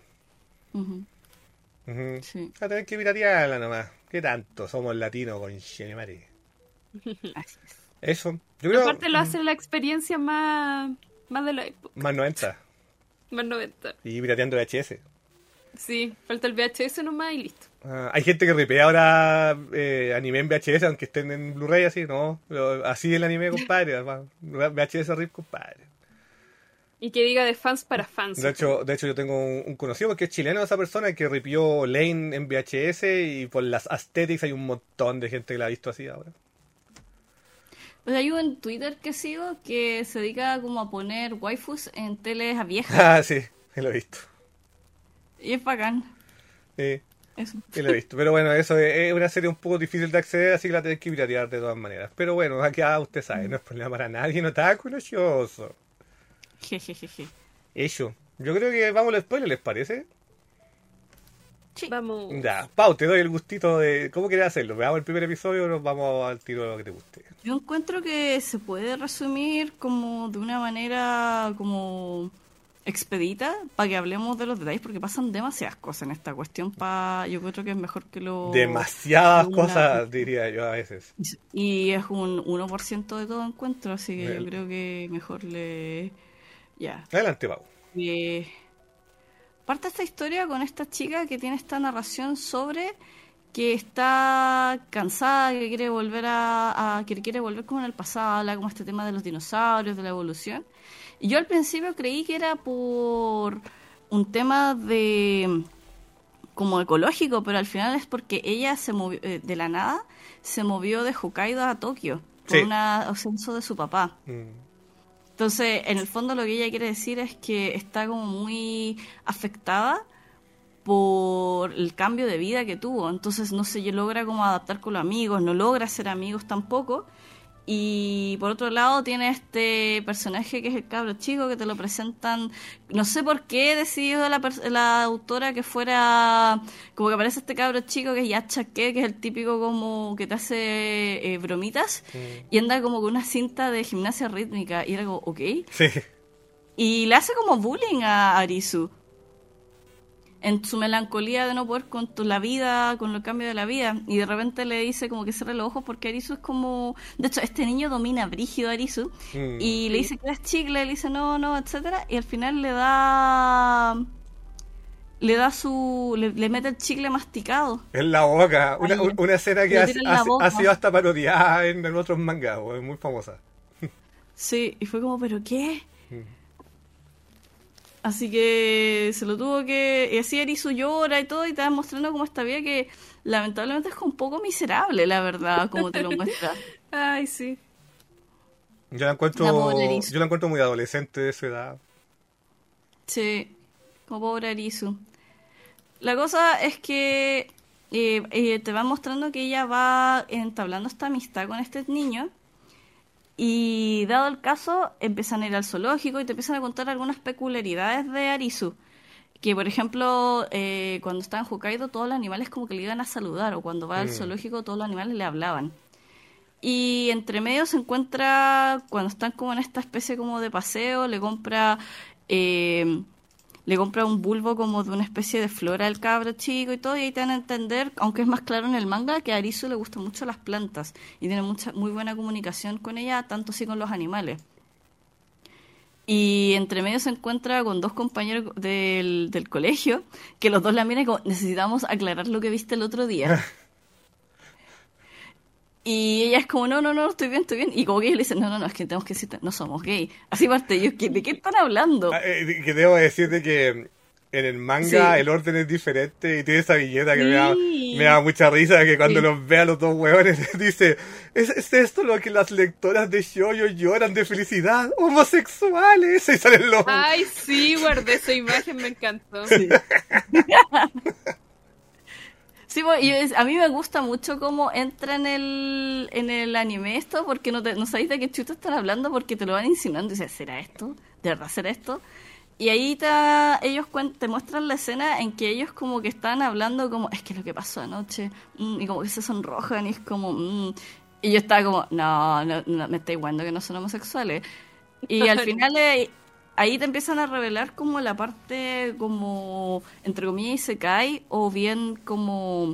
Sí. A tener que piratearla nomás. ¿Qué tanto? Somos latinos con Shenemari. Así es. Eso. Yo creo, Aparte lo hace la experiencia más de la época. más 90. Más 90. Y pirateando VHS. Sí, falta el VHS nomás y listo. Hay gente que ripea ahora anime en VHS, aunque estén en Blu-ray, así, ¿no? Así el anime, compadre. VHS RIP, compadre. Y que diga de fans para fans. De hecho yo tengo un conocido que es chileno, esa persona que ripió Lane en VHS, y por las aesthetics hay un montón de gente que la ha visto así ahora. Pues hay un Twitter que sigo que se dedica como a poner waifus en teles a viejas. Ah, sí, lo he visto. Y es bacán. Sí. Eso. Sí, lo he visto. Pero bueno, eso es una serie un poco difícil de acceder, así que la tenés que piratear de todas maneras. Pero bueno, acá usted sabe, no es problema para nadie, no está curioso. Jejejeje. Eso. Yo creo que vamos a los spoilers, ¿les parece? Sí. Vamos. Ya, Pau, te doy el gustito de... ¿Cómo querés hacerlo? ¿Veamos el primer episodio o nos vamos al tiro de lo que te guste? Yo encuentro que se puede resumir como de una manera como expedita para que hablemos de los detalles, porque pasan demasiadas cosas en esta cuestión. Yo creo que es mejor que lo... Demasiadas cosas, diría yo a veces. Y es un 1% de todo encuentro, así que yo creo que mejor Ya. Adelante, Pau. Parte esta historia con esta chica que tiene esta narración sobre que está cansada, que quiere volver que quiere volver como en el pasado, habla como este tema de los dinosaurios, de la evolución. Y yo al principio creí que era por un tema de como ecológico, pero al final es porque ella se movió de la nada, se movió de Hokkaido a Tokio por un ascenso de su papá. Entonces, en el fondo lo que ella quiere decir es que está como muy afectada por el cambio de vida que tuvo. Entonces no se logra como adaptar con los amigos, no logra ser amigos tampoco. Y por otro lado tiene este personaje que es el cabro chico, que te lo presentan, no sé por qué decidió la autora que fuera, como que aparece este cabro chico que es Yachaque, que es el típico como que te hace bromitas, y anda como con una cinta de gimnasia rítmica, y era como, ok. Sí. Y le hace como bullying a Arisu en su melancolía de no poder con la vida, con el cambio de la vida, y de repente le dice como que cierre los ojos porque Arisu es como... De hecho, este niño domina brígido a Arisu, y le dice que es chicle, le dice no, etcétera, y al final le da le mete el chicle masticado. En la boca. Una escena que ha sido hasta parodiada en otros mangas, es muy famosa. Sí, y fue como, ¿pero qué? Así que se lo tuvo que... Y así Arisu llora y todo, y te va mostrando como esta vida que lamentablemente es un poco miserable, la verdad, como te lo muestra. Ay, sí. Yo la encuentro muy adolescente de su edad. Sí, como pobre Arisu. La cosa es que te va mostrando que ella va entablando esta amistad con este niño. Y dado el caso, empiezan a ir al zoológico y te empiezan a contar algunas peculiaridades de Arisu. Que, por ejemplo, cuando está en Hokkaido, todos los animales como que le iban a saludar. O cuando va al zoológico, todos los animales le hablaban. Y entre medio se encuentra, cuando están como en esta especie como de paseo, le compra un bulbo como de una especie de flora al cabro chico y todo, y ahí te van a entender, aunque es más claro en el manga, que a Arisu le gustan mucho las plantas y tiene muy buena comunicación con ella, tanto así con los animales. Y entre medio se encuentra con dos compañeros del colegio, que los dos la miran como, necesitamos aclarar lo que viste el otro día. Y ella es como, no, estoy bien. Y como que ellos le dicen, no, es que tenemos que decirte, no somos gay. Así parte ellos, ¿de qué están hablando? Que debo decirte que en el manga el orden es diferente y tiene esa viñeta que me da mucha risa, que cuando los ve a los dos huevones dice, ¿es esto lo que las lectoras de shoujo lloran de felicidad? ¡Homosexuales! Y salen los... Ay, sí, guardé esa imagen, me encantó. Sí. Sí, y a mí me gusta mucho cómo entra en el anime esto, porque no sabéis de qué chuta están hablando, porque te lo van insinuando y dices, ¿será esto? ¿De verdad será esto? Y ahí ellos te muestran la escena en que ellos como que están hablando como, es que lo que pasó anoche, y como que se sonrojan y es como, y yo estaba como, no, me estáis guando que no son homosexuales. Y al final... ahí te empiezan a revelar como la parte como, entre comillas, isekai, o bien como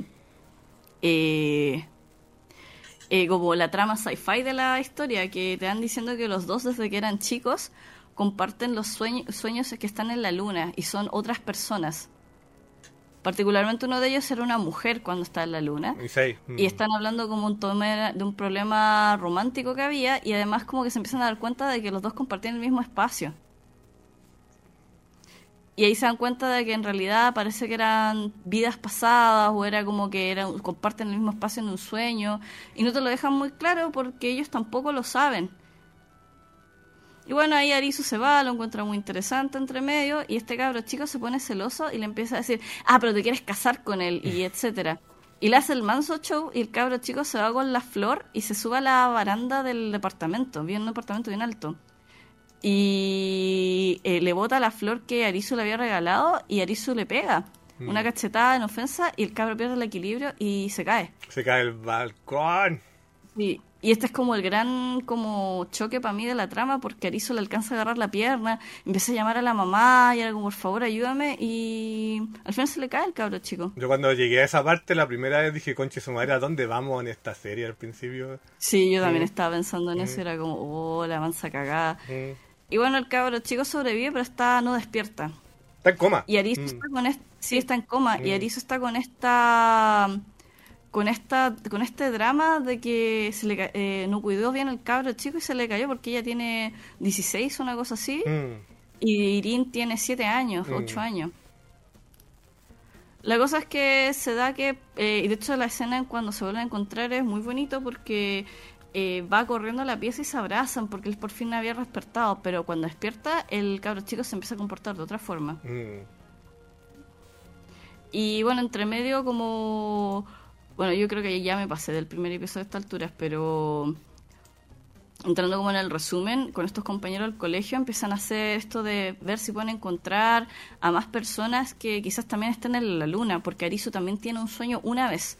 como la trama sci-fi de la historia, que te van diciendo que los dos desde que eran chicos comparten los sueños que están en la luna y son otras personas. Particularmente uno de ellos era una mujer cuando está en la luna. Y están hablando como de un problema romántico que había, y además como que se empiezan a dar cuenta de que los dos compartían el mismo espacio. Y ahí se dan cuenta de que en realidad parece que eran vidas pasadas, o era como que comparten el mismo espacio en un sueño, y no te lo dejan muy claro porque ellos tampoco lo saben. Y bueno, ahí Arisu se va, lo encuentra muy interesante entre medio, y este cabro chico se pone celoso y le empieza a decir, pero te quieres casar con él, y etcétera. Y le hace el manso show, y el cabro chico se va con la flor y se sube a la baranda del departamento, un departamento bien alto. Y le bota la flor que Arisu le había regalado, y Arisu le pega una cachetada en ofensa, y el cabro pierde el equilibrio y se cae. Se cae el balcón. Sí. Y este es como el gran como choque para mí de la trama, porque Arisu le alcanza a agarrar la pierna, empieza a llamar a la mamá y era como, por favor, ayúdame, y al final se le cae el cabro chico. Yo cuando llegué a esa parte la primera vez dije, conche su madre, ¿a dónde vamos en esta serie al principio? Sí, yo también estaba pensando en eso, era como, la mansa cagada. Y bueno, el cabro chico sobrevive, pero no despierta. Está en coma. Y Arisu está con sí, está en coma, y Arisu está con este drama de que no cuidó bien el cabro chico y se le cayó, porque ella tiene 16 o una cosa así, y Irin tiene 7 años, 8 años. La cosa es que se da que, y de hecho la escena cuando se vuelven a encontrar es muy bonito, porque va corriendo a la pieza y se abrazan porque él por fin había despertado, pero cuando despierta el cabro chico se empieza a comportar de otra forma. Y bueno, entre medio como... Bueno, yo creo que ya me pasé del primer episodio a estas alturas, pero entrando como en el resumen, con estos compañeros del colegio empiezan a hacer esto de ver si pueden encontrar a más personas que quizás también estén en la luna, porque Arisu también tiene un sueño una vez.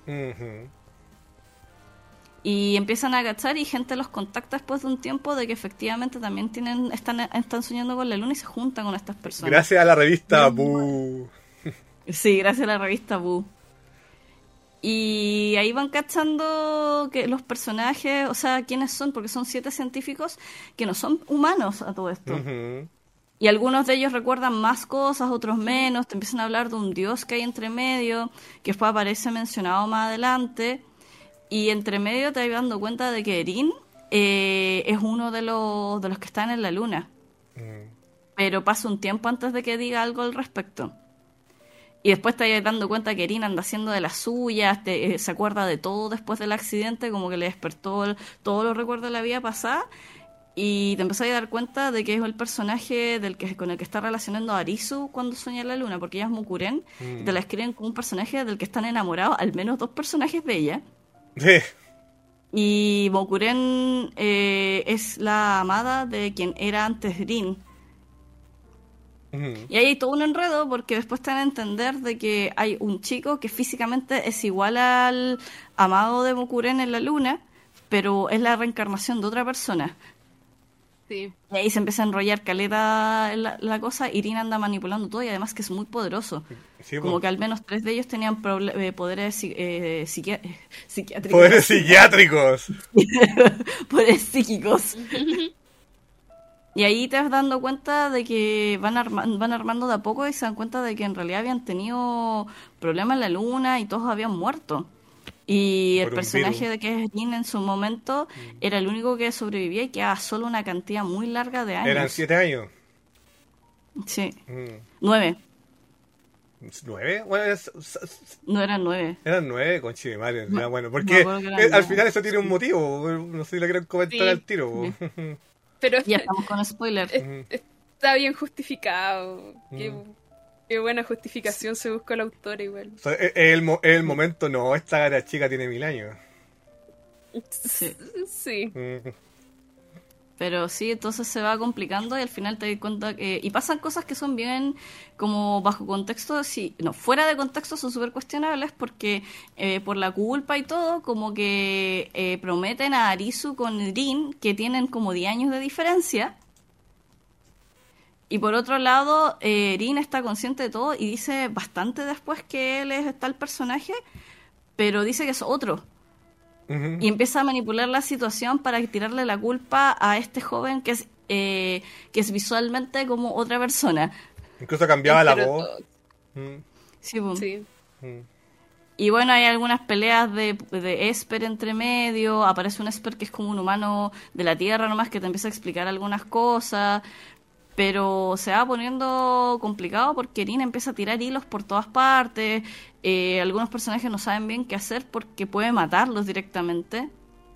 Y empiezan a agachar y gente los contacta después de un tiempo de que efectivamente también están soñando con la luna y se juntan con estas personas. Gracias a la revista Boo. Sí, gracias a la revista Boo. Y ahí van cachando que los personajes, o sea, quiénes son, porque son 7 científicos que no son humanos a todo esto. Y algunos de ellos recuerdan más cosas, otros menos. Te empiezan a hablar de un dios que hay entre medio, que después aparece mencionado más adelante. Y entre medio te vas dando cuenta de que Erin es uno de los que están en la luna. Pero pasa un tiempo antes de que diga algo al respecto. Y después te vas dando cuenta que Erin anda haciendo de las suyas, se acuerda de todo después del accidente, como que le despertó todos los recuerdos de la vida pasada. Y te empezás a dar cuenta de que es el personaje con el que está relacionando a Arisu cuando sueña en la luna, porque ella es Mokuren, y te la escriben como un personaje del que están enamorados al menos 2 personajes de ella. Sí. Y Mokuren es la amada de quien era antes Rin. Y ahí hay todo un enredo porque después te dan a entender de que hay un chico que físicamente es igual al amado de Mokuren en la luna, pero es la reencarnación de otra persona. Sí. Y ahí se empieza a enrollar caleta la cosa, y Rin anda manipulando todo y además que es muy poderoso. Sí, como que al menos 3 de ellos tenían poderes psiquiátricos. Poderes psiquiátricos. Poderes psíquicos. Y ahí te vas dando cuenta de que van armando de a poco y se dan cuenta de que en realidad habían tenido problemas en la luna y todos habían muerto. Y el personaje de que es Jin en su momento era el único que sobrevivía y quedaba solo una cantidad muy larga de años. Eran 7 años. Sí. 9. ¿9? Bueno, No eran 9. Eran 9, conchi de madre. Ya, bueno, porque al final eso tiene un motivo. No sé si lo quieren comentar al tiro. Sí. Pero ya estamos con spoiler. Está bien justificado. Qué buena justificación se buscó el autor igual. O sea, el momento, no, esta cara chica tiene 1000 años. Sí. Pero sí, entonces se va complicando y al final te das cuenta que... Y pasan cosas que son bien como bajo contexto, sí, no, fuera de contexto son súper cuestionables porque por la culpa y todo, como que prometen a Arisu con Rin que tienen como 10 años de diferencia. Y por otro lado, Rin está consciente de todo y dice bastante después que él es tal personaje, pero dice que es otro. Y empieza a manipular la situación para tirarle la culpa a este joven que es visualmente como otra persona. Incluso cambiaba la voz. Sí, boom. Sí. Y bueno, hay algunas peleas de Esper entre medio. Aparece un Esper que es como un humano de la Tierra nomás, que te empieza a explicar algunas cosas. Pero se va poniendo complicado porque Rin empieza a tirar hilos por todas partes. Algunos personajes no saben bien qué hacer porque puede matarlos directamente.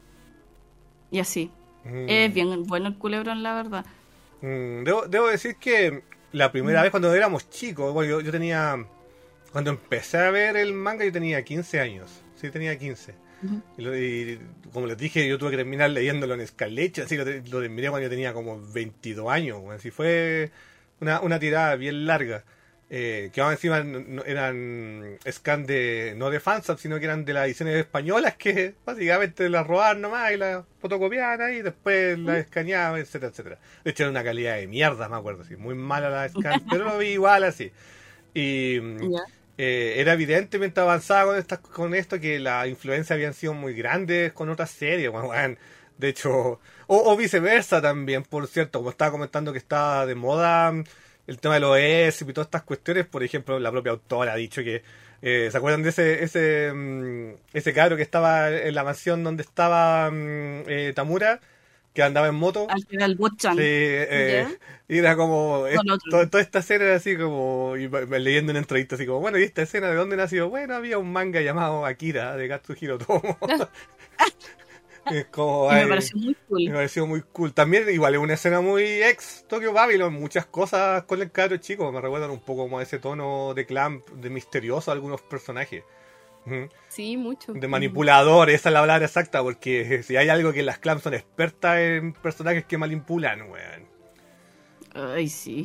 Y así. Es bien bueno el culebrón, la verdad. Debo decir que la primera vez cuando éramos chicos, bueno, yo tenía... Cuando empecé a ver el manga yo tenía 15 años. Sí, tenía 15. Y como les dije, yo tuve que terminar leyéndolo en escaleta, así lo terminé cuando yo tenía como 22 años. Así fue una tirada bien larga. Que más encima no eran scan no de fansub, sino que eran de las ediciones españolas que básicamente las robaban nomás y las fotocopiaban ahí y después las escaneaban, etcétera, etcétera. De hecho era una calidad de mierda, me acuerdo, así, muy mala la scan, pero lo vi igual así. Y era evidente mientras avanzaba con esto que la influencia habían sido muy grandes con otras series, bueno, de hecho, o viceversa también, por cierto, como estaba comentando que estaba de moda el tema de los ESP y todas estas cuestiones. Por ejemplo, la propia autora ha dicho que ¿se acuerdan de ese cabro que estaba en la mansión donde estaba Tamura? Que andaba en moto. Al final, Botchan. Sí, y era como... toda esta escena era así como... Y leyendo una entrevista así como... Bueno, ¿y esta escena de dónde nació? Bueno, había un manga llamado Akira, de Katsuhiro Tomo. Es como, me pareció muy cool. Me pareció muy cool. También igual es una escena muy ex Tokyo Babylon. Muchas cosas con el cabro chico. Me recuerdan un poco como a ese tono de clamp, de misterioso a algunos personajes. Sí, mucho. De manipulador, esa es la palabra exacta, porque si hay algo que las Clamp son expertas en personajes que manipulan, weón. Ay, sí.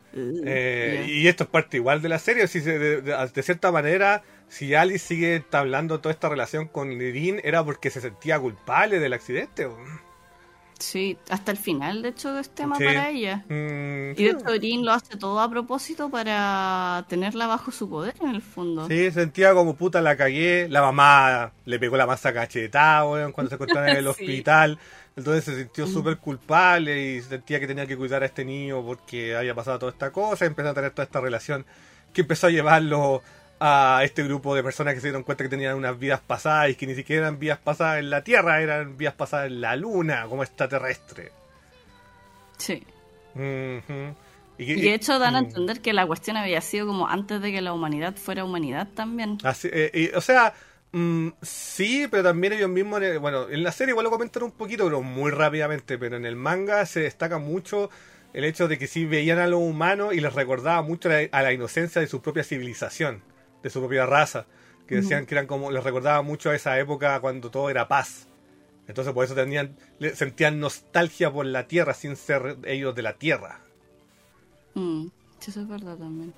Y esto es parte igual de la serie. Si de cierta manera, si Alice sigue entablando toda esta relación con Rin, era porque se sentía culpable del accidente. Sí, hasta el final, de hecho, es tema Sí. para ella. Y de hecho, Rin lo hace todo a propósito para tenerla bajo su poder, en el fondo. Sí, sentía como puta la cagué. La mamá le pegó la masa cachetada, weón, cuando se encontraban en el Sí. hospital. Entonces se sintió súper culpable y sentía que tenía que cuidar a este niño porque había pasado toda esta cosa. Y empezó a tener toda esta relación que empezó a llevarlo a este grupo de personas que se dieron cuenta que tenían unas vidas pasadas y que ni siquiera eran vidas pasadas en la Tierra, eran vidas pasadas en la Luna, como extraterrestre. Sí. Ujú. Y de hecho dan a entender que la cuestión había sido como antes de que la humanidad fuera humanidad también. Así, o sea, sí, pero también ellos mismos, bueno, en la serie igual lo comentan un poquito, pero muy rápidamente, pero en el manga se destaca mucho el hecho de que sí veían a los humanos y les recordaba mucho a la inocencia de su propia civilización, de su propia raza, que decían que eran como, les recordaba mucho a esa época cuando todo era paz. Entonces por eso sentían nostalgia por la Tierra sin ser ellos de la Tierra. Sí, eso es verdad también.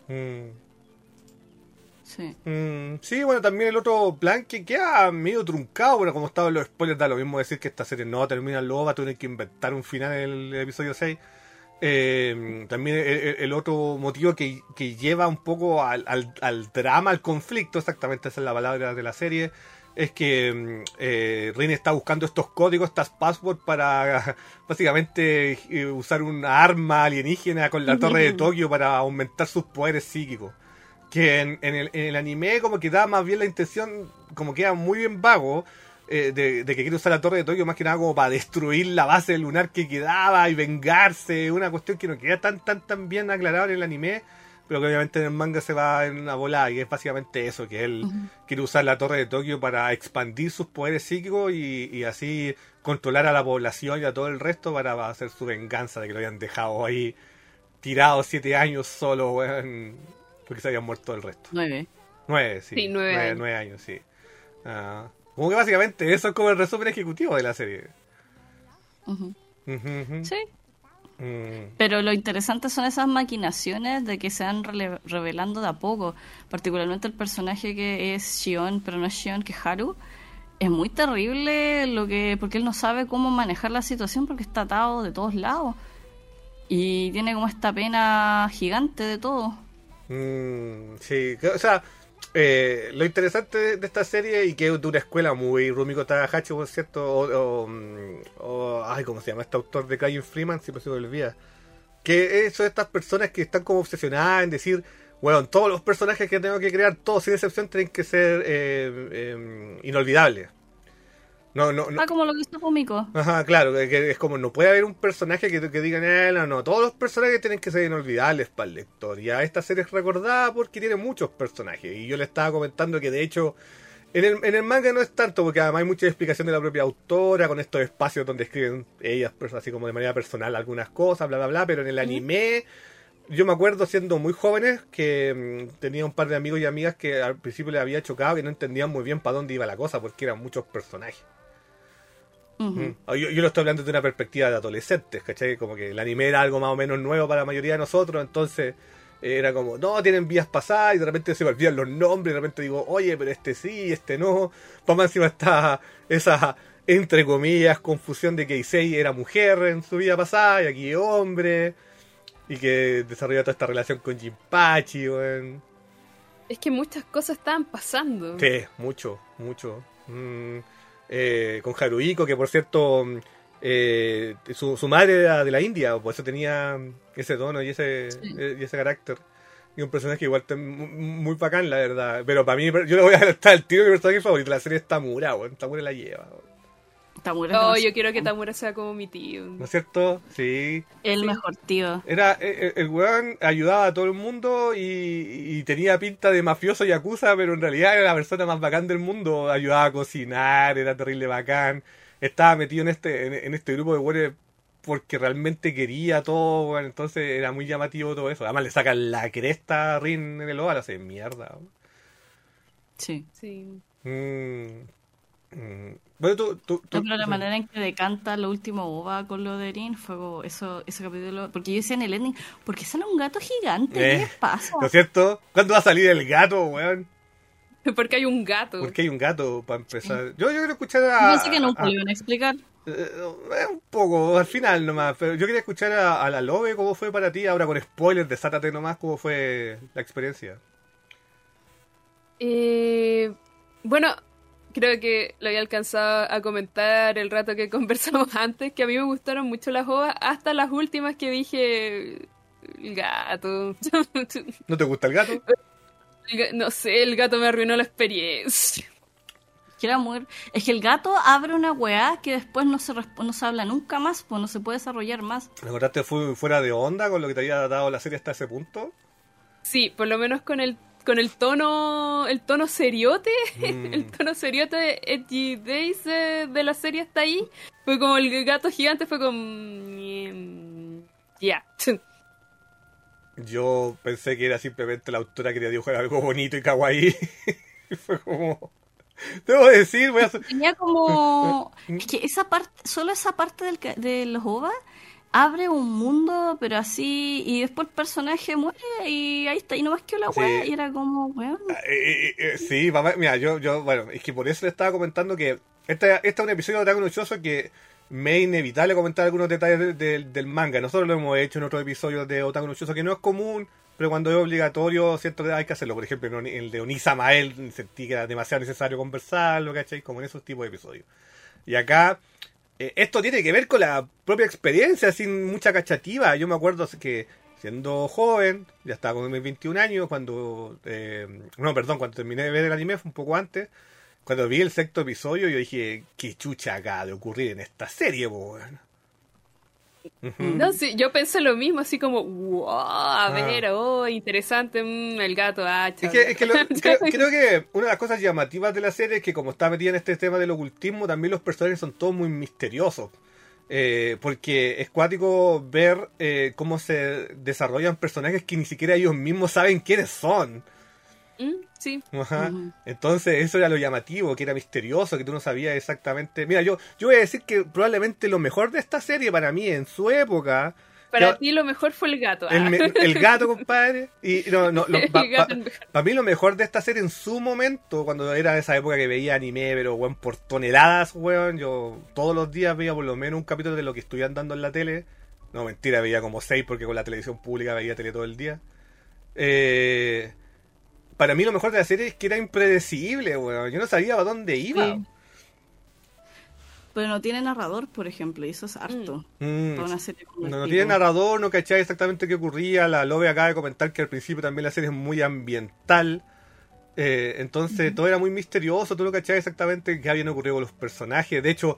Sí. Sí, bueno, también el otro plan que queda medio truncado, bueno, como estaban los spoilers, da lo mismo decir que esta serie no termina luego, va a tener que inventar un final en el episodio 6. También el otro motivo que lleva un poco al drama, al conflicto, exactamente esa es la palabra de la serie, es que Rin está buscando estos códigos, estas passwords para básicamente usar una arma alienígena con la torre de Tokio para aumentar sus poderes psíquicos. Que en el anime como que da más bien la intención, como queda muy bien vago, de que quiere usar la torre de Tokio más que nada como para destruir la base lunar que quedaba y vengarse, una cuestión que no queda tan bien aclarada en el anime, pero que obviamente en el manga se va en una volada, y es básicamente eso, que él quiere usar la torre de Tokio para expandir sus poderes psíquicos y así controlar a la población y a todo el resto para hacer su venganza de que lo habían dejado ahí tirado 7 años solo, weón, porque se habían muerto el resto. 9. 9, sí. Sí, 9 9 años, sí. Como que básicamente eso es como el resumen ejecutivo de la serie. Sí. Pero lo interesante son esas maquinaciones de que se van revelando de a poco. Particularmente el personaje que es Shion, pero no es Shion, que es Haru. Es muy terrible porque él no sabe cómo manejar la situación porque está atado de todos lados. Y tiene como esta pena gigante de todo. Sí, o sea, lo interesante de esta serie y que es de una escuela muy Rumiko Takahashi, por cierto, ay, ¿cómo se llama? Este autor de Crying Freeman, siempre se me olvida. Que son estas personas que están como obsesionadas en decir, bueno, todos los personajes que tengo que crear, todos sin excepción, tienen que ser inolvidables. No. Como lo que hizo Fumiko. Ajá, claro, que es como no puede haber un personaje que digan, no, todos los personajes tienen que ser inolvidables para el lector. Y a esta serie es recordada porque tiene muchos personajes. Y yo le estaba comentando que de hecho en el manga no es tanto, porque además hay mucha explicación de la propia autora, con estos espacios donde escriben ellas así como de manera personal algunas cosas, bla, bla, bla, pero en el anime... Yo me acuerdo siendo muy jóvenes que tenía un par de amigos y amigas que al principio les había chocado, que no entendían muy bien para dónde iba la cosa, porque eran muchos personajes. Yo lo estoy hablando de una perspectiva de adolescentes, ¿cachai? Como que el anime era algo más o menos nuevo para la mayoría de nosotros, entonces era como, no, tienen vidas pasadas, y de repente se me olvidan los nombres, y de repente digo, oye, pero este sí, este no. Para más encima está esa, entre comillas, confusión de que Issei era mujer en su vida pasada, y aquí es hombre, y que desarrolla toda esta relación con Jinpachi, weón. Es que muchas cosas estaban pasando. Sí, mucho. Con Haruhiko, que por cierto su madre era de la India, por eso tenía ese tono y ese carácter, y un personaje igual muy bacán, la verdad. Pero para mí, yo le voy a estar al tiro, mi personaje favorito de la serie es Tamura, bueno. Tamura la lleva, Tamura yo quiero que Tamura sea como mi tío. ¿no es cierto? Sí. El mejor tío. Era el weón ayudaba a todo el mundo y tenía pinta de mafioso yakuza, pero en realidad era la persona más bacán del mundo. Ayudaba a cocinar, era terrible bacán. Estaba metido en este grupo de weones porque realmente quería todo, weón. Entonces era muy llamativo todo eso. Además le sacan la cresta a Rin en el óvalo, hace mierda. Sí. Bueno, tú, pero la manera en que decanta lo último OVA con lo de Rin fue como ese capítulo. Porque yo decía en el ending, ¿por qué sale un gato gigante? ¿Qué les pasa? ¿No es cierto? ¿Cuándo va a salir el gato, weón? Porque hay un gato. Porque hay un gato, para empezar. Yo quiero escuchar a... Yo pensé que nunca lo iban a explicar. Un poco, al final nomás. Pero yo quería escuchar a la Lobe cómo fue para ti. Ahora con spoilers, desátate nomás cómo fue la experiencia. Bueno, creo que lo había alcanzado a comentar el rato que conversamos antes, que a mí me gustaron mucho las ovas, hasta las últimas que dije... El gato. ¿No te gusta el gato? No sé, el gato me arruinó la experiencia. Quiero amor. Es que el gato abre una weá que después no se habla nunca más, pues no se puede desarrollar más. ¿Me encontraste fuera de onda con lo que te había dado la serie hasta ese punto? Sí, por lo menos con el tono seriote, el tono seriote Edgy Days de la serie hasta ahí. Fue como el gato gigante, fue como... Ya. Yo pensé que era simplemente la autora quería dibujar algo bonito y kawaii. Y fue como... Debo decir, voy a... Tenía como... Es que esa parte, solo esa parte de los OVA abre un mundo, pero así... Y después el personaje muere y ahí está. Y no más que la wea. Y era como, weón... Sí, mamá, mira, bueno, es que por eso le estaba comentando que este es un episodio de Otaku no Choso que me es inevitable comentar algunos detalles del manga. Nosotros lo hemos hecho en otros episodios de Otaku no Choso, que no es común, pero cuando es obligatorio, siento que hay que hacerlo. Por ejemplo, en el de Onisamael sentí que era demasiado necesario conversarlo, ¿cachai? Como en esos tipos de episodios. Y acá, esto tiene que ver con la propia experiencia, sin mucha cachativa. Yo me acuerdo que siendo joven, ya estaba con mis 21 años, cuando terminé de ver el anime, fue un poco antes. Cuando vi el sexto episodio, yo dije, qué chucha acaba de ocurrir en esta serie, weón. No, sí, yo pensé lo mismo, así como, wow, a ver, interesante, el gato, Es que creo que una de las cosas llamativas de la serie es que como está metida en este tema del ocultismo, también los personajes son todos muy misteriosos. Porque es cuático ver cómo se desarrollan personajes que ni siquiera ellos mismos saben quiénes son. Sí. Ajá. Entonces eso era lo llamativo, que era misterioso, que tú no sabías exactamente. Mira, yo voy a decir que probablemente lo mejor de esta serie para mí en su época... Para ti lo mejor fue el gato. El gato, compadre. Y para mí lo mejor de esta serie en su momento, cuando era esa época que veía anime, pero weón, por toneladas, weón, yo todos los días veía por lo menos un capítulo de lo que estuvieran dando en la tele. No, mentira, veía como 6 porque con la televisión pública veía tele todo el día. Para mí lo mejor de la serie es que era impredecible, weón. Yo no sabía a dónde iba. Sí. Pero no tiene narrador, por ejemplo, y eso es harto. Para una serie como no tiene narrador, no cachai exactamente qué ocurría. La Lobe acaba de comentar que al principio también la serie es muy ambiental. Entonces todo era muy misterioso, tú no cachai exactamente qué habían ocurrido con los personajes. De hecho,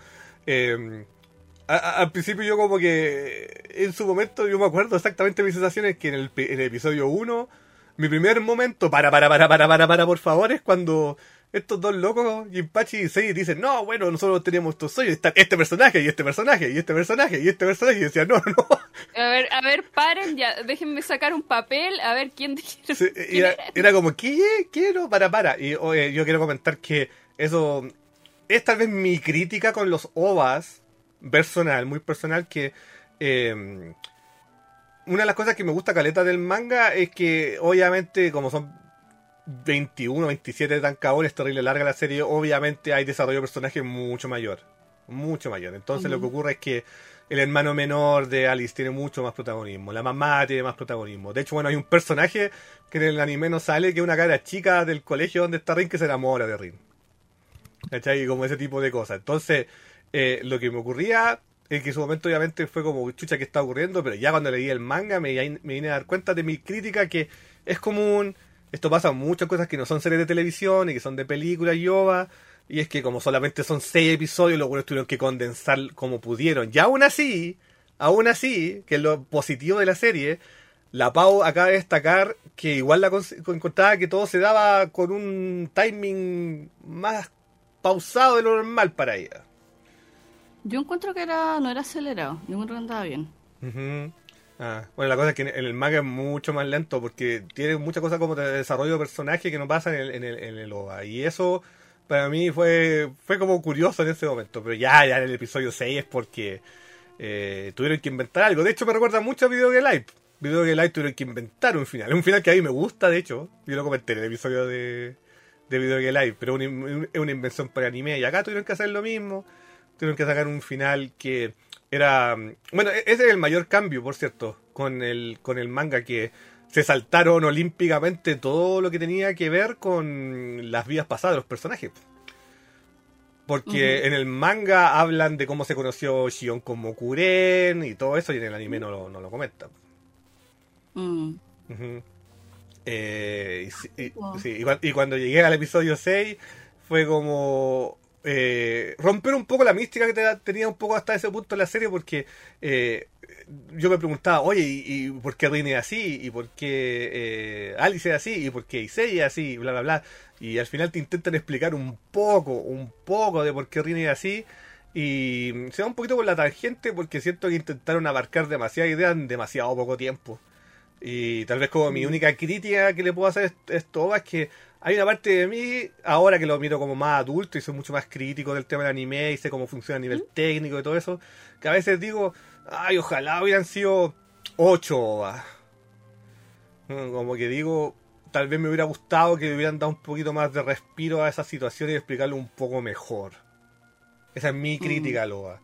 al principio yo como que en su momento yo me acuerdo exactamente de mis sensaciones que en el episodio 1, mi primer momento, para por favor, es cuando estos dos locos, Jinpachi y Sei, dicen, no, bueno, nosotros tenemos estos sueños, está este personaje, y este personaje, y este personaje, y este personaje, y decía, no. A ver, paren, ya, déjenme sacar un papel, a ver quién quiere. Sí, era como, ¿qué quiero? Para. Y yo quiero comentar que eso es tal vez mi crítica con los OVAs, muy personal, que una de las cosas que me gusta caleta del manga es que obviamente como son 21, 27 tancabones, terrible larga la serie, obviamente hay desarrollo de personajes mucho mayor. Entonces lo que ocurre es que el hermano menor de Alice tiene mucho más protagonismo, la mamá tiene más protagonismo. De hecho, bueno, hay un personaje que en el anime no sale, que es una cara chica del colegio donde está Rin, que se enamora de Rin. ¿Cachai? Como ese tipo de cosas. Entonces, lo que me ocurría es que en su momento obviamente fue como, chucha, ¿qué está ocurriendo? Pero ya cuando leí el manga me vine a dar cuenta de mi crítica, que es común. Esto pasa en muchas cosas que no son series de televisión y que son de películas y OVA. Y es que como solamente son 6 episodios, los buenos tuvieron que condensar como pudieron. Y aún así, que es lo positivo de la serie, la Pau acaba de destacar que igual encontraba que todo se daba con un timing más pausado de lo normal para ella. Yo encuentro que no era acelerado, yo encuentro que andaba bien. Bueno, la cosa es que en el manga es mucho más lento porque tiene muchas cosas como de desarrollo de personaje que no pasan en el OVA. Y eso para mí fue como curioso en ese momento. Pero ya en el episodio 6 es porque tuvieron que inventar algo. De hecho me recuerda mucho a Video Game Live. Video Game Live tuvieron que inventar un final. Es un final que a mí me gusta, de hecho. Yo lo comenté en el episodio de Video Game Live. Pero es una invención para anime. Y acá tuvieron que hacer lo mismo. tuvieron que sacar un final que era... Bueno, ese es el mayor cambio, por cierto, con el manga, que se saltaron olímpicamente todo lo que tenía que ver con las vidas pasadas de los personajes. Porque en el manga hablan de cómo se conoció Shion con Mokuren y todo eso, y en el anime no lo comentan. Y cuando llegué al episodio 6 fue como romper un poco la mística que tenía un poco hasta ese punto en la serie, porque yo me preguntaba, oye, ¿y por qué Rin es así? ¿Y por qué Alice es así? ¿Y por qué Issei es así? Bla, bla, bla. Y al final te intentan explicar un poco de por qué Rin es así. Y se va un poquito por la tangente, porque siento que intentaron abarcar demasiadas ideas en demasiado poco tiempo. Y tal vez como mi única crítica que le puedo hacer a esto es que hay una parte de mí, ahora que lo miro como más adulto y soy mucho más crítico del tema del anime y sé cómo funciona a nivel técnico y todo eso, que a veces digo, ay, ojalá hubieran sido 8 OVAs. Como que digo, tal vez me hubiera gustado que me hubieran dado un poquito más de respiro a esa situación y explicarlo un poco mejor. Esa es mi crítica al OVA.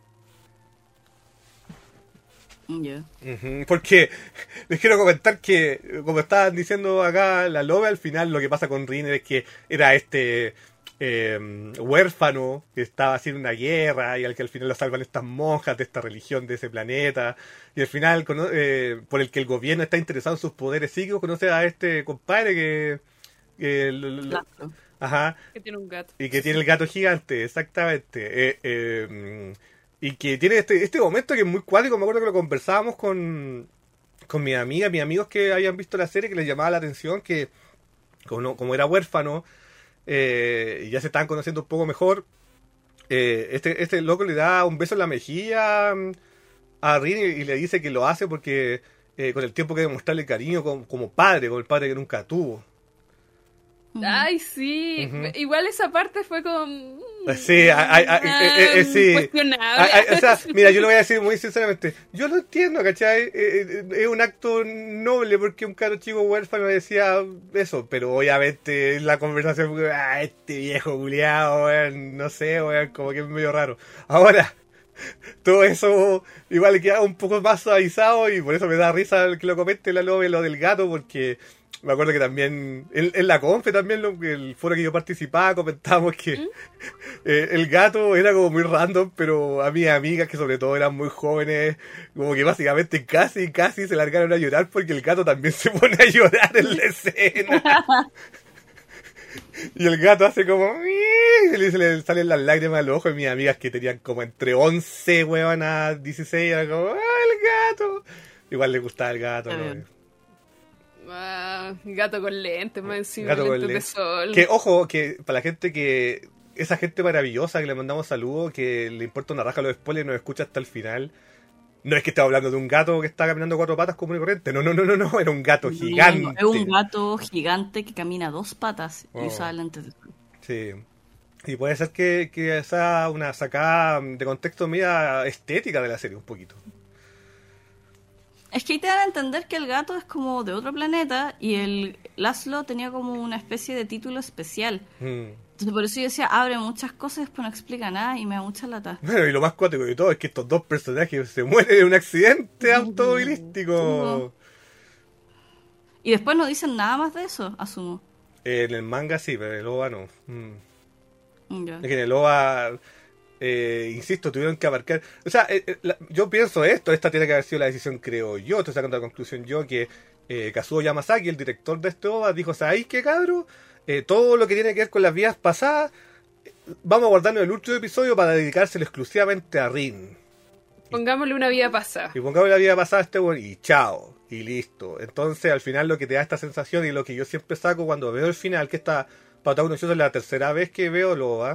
Yeah. Porque les quiero comentar que, como estaban diciendo acá la Lobe, al final lo que pasa con Rin es que era este huérfano que estaba haciendo una guerra y al que al final lo salvan estas monjas de esta religión de ese planeta, y al final por el que el gobierno está interesado en sus poderes psíquicos, conoce a este compadre ajá, que tiene un gato. Y que tiene el gato gigante, exactamente. Y que tiene este momento que es muy cuático. Me acuerdo que lo conversábamos con mis amigas, mis amigos que habían visto la serie, que les llamaba la atención que como era huérfano y ya se estaban conociendo un poco mejor, este loco le da un beso en la mejilla a Rin y le dice que lo hace porque con el tiempo que demostrarle cariño como padre, como el padre que nunca tuvo. Ay, sí. Igual esa parte fue como... Sí, sí. Cuestionable. O sea, mira, yo lo voy a decir muy sinceramente. Yo lo entiendo, ¿cachai? Es un acto noble porque un caro chico huérfano decía eso, pero obviamente en la conversación fue, este viejo culiao, no sé, como que es medio raro. Ahora, todo eso igual le queda un poco más suavizado y por eso me da risa que lo comente la Lobe, lo del gato, porque... Me acuerdo que también, en la confe también, el foro que yo participaba, comentábamos que el gato era como muy random, pero a mis amigas, que sobre todo eran muy jóvenes, como que básicamente casi se largaron a llorar porque el gato también se pone a llorar en la escena. Y el gato hace como... Y se le salen las lágrimas a los ojos, y mis amigas que tenían como entre 11, weón, a 16, eran como, ¡ah, el gato! Igual le gustaba el gato, ¿no? Gato con lentes, más encima, gato lentes con de sol. Que, ojo, que para la gente que... Esa gente maravillosa que le mandamos saludos, que le importa una raja los spoilers y nos escucha hasta el final. No es que estaba hablando de un gato que está caminando 4 patas común y corriente. No, era un gato gigante. Es un gato gigante que camina 2 patas y usa lentes de sol. Sí. Y puede ser que sea una sacada de contexto media estética de la serie, un poquito. Es que ahí te dan a entender que el gato es como de otro planeta y el Laszlo tenía como una especie de título especial. Entonces por eso yo decía, abre muchas cosas y después no explica nada y me da mucha lata. Bueno, y lo más cuático de todo es que estos dos personajes se mueren en un accidente automovilístico. Y después no dicen nada más de eso, asumo. En el manga sí, pero en el OVA no. Ya. Es que en el OVA... insisto, tuvieron que abarcar... O sea, yo pienso esta tiene que haber sido la decisión, creo yo, estoy sacando la conclusión yo, que Kazuo Yamazaki, el director de este OVA, dijo, ¿sabéis qué, cabro? Todo lo que tiene que ver con las vidas pasadas, vamos a guardarnos el último episodio para dedicárselo exclusivamente a Rin. Pongámosle una vida pasada. Y pongámosle la vida pasada a este bueno y chao, y listo. Entonces, al final lo que te da esta sensación y lo que yo siempre saco cuando veo el final, que está Patao no, yo es la tercera vez que veo el OVA,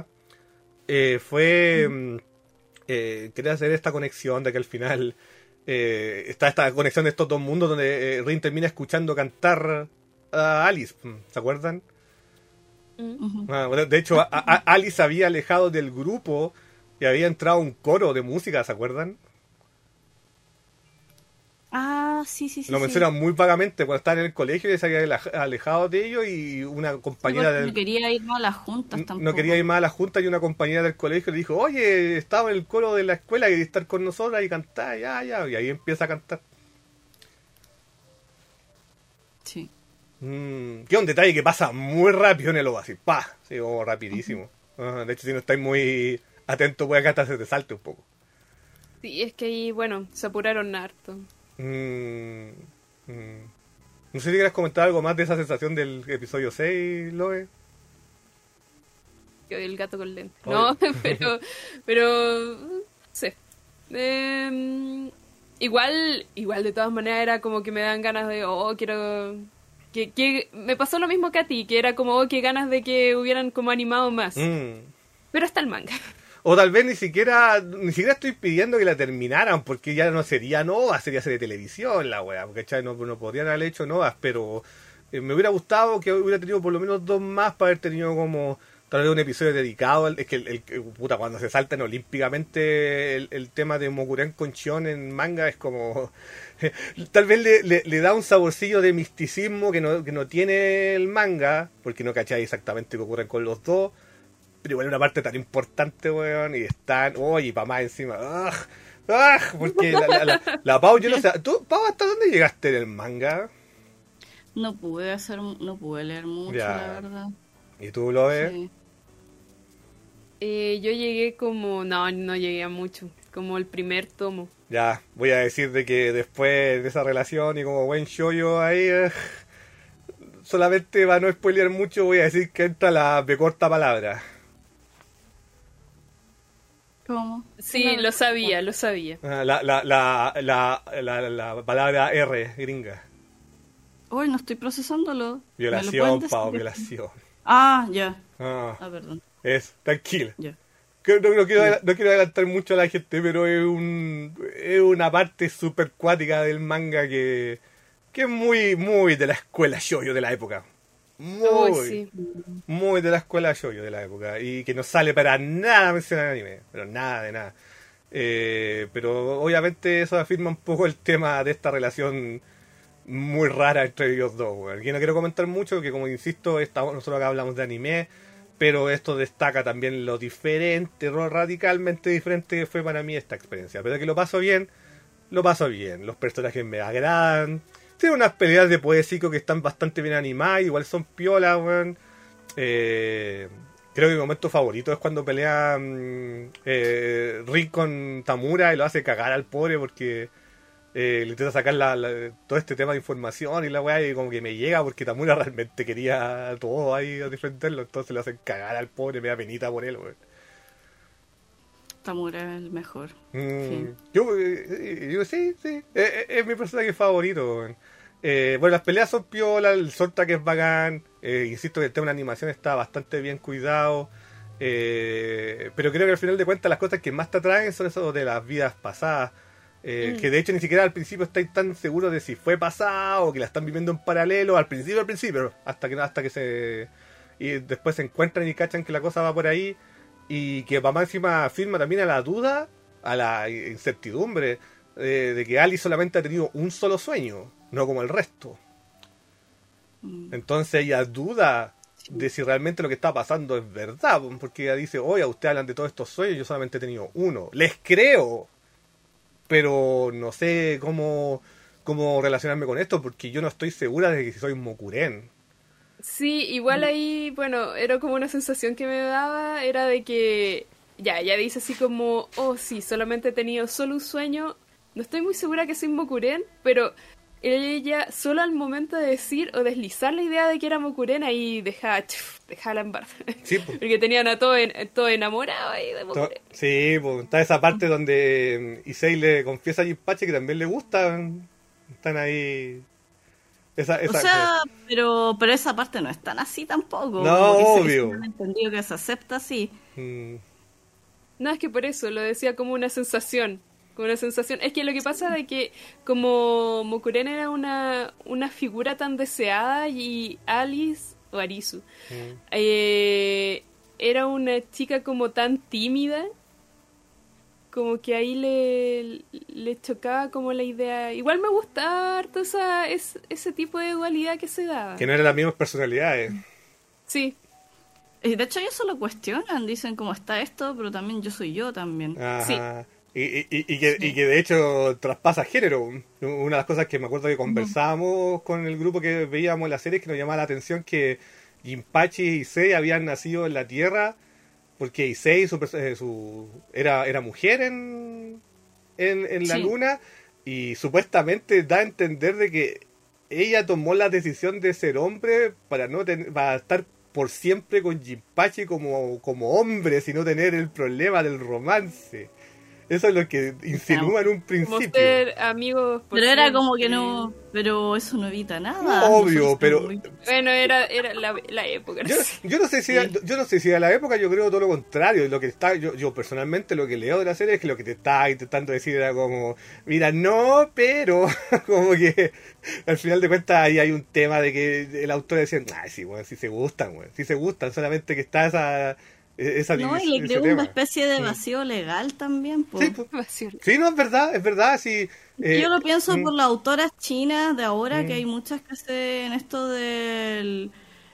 fue quería hacer esta conexión de que al final está esta conexión de estos dos mundos donde Rin termina escuchando cantar a Alice, ¿se acuerdan? Bueno, de hecho Alice había alejado del grupo y había entrado un coro de música, ¿se acuerdan? Ah, sí, sí, sí. Lo mencionan muy vagamente cuando estaban en el colegio y se habían alejado de ellos y una compañera No quería ir más a las juntas tampoco. no quería ir más a la junta y una compañera del colegio le dijo, oye, estaba en el coro de la escuela y estar con nosotras y cantar, ya, y ahí empieza a cantar. Sí. Que es un detalle que pasa muy rápido en el OVA, así, pa, sí, como rapidísimo. De hecho, si no estáis muy atentos, puede que hasta se te salte un poco. Sí, es que ahí, bueno, se apuraron harto. No sé si quieres comentar algo más de esa sensación del episodio 6, Loe. Que el gato con lente. Oye. No, pero, no sé. Igual de todas maneras era como que me dan ganas de, quiero... Que me pasó lo mismo que a ti, que era como, que ganas de que hubieran como animado más. Pero hasta el manga. O tal vez ni siquiera estoy pidiendo que la terminaran, porque ya no sería Nova, sería serie de televisión la wea, porque no podrían haber hecho Novas, pero me hubiera gustado que hubiera tenido por lo menos 2 más para haber tenido como tal vez un episodio dedicado. Es que puta, cuando se saltan olímpicamente el tema de Mokuren con Shion en manga es como tal vez le da un saborcillo de misticismo que no tiene el manga, porque no cacháis exactamente qué ocurre con los dos. Pero igual una parte tan importante, weón, y están, y pa' más encima, porque la Pau, yo no sé, ¿tú, Pau, hasta dónde llegaste en el manga? No pude leer mucho, ya. La verdad. ¿Y tú lo ves? Sí. Yo llegué como, no llegué a mucho, como el primer tomo. Ya, voy a decir de que después de esa relación y como buen shoujo ahí, solamente para no spoilear mucho, voy a decir que entra la B corta palabra. ¿Cómo? Sí, lo sabía. La palabra R, gringa. Uy, no estoy procesándolo. Violación, Pau, violación. Ah, ya. Perdón. Tranquila. Ya. No quiero adelantar mucho a la gente, pero es una parte súper cuática del manga que es muy, muy de la escuela shoujo de la época. Muy de la escuela shoujo de la época. Y que no sale para nada mencionar anime, pero nada de nada. Pero obviamente eso afirma un poco el tema de esta relación muy rara entre ellos dos. Bueno. Aquí no quiero comentar mucho, que como insisto, nosotros acá hablamos de anime, pero esto destaca también lo diferente, lo radicalmente diferente que fue para mí esta experiencia. Pero que lo paso bien. Los personajes me agradan. Tiene unas peleas de poético que están bastante bien animadas, igual son piolas, weón. Creo que mi momento favorito es cuando pelea Rick con Tamura y lo hace cagar al pobre porque le intenta sacar todo este tema de información y la weá, y como que me llega porque Tamura realmente quería todo ahí a defenderlo, entonces le hacen cagar al pobre, me da penita por él, weón. Tamura es el mejor. Sí. Yo sí. Es mi personaje favorito, weón. Bueno, las peleas son piola, el soundtrack es bacán. Insisto que el tema de la animación está bastante bien cuidado. Pero creo que al final de cuentas las cosas que más te atraen son eso de las vidas pasadas. Que de hecho ni siquiera al principio estáis tan seguros de si fue pasado o que la están viviendo en paralelo. Al principio, hasta que se... Y después se encuentran y cachan que la cosa va por ahí. Y que mamá encima firma también a la duda, a la incertidumbre de que Ali solamente ha tenido un solo sueño, no como el resto. Entonces ella duda de si realmente lo que está pasando es verdad, porque ella dice, oye, ustedes hablan de todos estos sueños, yo solamente he tenido uno. Les creo, pero no sé cómo relacionarme con esto, porque yo no estoy segura de que si soy Mokuren. Sí, igual ahí, bueno, era como una sensación que me daba, era de que, ella dice así como, sí, solamente he tenido solo un sueño, no estoy muy segura que soy Mokuren, pero ella solo al momento de decir o deslizar la idea de que era Mokuren, ahí dejala en barra. Sí, porque tenían a todo enamorado ahí de Mokuren. Sí, pues está esa parte donde Issei le confiesa a Jinpachi que también le gustan, están ahí... pero esa parte no es tan así tampoco. No, obvio. Se entendido que se acepta así. No, es que por eso lo decía como una sensación. Es que lo que pasa es que como Mokuren era una figura tan deseada y Alice, o Arisu, era una chica como tan tímida, como que ahí le chocaba como la idea. Igual me gusta harto ese tipo de dualidad que se daba. Que no eran las mismas personalidades. Sí. Y de hecho ellos se lo cuestionan, dicen como está esto, pero también yo soy yo también. Ajá. Sí. Y que de hecho traspasa género. Una de las cosas que me acuerdo que conversábamos con el grupo que veíamos la serie es que nos llamaba la atención que Jinpachi y Issei habían nacido en la Tierra porque Issei era mujer en la Sí. Luna y supuestamente da a entender de que ella tomó la decisión de ser hombre para estar por siempre con Jinpachi como hombre, sin no tener el problema del romance. Eso es lo que insinúa en un Como principio. ser amigos por Pero era como que siempre. no, pero eso no evita nada. Obvio, Nosotros pero estamos muy- Bueno, era la época. no sé. yo no sé si a la época yo creo todo lo contrario. Lo que yo personalmente lo que leo de la serie es que lo que te está intentando decir era como, mira, no, pero como que al final de cuentas ahí hay un tema de que el autor decía, ay, sí, bueno, sí se gustan, solamente que está esa No, y división, le ese creó una tema. especie de vacío legal también. Po. Sí, pues, Vacío. sí, no, es verdad, sí. Yo lo pienso por las autoras chinas de ahora, mm. que hay muchas que hacen esto del...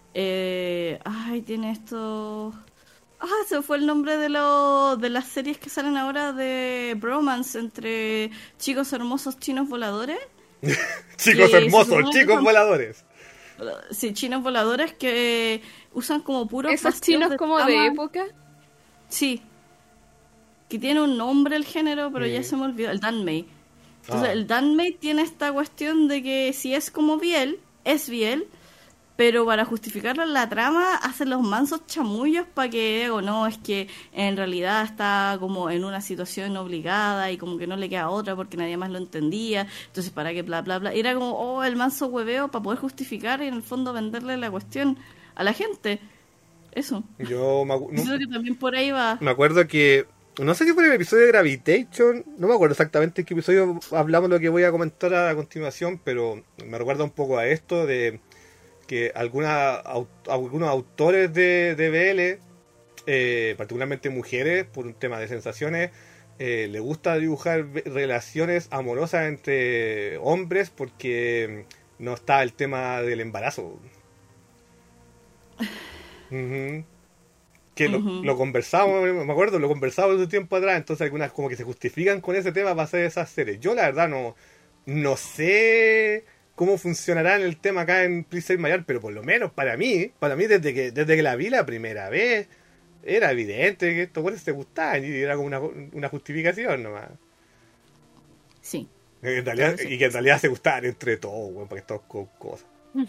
ay, tiene esto... se fue el nombre de las series que salen ahora de bromance entre chicos hermosos chinos voladores. Chicos se hermosos, supone que chicos son- voladores. Sí, chinos voladores que usan como puros Esos vacíos chinos de como de trama. época. Sí, que tiene un nombre el género, pero ya Mm. se me olvidó, el danmei. Entonces, Ah. el danmei tiene esta cuestión de que si es como Biel, es Biel, pero para justificarlo en la trama hacen los mansos chamullos para que, o no, es que en realidad está como en una situación obligada y como que no le queda otra porque nadie más lo entendía, entonces para que bla bla bla. Y era como, el manso hueveo para poder justificar y en el fondo venderle la cuestión a la gente. Eso. Yo Yo creo que también por ahí va. me acuerdo que, no sé si fue en el episodio de Gravitation, no me acuerdo exactamente en qué episodio hablamos lo que voy a comentar a continuación, pero me recuerda un poco a esto de que algunos autores de BL, particularmente mujeres, por un tema de sensaciones, le gusta dibujar relaciones amorosas entre hombres porque no está el tema del embarazo. Ujú. Que lo conversamos, me acuerdo, lo conversamos hace un tiempo atrás, entonces algunas como que se justifican con ese tema para hacer esas series. Yo la verdad no sé cómo funcionará en el tema acá en Please Save My Heart, pero por lo menos para mí desde que la vi la primera vez, era evidente que estos güeyes se gustaban y era como una justificación nomás. Sí. En realidad, Claro, sí. y que en realidad se gustaban entre todos, güey, porque todos con cosas.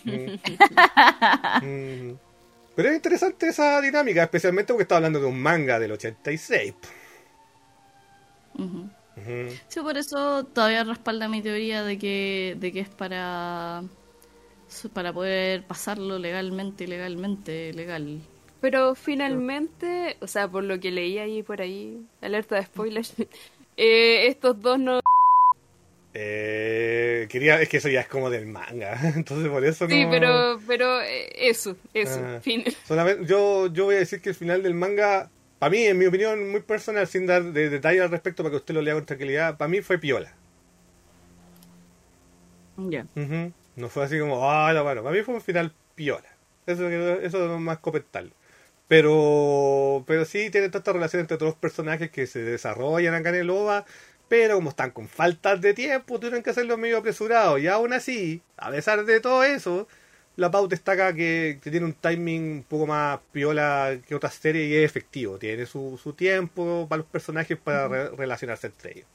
Mm. Pero es interesante esa dinámica, especialmente porque está hablando de un manga del 86. Ujú. Ujú. Sí, por eso todavía respalda mi teoría de que es para poder pasarlo legalmente, legal. Pero finalmente, o sea, por lo que leí ahí por ahí, alerta de spoilers, estos dos no... Es que eso ya es como del manga, entonces por eso Sí, no... pero eso, Ah. fin. Solamente, yo voy a decir que el final del manga, para mí, en mi opinión muy personal, sin dar de detalles al respecto para que usted lo lea con tranquilidad, para mí fue piola. Ya. Ujú. No fue así como, no, bueno, para mí fue un final piola. Eso es más comentarlo. Pero sí tiene tanta relación entre todos los personajes que se desarrollan acá en el OVA, pero como están con faltas de tiempo, tuvieron que hacerlo medio apresurado. Y aún así, a pesar de todo eso, la pauta está acá que tiene un timing un poco más piola que otras series y es efectivo. Tiene su tiempo para los personajes para relacionarse entre ellos.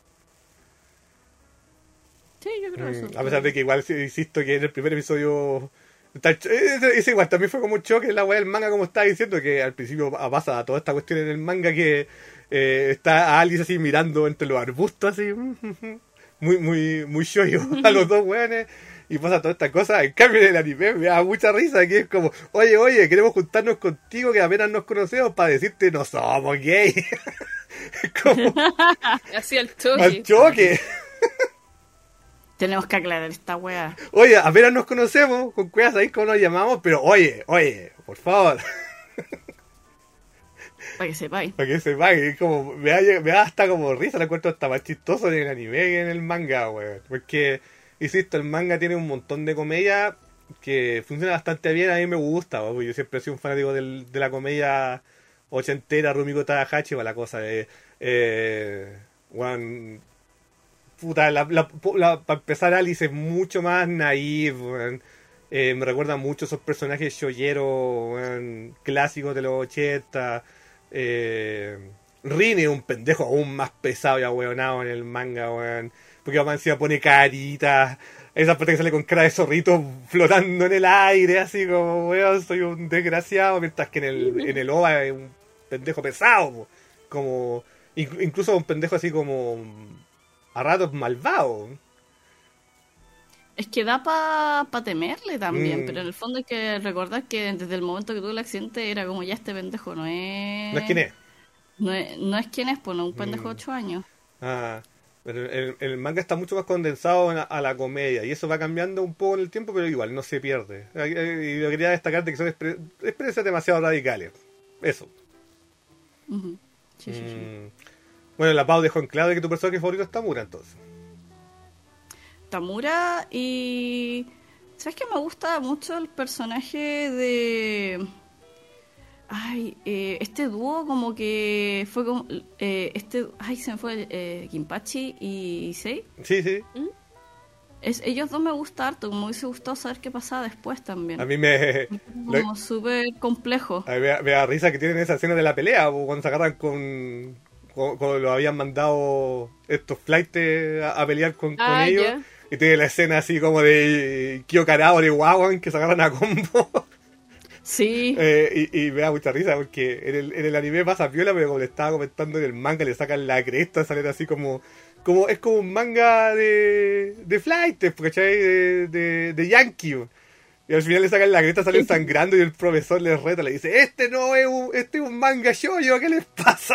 Sí, yo creo eso. A pesar de que igual insisto que en el primer episodio es igual, también fue como un choque la weá del manga, como estaba diciendo, que al principio pasa toda esta cuestión en el manga que está a Alice así mirando entre los arbustos así muy shoyo a los dos weones y pasa toda esta cosa. En cambio en el anime me da mucha risa, que es como, oye, queremos juntarnos contigo que apenas nos conocemos para decirte no somos gay. Como Así al choque. al choque. Tenemos que aclarar esta wea. Oye, apenas nos conocemos, con cuidado ahí cómo nos llamamos, pero oye, por favor. Para que sepáis. Para que sepa, que es como, me da hasta como risa, lo encuentro hasta más chistoso en el anime que en el manga, weón. Porque, insisto, el manga tiene un montón de comedia que funciona bastante bien, a mí me gusta, weón. Yo siempre he sido un fanático de la comedia ochentera, Rumiko Takahashi, la cosa de, weón, puta, para empezar, Alice es mucho más naif, weón. Me recuerda mucho a esos personajes shoyeros, weón, clásicos de los 80. Rin es un pendejo aún más pesado y ahueonado en el manga, weón. Porque además encima pone caritas. Esa parte que sale con cara de zorrito flotando en el aire, así como, weón, soy un desgraciado. Mientras que en el OVA es un pendejo pesado, po. Como, incluso un pendejo así como a ratos malvado. Es que da pa temerle también, pero en el fondo hay que recordar que desde el momento que tuvo el accidente era como ya este pendejo no es... No es quien es. No es quien es, pues no un pendejo de 8 años. Ah, pero el manga está mucho más condensado a la comedia y eso va cambiando un poco en el tiempo, pero igual no se pierde. Y yo quería destacar de que son experiencias demasiado radicales. Eso. Uh-huh. Sí. Bueno, la Pau dejó en claro de que tu personaje favorito es Tamura, entonces. Tamura y... ¿Sabes qué? Me gusta mucho el personaje de... Ay, este dúo como que fue como... Ay, se me fue Kinpachi y Issei. Sí, sí. Ellos dos me gusta harto, como hubiese gustado saber qué pasaba después también. A mí me... Como súper complejo. A mí me da risa que tienen esa escena de la pelea, cuando se agarran con lo habían mandado estos flights a pelear con ellos. Yeah. Y tiene la escena así como de Kyokarao o de Wawan que se agarran a combo. Sí. Y me da mucha risa porque en el anime pasa piola, pero como le estaba comentando en el manga, le sacan la cresta, salen así como es como un manga de flight, ¿cachai? De Yankee. Y al final le sacan la cresta, salen sangrando y el profesor les reta, le dice, este es un manga shoujo, ¿qué les pasa?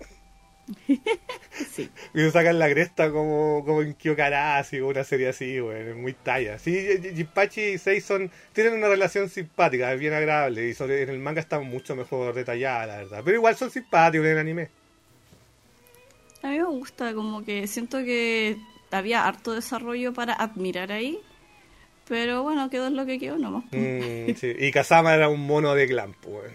Sí. Y se sacan la cresta como en Kyokara, así, una serie así, güey, muy talla. Sí, Jinpachi y Seison tienen una relación simpática, es bien agradable, y en el manga está mucho mejor detallada, la verdad. Pero igual son simpáticos en el anime. A mí me gusta, como que siento que había harto desarrollo para admirar ahí, pero bueno, quedó en lo que quedó nomás. Sí. Y Kazama era un mono de glam, güey.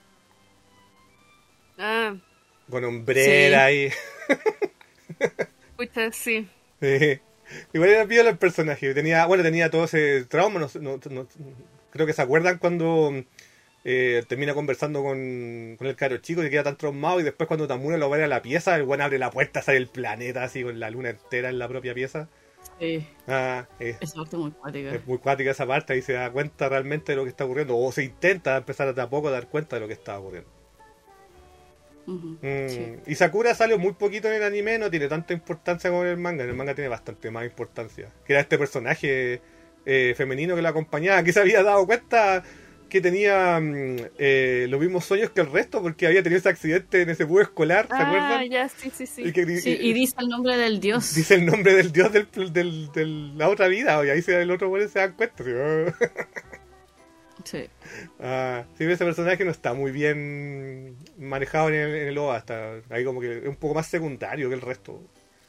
Con hombrera y... Pucha, sí. Igual era piola el personaje. Tenía todo ese trauma. No, creo que se acuerdan cuando termina conversando con el caro chico y queda tan traumado. Y después, cuando Tamura lo va a la pieza, el buen abre la puerta, sale el planeta así con la luna entera en la propia pieza. Sí. Esa parte es muy cuática. Es muy cuática esa parte. Ahí se da cuenta realmente de lo que está ocurriendo. O se intenta empezar a poco a dar cuenta de lo que está ocurriendo. Sí. Y Sakura salió muy poquito en el anime, no tiene tanta importancia como en el manga. En el manga tiene bastante más importancia. Que era este personaje femenino que la acompañaba, que se había dado cuenta que tenía los mismos sueños que el resto, porque había tenido ese accidente en ese bus escolar, ¿se acuerdan? Ya, sí. Y dice el nombre del dios. Dice el nombre del dios de la otra vida, y ahí el otro bueno se dan cuenta. Sí. Sí, ese personaje no está muy bien manejado en el OVA, está ahí como que es un poco más secundario que el resto.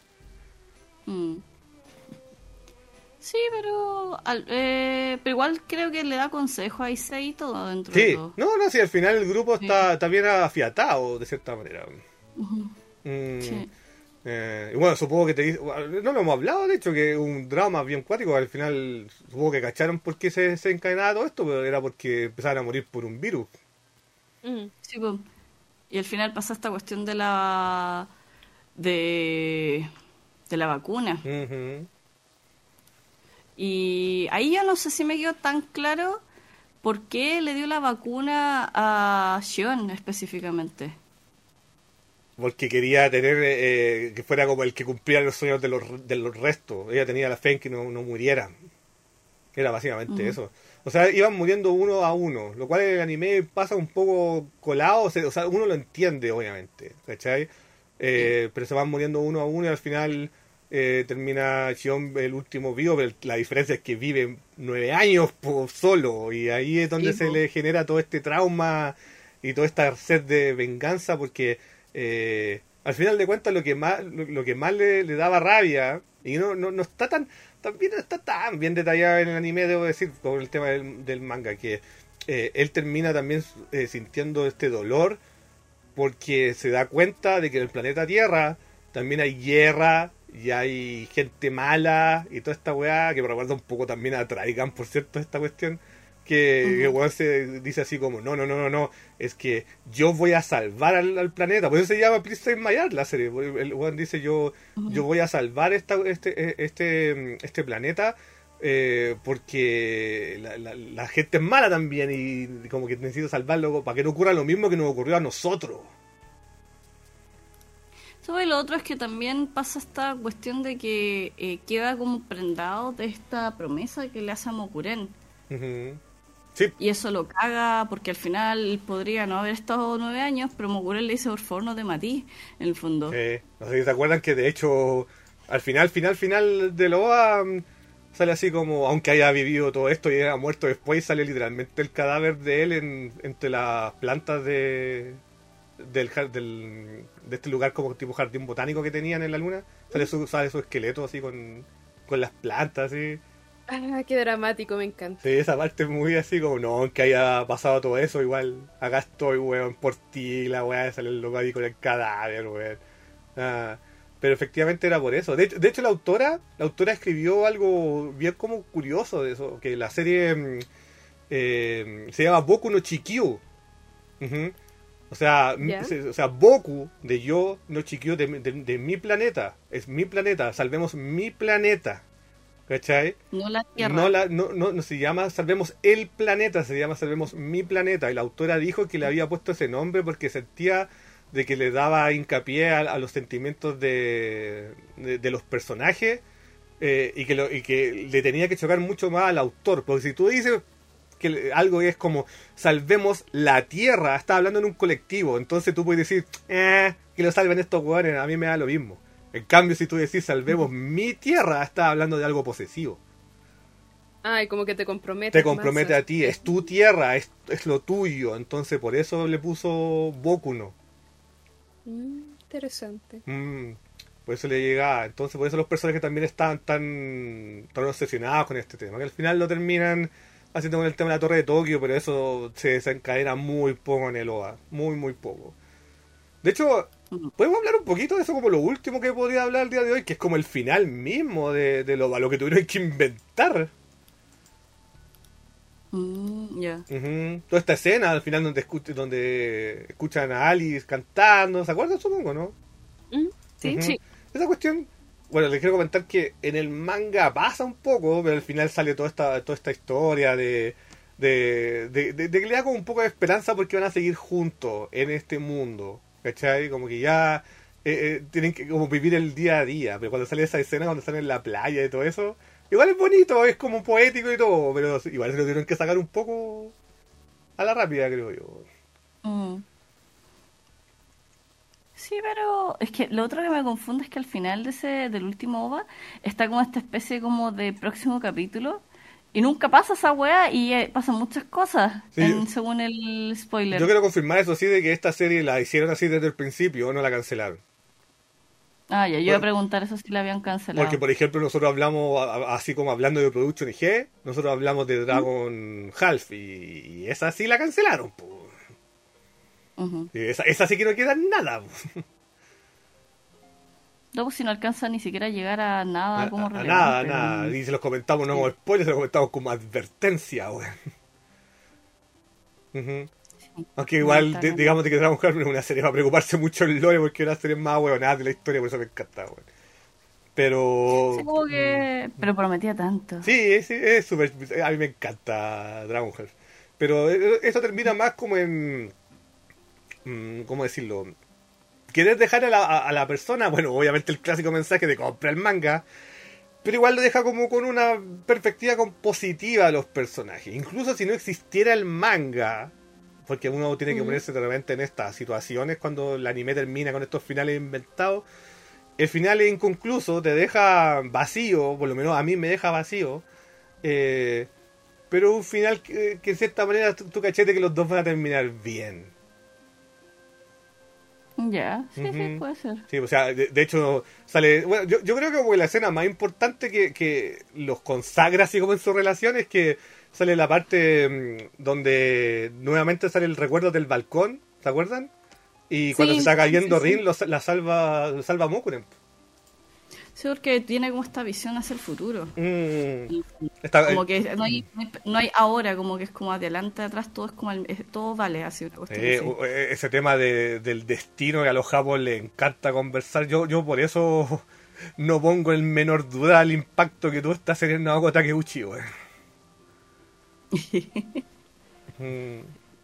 Sí, pero igual creo que le da consejo a Issei y todo dentro de todo. Sí, al final el grupo está bien afiatado de cierta manera. Sí. Y bueno, supongo que no lo hemos hablado, de hecho, que un drama bien cuático. Al final supongo que cacharon por qué se encadenaba todo esto, pero era porque empezaban a morir por un virus. Sí, pues. Y al final pasa esta cuestión de la vacuna. Y ahí yo no sé si me quedó tan claro por qué le dio la vacuna a Shion específicamente. Porque quería tener que fuera como el que cumpliera los sueños de los restos. Ella tenía la fe en que no muriera. Era básicamente eso. O sea, iban muriendo uno a uno, lo cual en el anime pasa un poco colado. O sea, uno lo entiende, obviamente, ¿cachai? Pero se van muriendo uno a uno y al final termina Shion el último vivo, pero la diferencia es que vive 9 años solo, y ahí es donde se le genera todo este trauma y toda esta sed de venganza, porque al final de cuentas lo que más le daba rabia, y no está también no está tan bien detallado en el anime, debo decir, con el tema del manga, que él termina también sintiendo este dolor porque se da cuenta de que en el planeta Tierra también hay guerra y hay gente mala y toda esta weá, que me recuerda un poco también a Trigun, por cierto, esta cuestión, que el weón se dice así como, no, es que yo voy a salvar al planeta, por eso se llama Please Save My Earth la serie, el weón dice yo voy a salvar este planeta, porque la gente es mala también y como que necesito salvarlo para que no ocurra lo mismo que nos ocurrió a nosotros. Y lo otro es que también pasa esta cuestión de que queda como prendado de esta promesa que le hace a Mokuren. Sí. Y eso lo caga porque al final podría no haber estado 9 años, pero Mokuren le dice, por favor, no te matís, en el fondo. No sé si se acuerdan que de hecho al final de Loa sale así como, aunque haya vivido todo esto y haya muerto después, sale literalmente el cadáver de él entre las plantas de este lugar como tipo jardín botánico que tenían en la luna. Sale su esqueleto así con las plantas así. Ah, qué dramático, me encanta. Sí, esa parte es muy así como, no, aunque haya pasado todo eso, igual acá estoy, weón, por ti, la weá, sale el loco ahí con el cadáver, weón. Pero efectivamente era por eso. De hecho la autora escribió algo bien como curioso de eso, que la serie se llama Boku no Chikyu. O sea, Boku de yo no Chikyu de mi planeta. Es mi planeta, salvemos mi planeta. ¿Cachai? No la Tierra. No se llama Salvemos el planeta, se llama Salvemos mi planeta. Y la autora dijo que le había puesto ese nombre porque sentía de que le daba hincapié a los sentimientos de los personajes, y que le tenía que chocar mucho más al autor. Porque si tú dices que algo es como salvemos la Tierra, estás hablando en un colectivo, entonces tú puedes decir que lo salven estos hueones, a mí me da lo mismo. En cambio, si tú decís salvemos mi Tierra, estás hablando de algo posesivo. Y como que te compromete. Te compromete a ti, es tu tierra, es lo tuyo. Entonces por eso le puso Boku no. Interesante. Por eso le llegaba. Entonces por eso los personajes también estaban tan obsesionados con este tema, que al final lo terminan haciendo con el tema de la Torre de Tokio, pero eso se desencadena muy poco en el OVA. Muy poco. De hecho, podemos hablar un poquito de eso como lo último que podría hablar el día de hoy, que es como el final mismo de lo que tuvieron que inventar. Toda esta escena al final donde escuchan a Alice cantando, ¿se acuerdan? Supongo, ¿no? Sí. Esa cuestión, bueno, les quiero comentar que en el manga pasa un poco, pero al final sale toda esta historia de que le da como un poco de esperanza porque van a seguir juntos en este mundo, ¿cachai? Como que ya tienen que como vivir el día a día, pero cuando sale esa escena, cuando salen en la playa y todo eso, igual es bonito, es como poético y todo, pero igual se lo tuvieron que sacar un poco a la rápida, creo yo. Sí, pero es que lo otro que me confunde es que al final del último OVA está como esta especie como de próximo capítulo y nunca pasa esa weá y pasan muchas cosas, según el spoiler. Yo quiero confirmar eso sí, de que esta serie la hicieron así desde el principio, no la cancelaron. Yo iba a preguntar eso si la habían cancelado. Porque, por ejemplo, nosotros hablamos, así como hablando de Production IG, nosotros hablamos de Dragon Half, y esa sí la cancelaron, pues. Esa sí que no queda nada. No, pues si no alcanza ni siquiera a llegar a nada como relevante. Nada. Y se los comentamos, no como spoiler, se los comentamos como advertencia, weón. Aunque igual, digamos de que Dragon Ball es una serie para preocuparse mucho el lore, porque es una serie más huevonada de la historia, por eso me encanta, weón. Pero... Sí, como que... Pero prometía tanto. Sí, es súper... A mí me encanta Dragon Ball. Pero eso termina más como en... ¿Cómo decirlo? Querer dejar a la persona, bueno, obviamente el clásico mensaje de compra el manga, pero igual lo deja como con una perspectiva positiva a los personajes. Incluso si no existiera el manga, porque uno tiene que ponerse de repente en estas situaciones cuando el anime termina con estos finales inventados. El final es inconcluso, te deja vacío, por lo menos a mí me deja vacío, pero un final que en cierta manera tú cachete que los dos van a terminar bien. Ya, sí, sí, Ujú. puede ser. Sí, o sea, de hecho sale... Bueno, yo creo que como la escena más importante que los consagra así como en su relación es que sale la parte donde nuevamente sale el recuerdo del balcón, ¿se acuerdan? Y cuando se Sí, está sí, sí, cayendo sí. Rin, lo salva Mokuren. Sí, porque tiene como esta visión hacia el futuro. Mm, Y está, como que no hay ahora, como que es como adelante, atrás, todo es como todo vale, así una cuestión así. ese tema del destino que a los japos les encanta conversar. Yo por eso no pongo en menor duda el impacto que tuvo esta serie en Naoko Takeuchi, güey. Mm,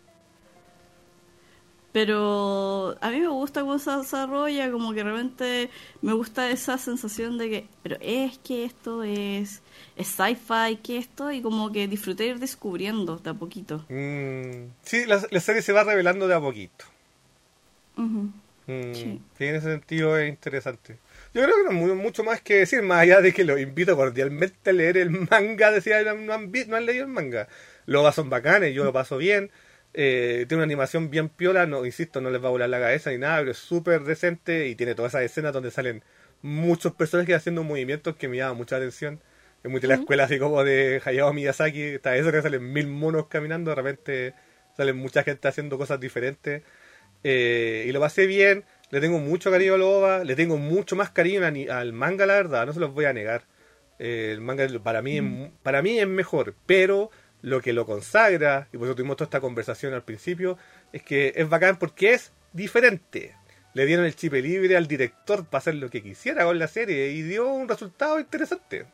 Pero a mí me gusta cómo se desarrolla, como que realmente me gusta esa sensación de que, pero es que esto es sci-fi, que esto, y como que disfruté ir descubriendo de a poquito. sí, la serie se va revelando de a poquito. Ujú. Sí, Sí. en ese sentido es interesante. Yo creo que no hay mucho más que decir, más allá de que los invito cordialmente a leer el manga, decía, no han leído el manga. Los son bacanes, yo lo paso bien. Tiene una animación bien piola, no, insisto, no les va a volar la cabeza ni nada, pero es súper decente y tiene todas esas escenas donde salen muchos personajes haciendo movimientos que me llaman mucha atención. Es muy de la Ujú. escuela así como de Hayao Miyazaki, está eso que salen 1000 monos caminando, de repente salen mucha gente haciendo cosas diferentes. Y lo pasé bien, le tengo mucho cariño al OVA, le tengo mucho más cariño al manga, la verdad, no se los voy a negar. El manga para mí es mejor, pero lo que lo consagra, y por eso tuvimos toda esta conversación al principio, es que es bacán porque es diferente. Le dieron el chip libre al director para hacer lo que quisiera con la serie y dio un resultado interesante.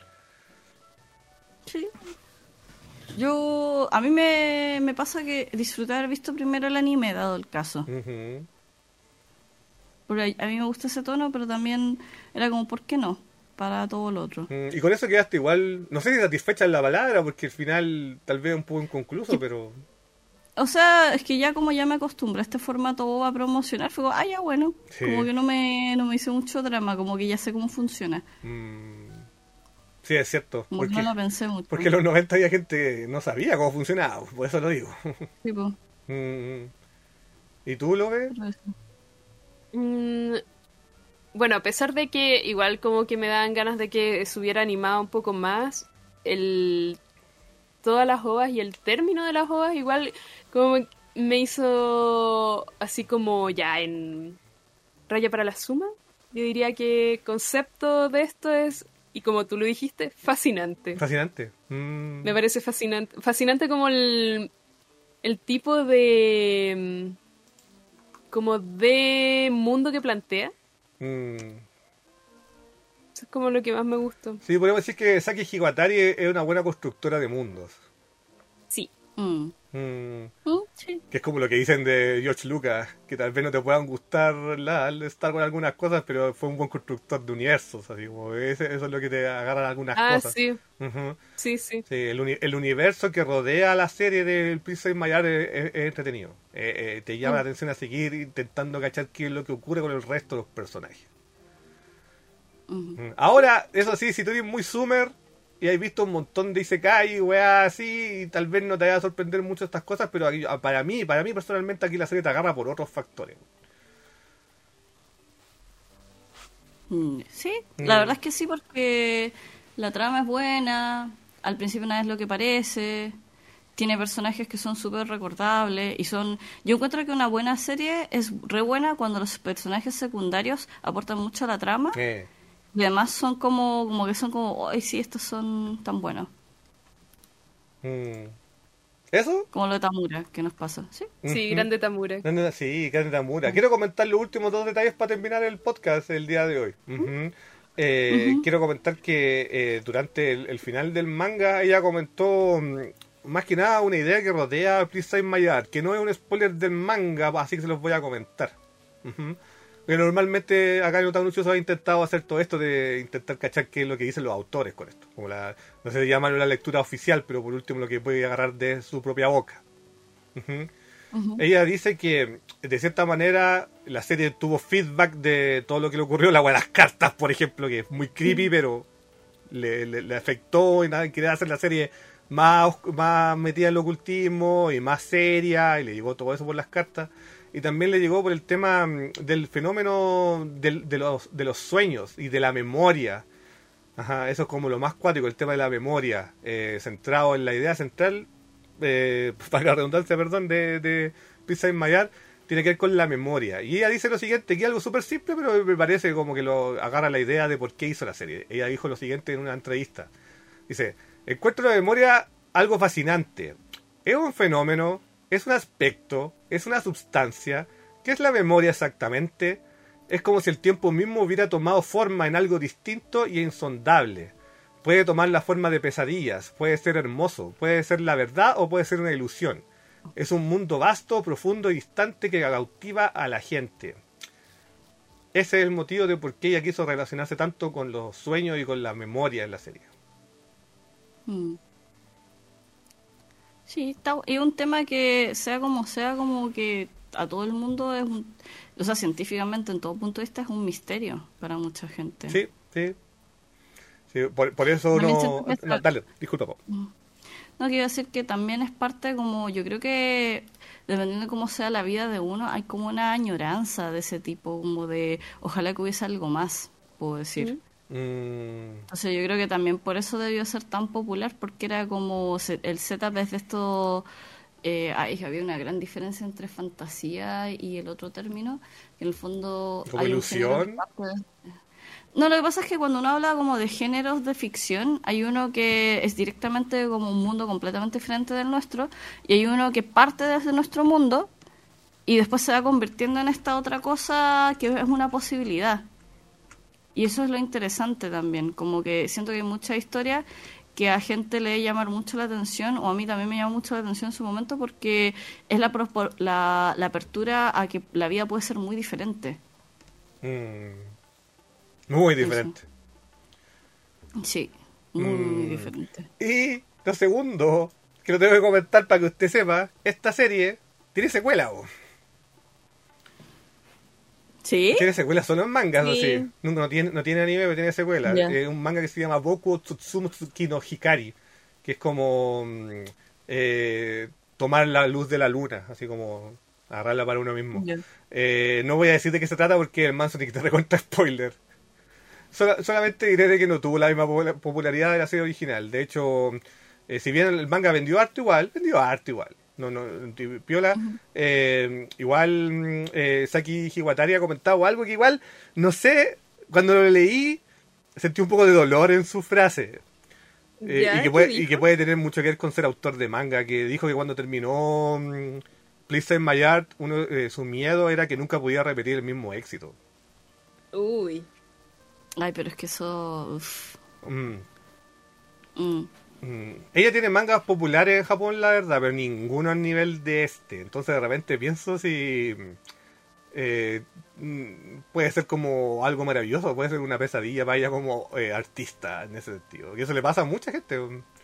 Sí. A mí me pasa que disfruté haber visto primero el anime, dado el caso. Ujú. Porque a mí me gusta ese tono, pero también era como, ¿por qué no? Para todo lo otro. Y con eso quedaste igual, no sé si satisfecha en la palabra, porque al final tal vez un poco inconcluso, Que- pero... O sea, es que ya como ya me acostumbré a este formato a promocionar, fue como, ya bueno, Sí. como que no me hice mucho drama, como que ya sé cómo funciona. Mm, sí, es cierto. Como que no lo pensé mucho. Porque en los 90 había gente que no sabía cómo funcionaba, por eso lo digo. Tipo, Mm, ¿Y tú lo ves? pero eso. Mm, bueno, a pesar de que igual como que me dan ganas de que se hubiera animado un poco más, todas las ovas y el término de las ovas igual como me hizo así como ya en raya para la suma. Yo diría que el concepto de esto es, y como tú lo dijiste, fascinante. Fascinante. Me parece fascinante. Fascinante como el tipo de como de mundo que plantea. Mm. Eso es como lo que más me gustó. Sí, podemos decir que Saki Higatari es una buena constructora de mundos. Sí. Mm. Mm, Sí. Que es como lo que dicen de George Lucas, que tal vez no te puedan gustar estar con algunas cosas, pero fue un buen constructor de universos, así como eso es lo que te agarran algunas Ah, cosas. sí. Ujú. Sí, sí. Sí, el universo que rodea la serie del Princess Mayar es entretenido. Te llama la atención a seguir intentando cachar qué es lo que ocurre con el resto de los personajes. Ahora, eso sí, si tú eres muy Summer y has visto un montón de Isekai y weas así, y tal vez no te vaya a sorprender mucho estas cosas, pero para mí personalmente aquí la serie te agarra por otros factores. Sí, la verdad es que sí, porque la trama es buena, al principio nada es lo que parece, tiene personajes que son súper recordables y son... Yo encuentro que una buena serie es re buena cuando los personajes secundarios aportan mucho a la trama y además son como que son como, ay sí, estos son tan buenos, Mm. ¿Eso? como lo de Tamura, que nos pasa, ¿sí? Sí, grande Tamura. No, no, sí, Grande Tamura. Quiero comentar los últimos dos detalles para terminar el podcast el día de hoy. Quiero comentar que durante el final del manga ella comentó más que nada una idea que rodea a Please Save My Heart, que no es un spoiler del manga, así que se los voy a comentar. Porque normalmente acá en Otaku se ha intentado hacer todo esto de intentar cachar qué es lo que dicen los autores con esto. Como no se llama la lectura oficial, pero por último lo que puede agarrar de su propia boca. Ella dice que de cierta manera la serie tuvo feedback de todo lo que le ocurrió, la de las cartas, por ejemplo, que es muy creepy, pero le afectó y nada, quería hacer la serie más metida en el ocultismo y más seria, y le llegó todo eso por las cartas. y también le llegó por el tema del fenómeno de los sueños y de la memoria. Ajá, eso es como lo más cuático, el tema de la memoria, centrado en la idea central, para la redundancia, perdón, de Pizza in My Art, tiene que ver con la memoria. Y ella dice lo siguiente, que es algo súper simple, pero me parece como que lo agarra la idea de por qué hizo la serie. Ella dijo lo siguiente en una entrevista. Dice, encuentro la memoria algo fascinante. Es un fenómeno, es un aspecto, es una sustancia. ¿Qué es la memoria exactamente? Es como si el tiempo mismo hubiera tomado forma en algo distinto y insondable. Puede tomar la forma de pesadillas, puede ser hermoso, puede ser la verdad o puede ser una ilusión. Es un mundo vasto, profundo y distante que cautiva a la gente. Ese es el motivo de por qué ella quiso relacionarse tanto con los sueños y con la memoria en la serie. Sí, es un tema que sea, como que a todo el mundo o sea, científicamente en todo punto de vista es un misterio para mucha gente. Sí, sí. Sí, por eso no... Dale, disculpa. No, quiero decir que también es parte como, yo creo que dependiendo de cómo sea la vida de uno, hay como una añoranza de ese tipo, como de ojalá que hubiese algo más, puedo decir. Entonces yo creo que también por eso debió ser tan popular, porque era como el setup es de esto. Había una gran diferencia entre fantasía y el otro término, que en el fondo ¿como hay ilusión? No, lo que pasa es que cuando uno habla como de géneros de ficción, hay uno que es directamente como un mundo completamente diferente del nuestro, y hay uno que parte desde nuestro mundo y después se va convirtiendo en esta otra cosa que es una posibilidad. Y eso es lo interesante también, como que siento que hay muchas historias que a gente le llamar mucho la atención, o a mí también me llamó mucho la atención en su momento, porque es la apertura a que la vida puede ser muy diferente. Muy diferente. Sí, muy diferente. Y lo segundo, que lo tengo que comentar para que usted sepa, esta serie tiene secuela, ¿o? ¿Sí? Tiene secuela solo en mangas, Sí. ¿sí? No tiene anime, pero tiene secuela. Ya. Es un manga que se llama Boku Tsutsuki no Hikari, que es como tomar la luz de la luna, así como agarrarla para uno mismo. Ya. No voy a decir de qué se trata porque el manso te recuenta spoiler. Solamente diré de que no tuvo la misma popularidad de la serie original. De hecho, si bien el manga vendió harto igual. No, piola. Igual Saki Hiwatari ha comentado algo que igual, no sé, cuando lo leí sentí un poco de dolor en su frase. Ya, y que puede tener mucho que ver con ser autor de manga, que dijo que cuando terminó Please Save My Art, su miedo era que nunca pudiera repetir el mismo éxito. Uy. Ay, pero es que eso... Ella tiene mangas populares en Japón, la verdad, pero ninguno al nivel de este. Entonces de repente pienso si puede ser como algo maravilloso, puede ser una pesadilla para ella como artista en ese sentido. Y eso le pasa a mucha gente.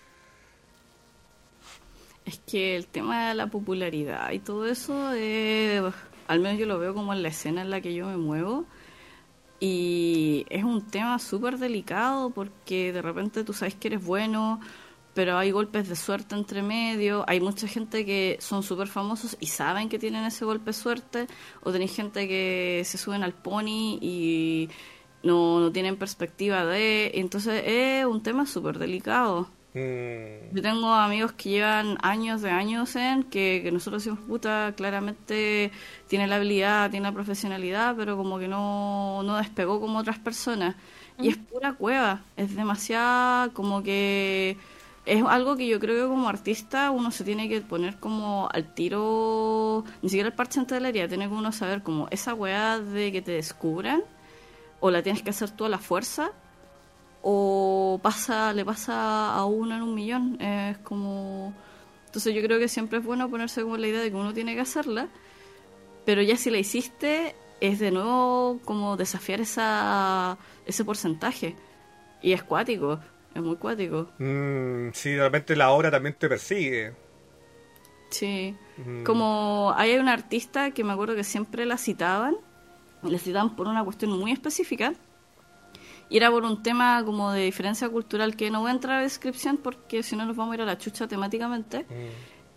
Es que el tema de la popularidad y todo eso, al menos yo lo veo como en la escena en la que yo me muevo. Y es un tema súper delicado porque de repente tú sabes que eres bueno, pero hay golpes de suerte entre medio. Hay mucha gente que son súper famosos y saben que tienen ese golpe de suerte, o tenéis gente que se suben al pony y no tienen perspectiva de... Entonces es un tema súper delicado. Yo tengo amigos que llevan años en que nosotros decimos, puta, claramente tiene la habilidad, tiene la profesionalidad, pero como que no despegó como otras personas. Y es pura cueva, es demasiado, como que es algo que yo creo que como artista uno se tiene que poner como al tiro, ni siquiera el parche antes de la herida, tiene que uno saber como esa weá de que te descubran, o la tienes que hacer tú a la fuerza, o le pasa a uno en un millón. Es como... Entonces yo creo que siempre es bueno ponerse como la idea de que uno tiene que hacerla, pero ya si la hiciste es de nuevo como desafiar ese porcentaje, y es cuático, es muy cuático. Sí, de repente la obra también te persigue. Sí, como hay una artista que me acuerdo que siempre la citaban por una cuestión muy específica, y era por un tema como de diferencia cultural que no voy a entrar a la descripción porque si no nos vamos a ir a la chucha temáticamente.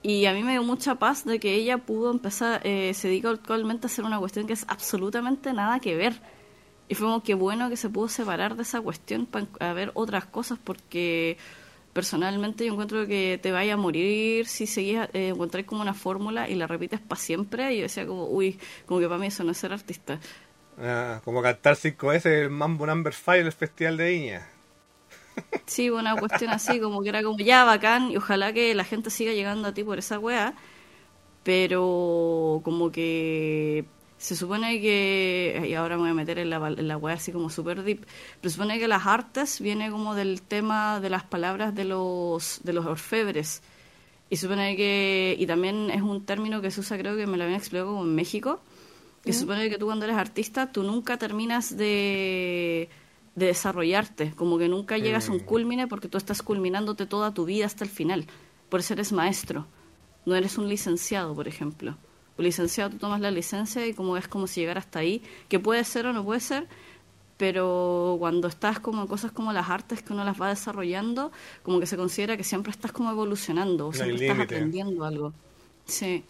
Y a mí me dio mucha paz de que ella pudo empezar, se dedica actualmente a hacer una cuestión que es absolutamente nada que ver. Y fue como que bueno que se pudo separar de esa cuestión para ver otras cosas, porque personalmente yo encuentro que te vaya a morir si seguís, encontráis como una fórmula y la repites para siempre. Y yo decía como, uy, como que para mí eso no es ser artista. Como cantar 5 veces el Mambo Number 5 en el Festival de Viña. Sí, una cuestión así, como que era como ya bacán y ojalá que la gente siga llegando a ti por esa weá, pero como que se supone que, y ahora me voy a meter en la weá así como super deep, pero se supone que las artes viene como del tema de las palabras de los orfebres, y se supone que, y también es un término que se usa, creo que me lo habían explicado como en México, que se supone que tú cuando eres artista, tú nunca terminas de desarrollarte, como que nunca llegas a un culmine porque tú estás culminándote toda tu vida hasta el final. Por eso eres maestro, no eres un licenciado, por ejemplo. Un licenciado, tú tomas la licencia y como es como si llegara hasta ahí, que puede ser o no puede ser, pero cuando estás como en cosas como las artes que uno las va desarrollando, como que se considera que siempre estás como evolucionando, o siempre estás aprendiendo algo. Sí.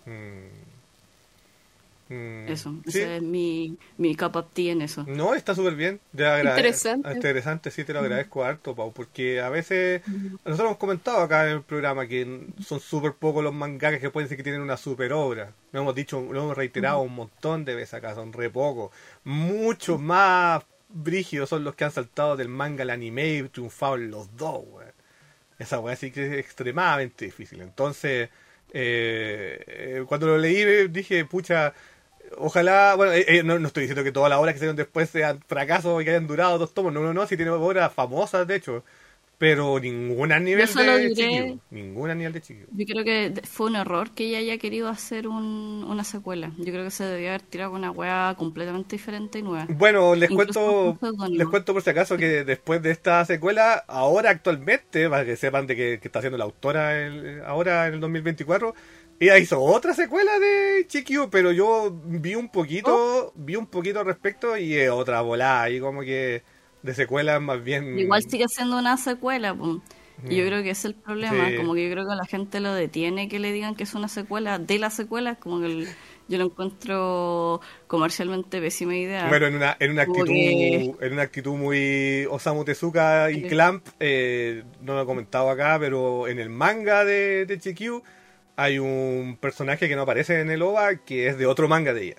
Eso, ¿sí? Ese es mi cup of tea en eso. No, está súper bien. Interesante, sí, te lo agradezco harto, Pau, porque a veces nosotros hemos comentado acá en el programa que son súper pocos los mangakas que pueden decir que tienen una super obra. Lo hemos dicho, lo hemos reiterado un montón de veces acá, son re pocos. Muchos más brígidos son los que han saltado del manga al anime y triunfado en los dos, güey. Esa weá sí que es extremadamente difícil. Entonces, cuando lo leí dije, pucha, ojalá, bueno, no estoy diciendo que todas las obras que salieron después sean fracasos y que hayan durado 2 tomos, no, si tiene obras famosas, de hecho, pero ninguna a nivel de Chikyu. Ninguna a nivel de Chikyu. Yo creo que fue un error que ella haya querido hacer una secuela. Yo creo que se debía haber tirado con una wea completamente diferente y nueva. Bueno, les cuento por si acaso que después de esta secuela, ahora actualmente, para que sepan de que está haciendo la autora ahora en el 2024, ella hizo otra secuela de Chikyu, pero yo vi un poquito al respecto y es otra volada, y como que de secuela más bien... Igual sigue siendo una secuela, pues. Y yo creo que es el problema, Sí. como que yo creo que la gente lo detiene que le digan que es una secuela de la secuela, como que yo lo encuentro comercialmente pésima idea. Bueno, en una actitud muy Osamu Tezuka y Clamp, no lo he comentado acá, pero en el manga de Chikyu hay un personaje que no aparece en el OVA que es de otro manga de ella.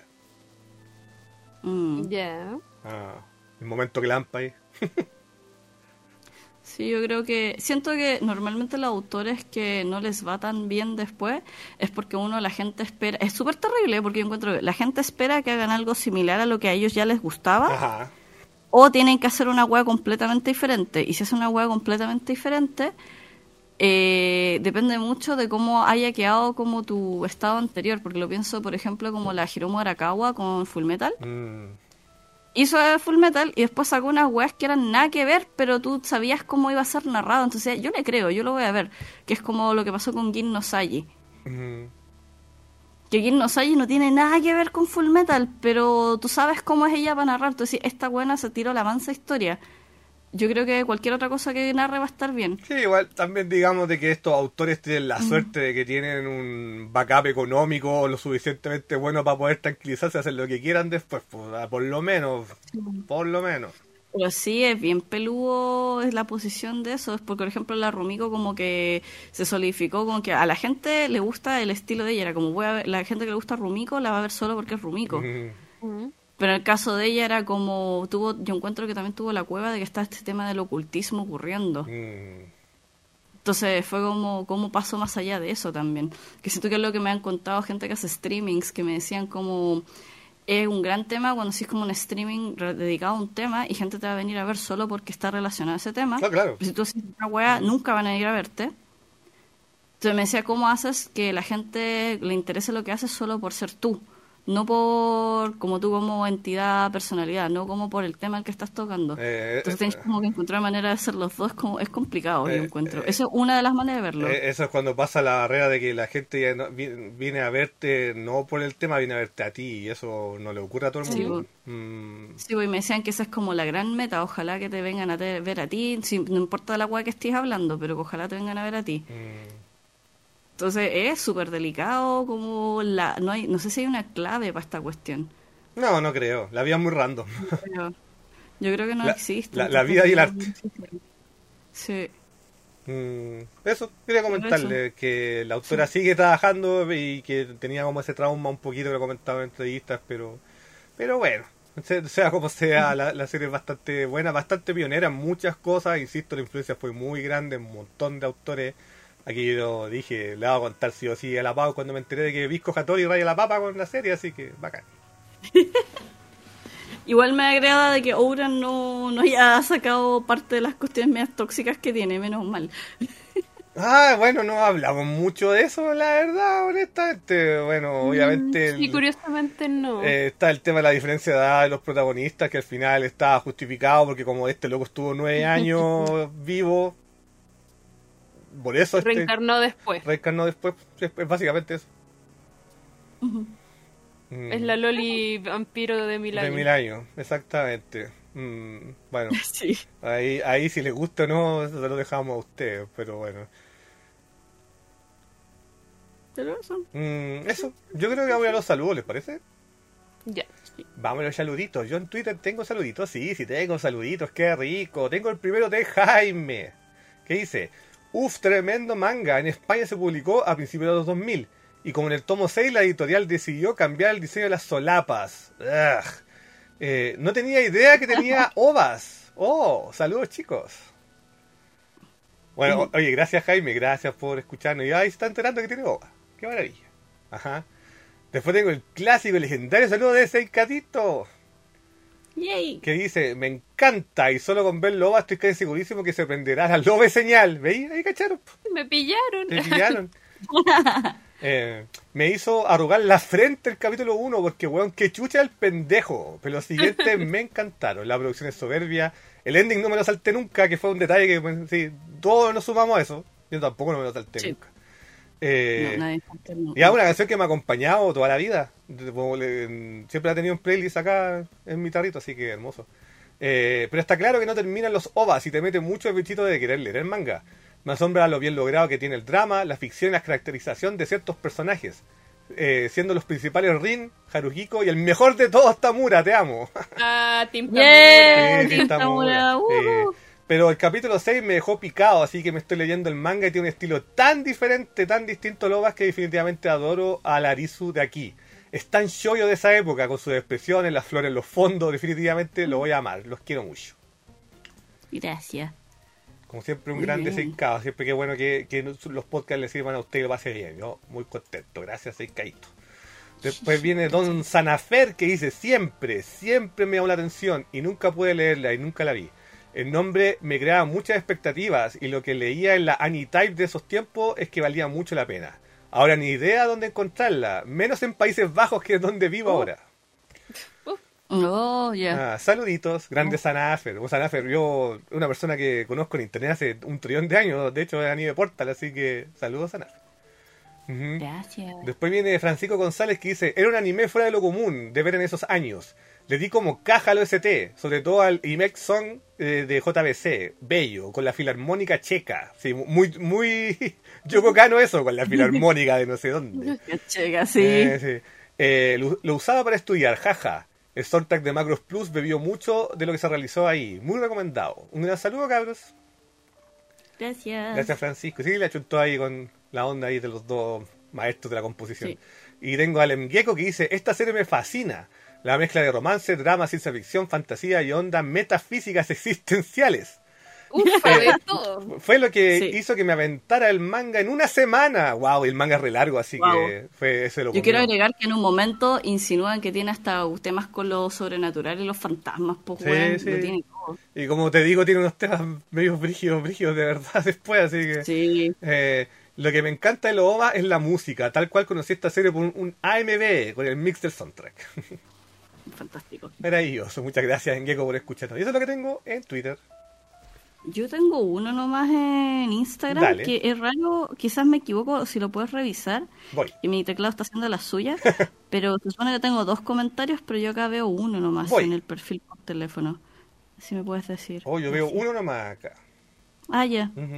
Ya. El momento Clamp ahí. Sí, yo creo que... Siento que normalmente los autores que no les va tan bien después es porque la gente espera... Es súper terrible porque yo encuentro que la gente espera que hagan algo similar a lo que a ellos ya les gustaba. Ajá. O tienen que hacer una hueá completamente diferente. Y si es una hueá completamente diferente, depende mucho de cómo haya quedado como tu estado anterior. Porque lo pienso, por ejemplo, como la Hiromu Arakawa con Fullmetal. Hizo Fullmetal y después sacó unas weas que eran nada que ver, pero tú sabías cómo iba a ser narrado. Entonces yo le creo, yo lo voy a ver. Que es como lo que pasó con Gin no Saji. Que Gin no Saji no tiene nada que ver con Fullmetal, pero tú sabes cómo es ella para narrar. Entonces esta buena se tiró la mansa historia. Yo creo que cualquier otra cosa que narre va a estar bien. Sí, igual también digamos de que estos autores tienen la suerte de que tienen un backup económico lo suficientemente bueno para poder tranquilizarse y hacer lo que quieran después, pues, por lo menos. Pero sí, es bien peludo es la posición de eso. Es porque, por ejemplo, la Rumiko como que se solidificó, como que a la gente le gusta el estilo de ella. Era como, la gente que le gusta Rumiko la va a ver solo porque es Rumiko. Pero en el caso de ella era como, yo encuentro que también tuvo la cueva de que está este tema del ocultismo ocurriendo. Entonces fue como pasó más allá de eso también. Que siento que es lo que me han contado gente que hace streamings, que me decían como, es un gran tema cuando sí es como un streaming dedicado a un tema y gente te va a venir a ver solo porque está relacionado a ese tema. Claro. Pero si tú haces una hueá, nunca van a ir a verte. Entonces me decía, ¿cómo haces que la gente le interese lo que haces solo por ser tú? No por como tú como entidad, personalidad, no como por el tema al que estás tocando. Entonces tienes como que encontrar manera de hacer los dos, es complicado, yo encuentro. Esa es una de las maneras de verlo. Eso es cuando pasa la barrera de que la gente ya viene a verte no por el tema, viene a verte a ti, y eso no le ocurre a todo el mundo. Sí, y me decían que esa es como la gran meta, ojalá que te vengan a ver a ti, no importa la hueá que estés hablando, pero que ojalá te vengan a ver a ti. Entonces es súper delicado, como no sé si hay una clave para esta cuestión. No, no creo. La vida es muy random. Pero yo creo que no La, existe. la vida y el arte. Sí, Eso, quería pero comentarle que la autora sigue trabajando y que tenía como ese trauma un poquito que lo comentaba en entrevistas, pero bueno, sea como sea, la serie es bastante buena, bastante pionera en muchas cosas, insisto, la influencia fue muy grande en un montón de autores. Aquí yo dije, le voy a contar sí o sí a la Pau cuando me enteré de que Visco Hattori raya la papa con la serie, así que bacán. igual me agrada de que Ouran no haya sacado parte de las cuestiones medias tóxicas que tiene, menos mal. Bueno, no hablamos mucho de eso, la verdad, honestamente. Bueno, obviamente Sí, curiosamente no. está el tema de la diferencia de edad de los protagonistas, que al final está justificado porque como este loco estuvo 9 años vivo, por eso Reencarnó después. reencarnó después, es básicamente eso. Es la Loli vampiro de 1000 De años. 1000 años, exactamente. Bueno, Sí. ahí si les gusta o no, eso se lo dejamos a ustedes, pero bueno. Pero eso. Eso, yo creo que voy a los saludos, ¿les parece? Ya. Vamos a los saluditos. Yo en Twitter tengo saluditos, sí tengo saluditos, qué rico. Tengo el primero de Jaime, que dice: Uf, tremendo manga. En España se publicó a principios de los 2000. Y como en el tomo 6 la editorial decidió cambiar el diseño de las solapas. No tenía idea que tenía ovas. Oh, saludos chicos. Bueno, oye, gracias Jaime, gracias por escucharnos. Y ahí se está enterando que tiene ovas. Qué maravilla. Ajá. Después tengo el clásico y legendario saludo de Seikatito, Yay. que dice: me encanta y solo con ver loba estoy casi segurísimo que se prenderá la lobe señal. ¿Veis? Ahí cacharon. Me pillaron. Te pillaron. Me hizo arrugar la frente el capítulo 1 porque, weón, que chucha el pendejo. Pero los siguientes me encantaron. La producción es soberbia. El ending no me lo salté nunca, que fue un detalle que, bueno, sí, todos nos sumamos a eso. Yo tampoco no me lo salté Sí. nunca. No, nadie falta, no. Y es una canción que me ha acompañado toda la vida. Siempre la he tenido en playlist acá en mi tarrito, así que hermoso. Pero está claro que no terminan los ovas y te mete mucho el bichito de querer leer el manga. Me asombra lo bien logrado que tiene el drama, la ficción y la caracterización de ciertos personajes. Siendo los principales Rin, Haruhiko y el mejor de todos, Tamura, te amo. Ah, Team Yeah. Tamura. Sí, Tamura. Tamura, Pero el capítulo 6 me dejó picado, así que me estoy leyendo el manga y tiene un estilo tan diferente, tan distinto a Lobas, que definitivamente adoro a la Arisu de aquí. Es tan shoujo de esa época, con sus expresiones, las flores en los fondos, definitivamente lo voy a amar, los quiero mucho. Gracias. Como siempre, un Muy grande bien. Seikado, siempre que bueno que los podcasts le sirvan a usted y lo pase bien. Yo muy contento, gracias Seikadito. Después viene Don Sanafer, que dice: siempre me llamó la atención y nunca pude leerla y nunca la vi. El nombre me creaba muchas expectativas y lo que leía en la Anytype de esos tiempos es que valía mucho la pena. Ahora ni idea dónde encontrarla, menos en Países Bajos, que es donde vivo ahora. Oh, ya. Saluditos, grande Sanafer. Sanafer, yo, una persona que conozco en internet hace un trillón de años, de hecho es anime Portal, así que saludos Sanafer. Ujú. Gracias. Después viene Francisco González, que dice: era un anime fuera de lo común de ver en esos años. Le di como caja al OST, sobre todo al Imek Song de JBC, bello, con la filarmónica checa. Sí, muy Yoko Kano eso, con la filarmónica de no sé dónde. Chega, sí. Sí. Lo usaba para estudiar, jaja. El soundtrack de Macros Plus bebió mucho de lo que se realizó ahí. Muy recomendado. Un gran saludo, cabros. Gracias. Gracias, Francisco. Sí, le achuntó ahí con la onda ahí de los dos maestros de la composición. Sí. Y tengo al Mgeko, que dice: esta serie me fascina. La mezcla de romance, drama, ciencia ficción, fantasía y ondas metafísicas existenciales. Ufa, de todo. Fue lo que Sí. hizo que me aventara el manga en una semana. Wow, y el manga es re largo, así Wow. que fue ese lo Yo quiero comió. agregar que en un momento insinúan que tiene hasta temas con lo sobrenatural y los fantasmas, pues, Sí, weón, sí. lo tiene todo. Y como te digo, tiene unos temas medio brígidos de verdad después, así que... Sí. Lo que me encanta de los OVA es la música, tal cual conocí esta serie por un AMV, con el mix del soundtrack. Fantástico. Maravilloso, muchas gracias Ngeko por escucharnos. Y eso es lo que tengo en Twitter. Yo tengo uno nomás en Instagram, Dale. que es raro, quizás me equivoco, si lo puedes revisar, Voy. y mi teclado está haciendo la suya, pero se supone que tengo 2 comentarios, pero yo acá veo uno nomás Voy. en el perfil por teléfono. Si me puedes decir. Oh, yo veo Así. uno nomás acá. Ah, ya. Ujú.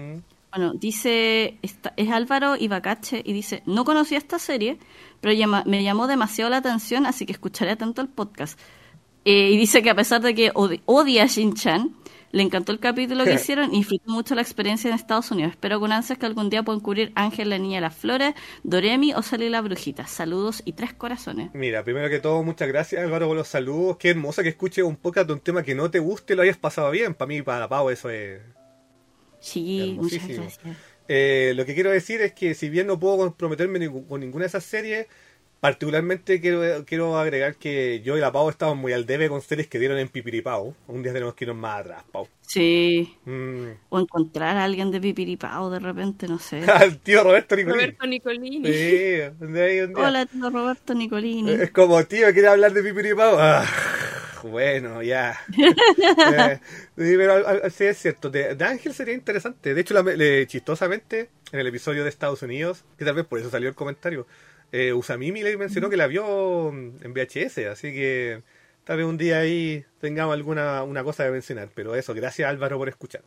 Bueno, dice, es Álvaro Ibacache y dice, no conocía esta serie, pero me llamó demasiado la atención, así que escucharé atento el podcast. Y dice que a pesar de que odia a Shin-Chan, le encantó el capítulo que hicieron y disfrutó mucho la experiencia en Estados Unidos. Espero con ansias que algún día puedan cubrir Ángel, la niña de las flores, Doremi o Sally la brujita. Saludos y 3 corazones. Mira, primero que todo, muchas gracias Álvaro por los saludos. Qué hermosa que escuches un podcast de un tema que no te guste y lo hayas pasado bien. Para mí, para Pau, eso es Sí, muchas hermosísimo. gracias. Lo que quiero decir es que si bien no puedo comprometerme con ninguna de esas series, particularmente quiero agregar que yo y la Pau estamos muy al debe con series que dieron en Pipiripao. Un día tenemos que irnos más atrás, Pau. Sí. Mm. O encontrar a alguien de Pipiripao de repente, no sé. Al tío Roberto Nicolini. Roberto Nicolini. Sí, un día. Hola, tío Roberto Nicolini. Es como, tío, ¿quieres hablar de Pipiripao? Ah, bueno, ya. Sí, pero sí es cierto. De Ángel sería interesante. De hecho, chistosamente, en el episodio de Estados Unidos, que tal vez por eso salió el comentario, Usamimi le mencionó que la vio en VHS, así que tal vez un día ahí tengamos una cosa de mencionar. Pero eso, gracias Álvaro por escuchar.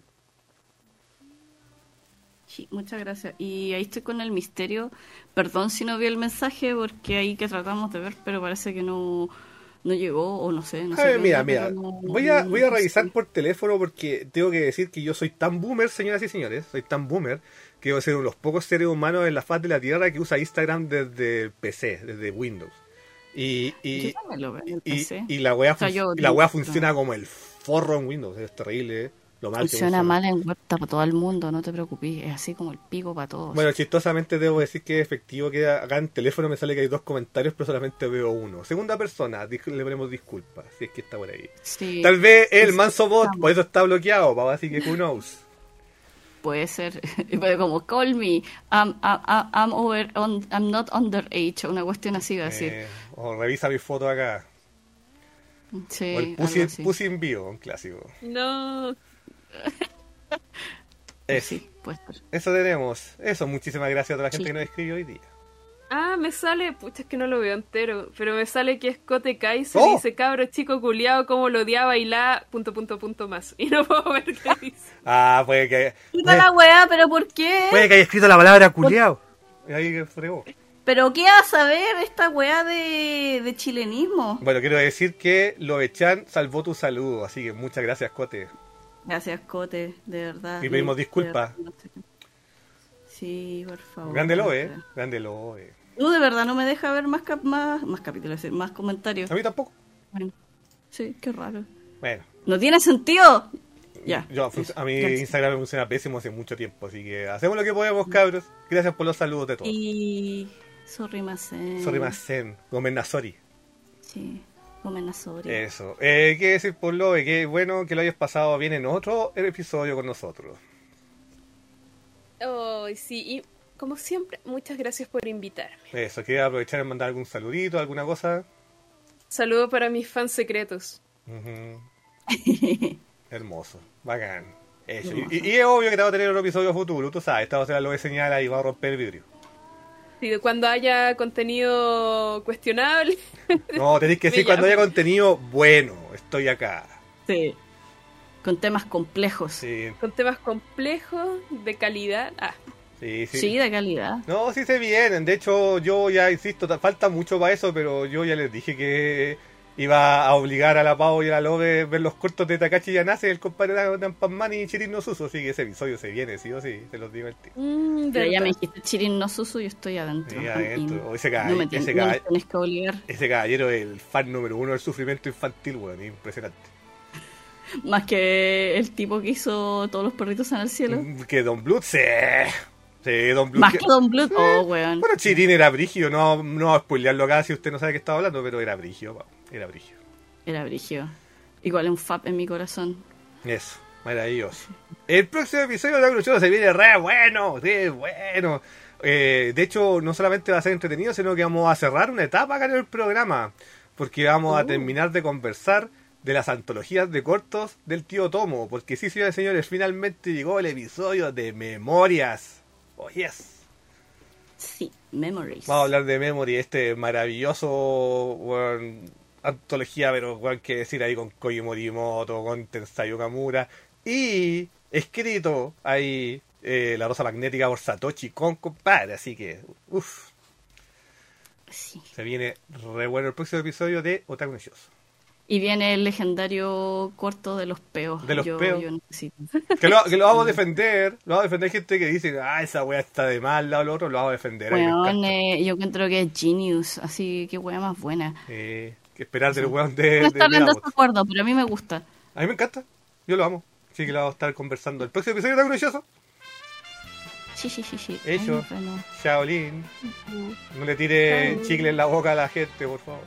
Sí, muchas gracias. Y ahí estoy con el misterio. Perdón si no vi el mensaje, porque ahí que tratamos de ver, pero parece que no llegó, o no sé. No sé Mira, voy a no revisar sé. por teléfono porque tengo que decir que yo soy tan boomer, señoras y señores, soy tan boomer que voy a ser uno de los pocos seres humanos en la faz de la Tierra que usa Instagram desde PC, desde Windows. Y Yo también lo veo en el PC. la wea, O sea, la wea funciona como el forro en Windows, es terrible, lo mal que Funciona mal en web para todo el mundo, no te preocupes. Es así como el pico para todos. Bueno, chistosamente debo decir que es efectivo que acá en teléfono me sale que hay 2 comentarios, pero solamente veo uno. Segunda persona, le ponemos disculpas, si es que está por ahí. Sí, Tal vez el manso bot, por eso está bloqueado, papá, así que who knows. puede ser. Pero como, call me, I'm not underage, una cuestión así va a decir. O revisa mi foto acá. Sí, O el algo así. Pussy en vivo, un clásico. No. Eso, Sí, puede ser. eso tenemos. Eso, muchísimas gracias a toda la gente Sí. que nos escribió hoy día. Ah, me sale, pucha, es que no lo veo entero, pero me sale que es Cote Kaiser ¡Oh! y dice, cabro chico culiao, cómo lo odiaba y la... más. Y no puedo ver qué dice. Ah, puede que Quita la weá, pero ¿por qué? haya escrito la palabra culiao. Y ahí que fregó. ¿Pero qué vas a ver esta weá de chilenismo? Bueno, quiero decir que Lovechan salvó tu saludo, así que muchas gracias, Cote. Gracias, Cote, de verdad. Y pedimos De disculpas. verdad, no sé. Sí, por favor. Grande Love, grande Love. No, de verdad, no me deja ver más capítulos, es decir, más comentarios. A mí tampoco. Bueno, sí, qué raro. Bueno, ¡No tiene sentido! Ya. a mí Gracias. Instagram me funciona pésimo hace mucho tiempo, así que hacemos lo que podemos, cabros. Gracias por los saludos de todos. Y... Sorry, Masen. Sorry Masen, Gómez Nasori. Sí, Gomenazori. Eso. ¿Qué decir por Love? Qué bueno que lo hayas pasado bien en otro episodio con nosotros. Oh, sí, y como siempre, muchas gracias por invitarme. Eso, quería aprovechar en mandar algún saludito, alguna cosa. Saludo para mis fans secretos. Ujú. Hermoso, bacán. Eso. Y es obvio que te va a tener un episodio futuro, tú sabes, esta va a ser lo que señala y va a romper el vidrio. Sí, cuando haya contenido cuestionable. No, tenéis que decir Me cuando haya llamo. contenido bueno, estoy acá. Sí. Con temas complejos. Sí, Con temas complejos, de calidad. Ah, sí, sí. Sí, de calidad. No, sí se vienen. De hecho, yo ya insisto, falta mucho para eso, pero yo ya les dije que iba a obligar a la Pau y a la Lobe a ver los cortos de Takashi Yanase, el compadre de Anpanman y Chirin no Suso. Así que ese episodio se viene, sí o sí, te los digo el tío. Pero ya verdad. me dijiste Chirin no Susu y estoy adentro. Sí, adentro. O ese No me ese tienes que obligar. ese caballero es el fan número 1 del sufrimiento infantil, weón, impresionante. Más que el tipo que hizo todos los perritos en el cielo. Que Don Bluth, sí. Sí, Don Bluth. Más que Don Blood. Oh, weón. Bueno, Chirin era brigio, no voy a spoilearlo acá si usted no sabe de qué estaba hablando, pero era brigio, Pau, era brigio. Era brigio. Igual un fab en mi corazón. Eso, maravilloso. El próximo episodio de Agruchero se viene re bueno, sí, bueno. De hecho, no solamente va a ser entretenido, sino que vamos a cerrar una etapa acá en el programa. Porque vamos a terminar de conversar de las antologías de cortos del tío Tomo. Porque sí, señores y señores, finalmente llegó el episodio de Memorias. Oh, yes. Sí, Memories. Vamos a hablar de Memory, este maravilloso antología, pero que decir ahí con Koji Morimoto, con Tensai Okamura y escrito ahí La rosa magnética por Satoshi Kon, compadre. Así que, uff. Sí. Se viene re bueno el próximo episodio de Otaku no Shoujo. Y viene el legendario corto de los peos. De los peos. Yo necesito. Que lo vamos a defender. Lo vamos a defender gente que dice, esa wea está de mal, lo otro, lo vamos a defender. Weón, yo encuentro que es Genius, así que wea más buena. Que esperar del weón de... No está en Davos. desacuerdo, pero a mí me gusta. A mí me encanta. Yo lo amo. Así que lo vamos a estar conversando el próximo episodio de Otaku no Shoujo. Sí. Hecho. Ay, bueno. Shaolin. No le tire chicle en la boca a la gente, por favor.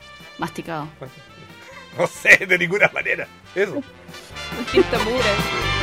Masticado. No sé, de ninguna manera. Eso. Tinta mura.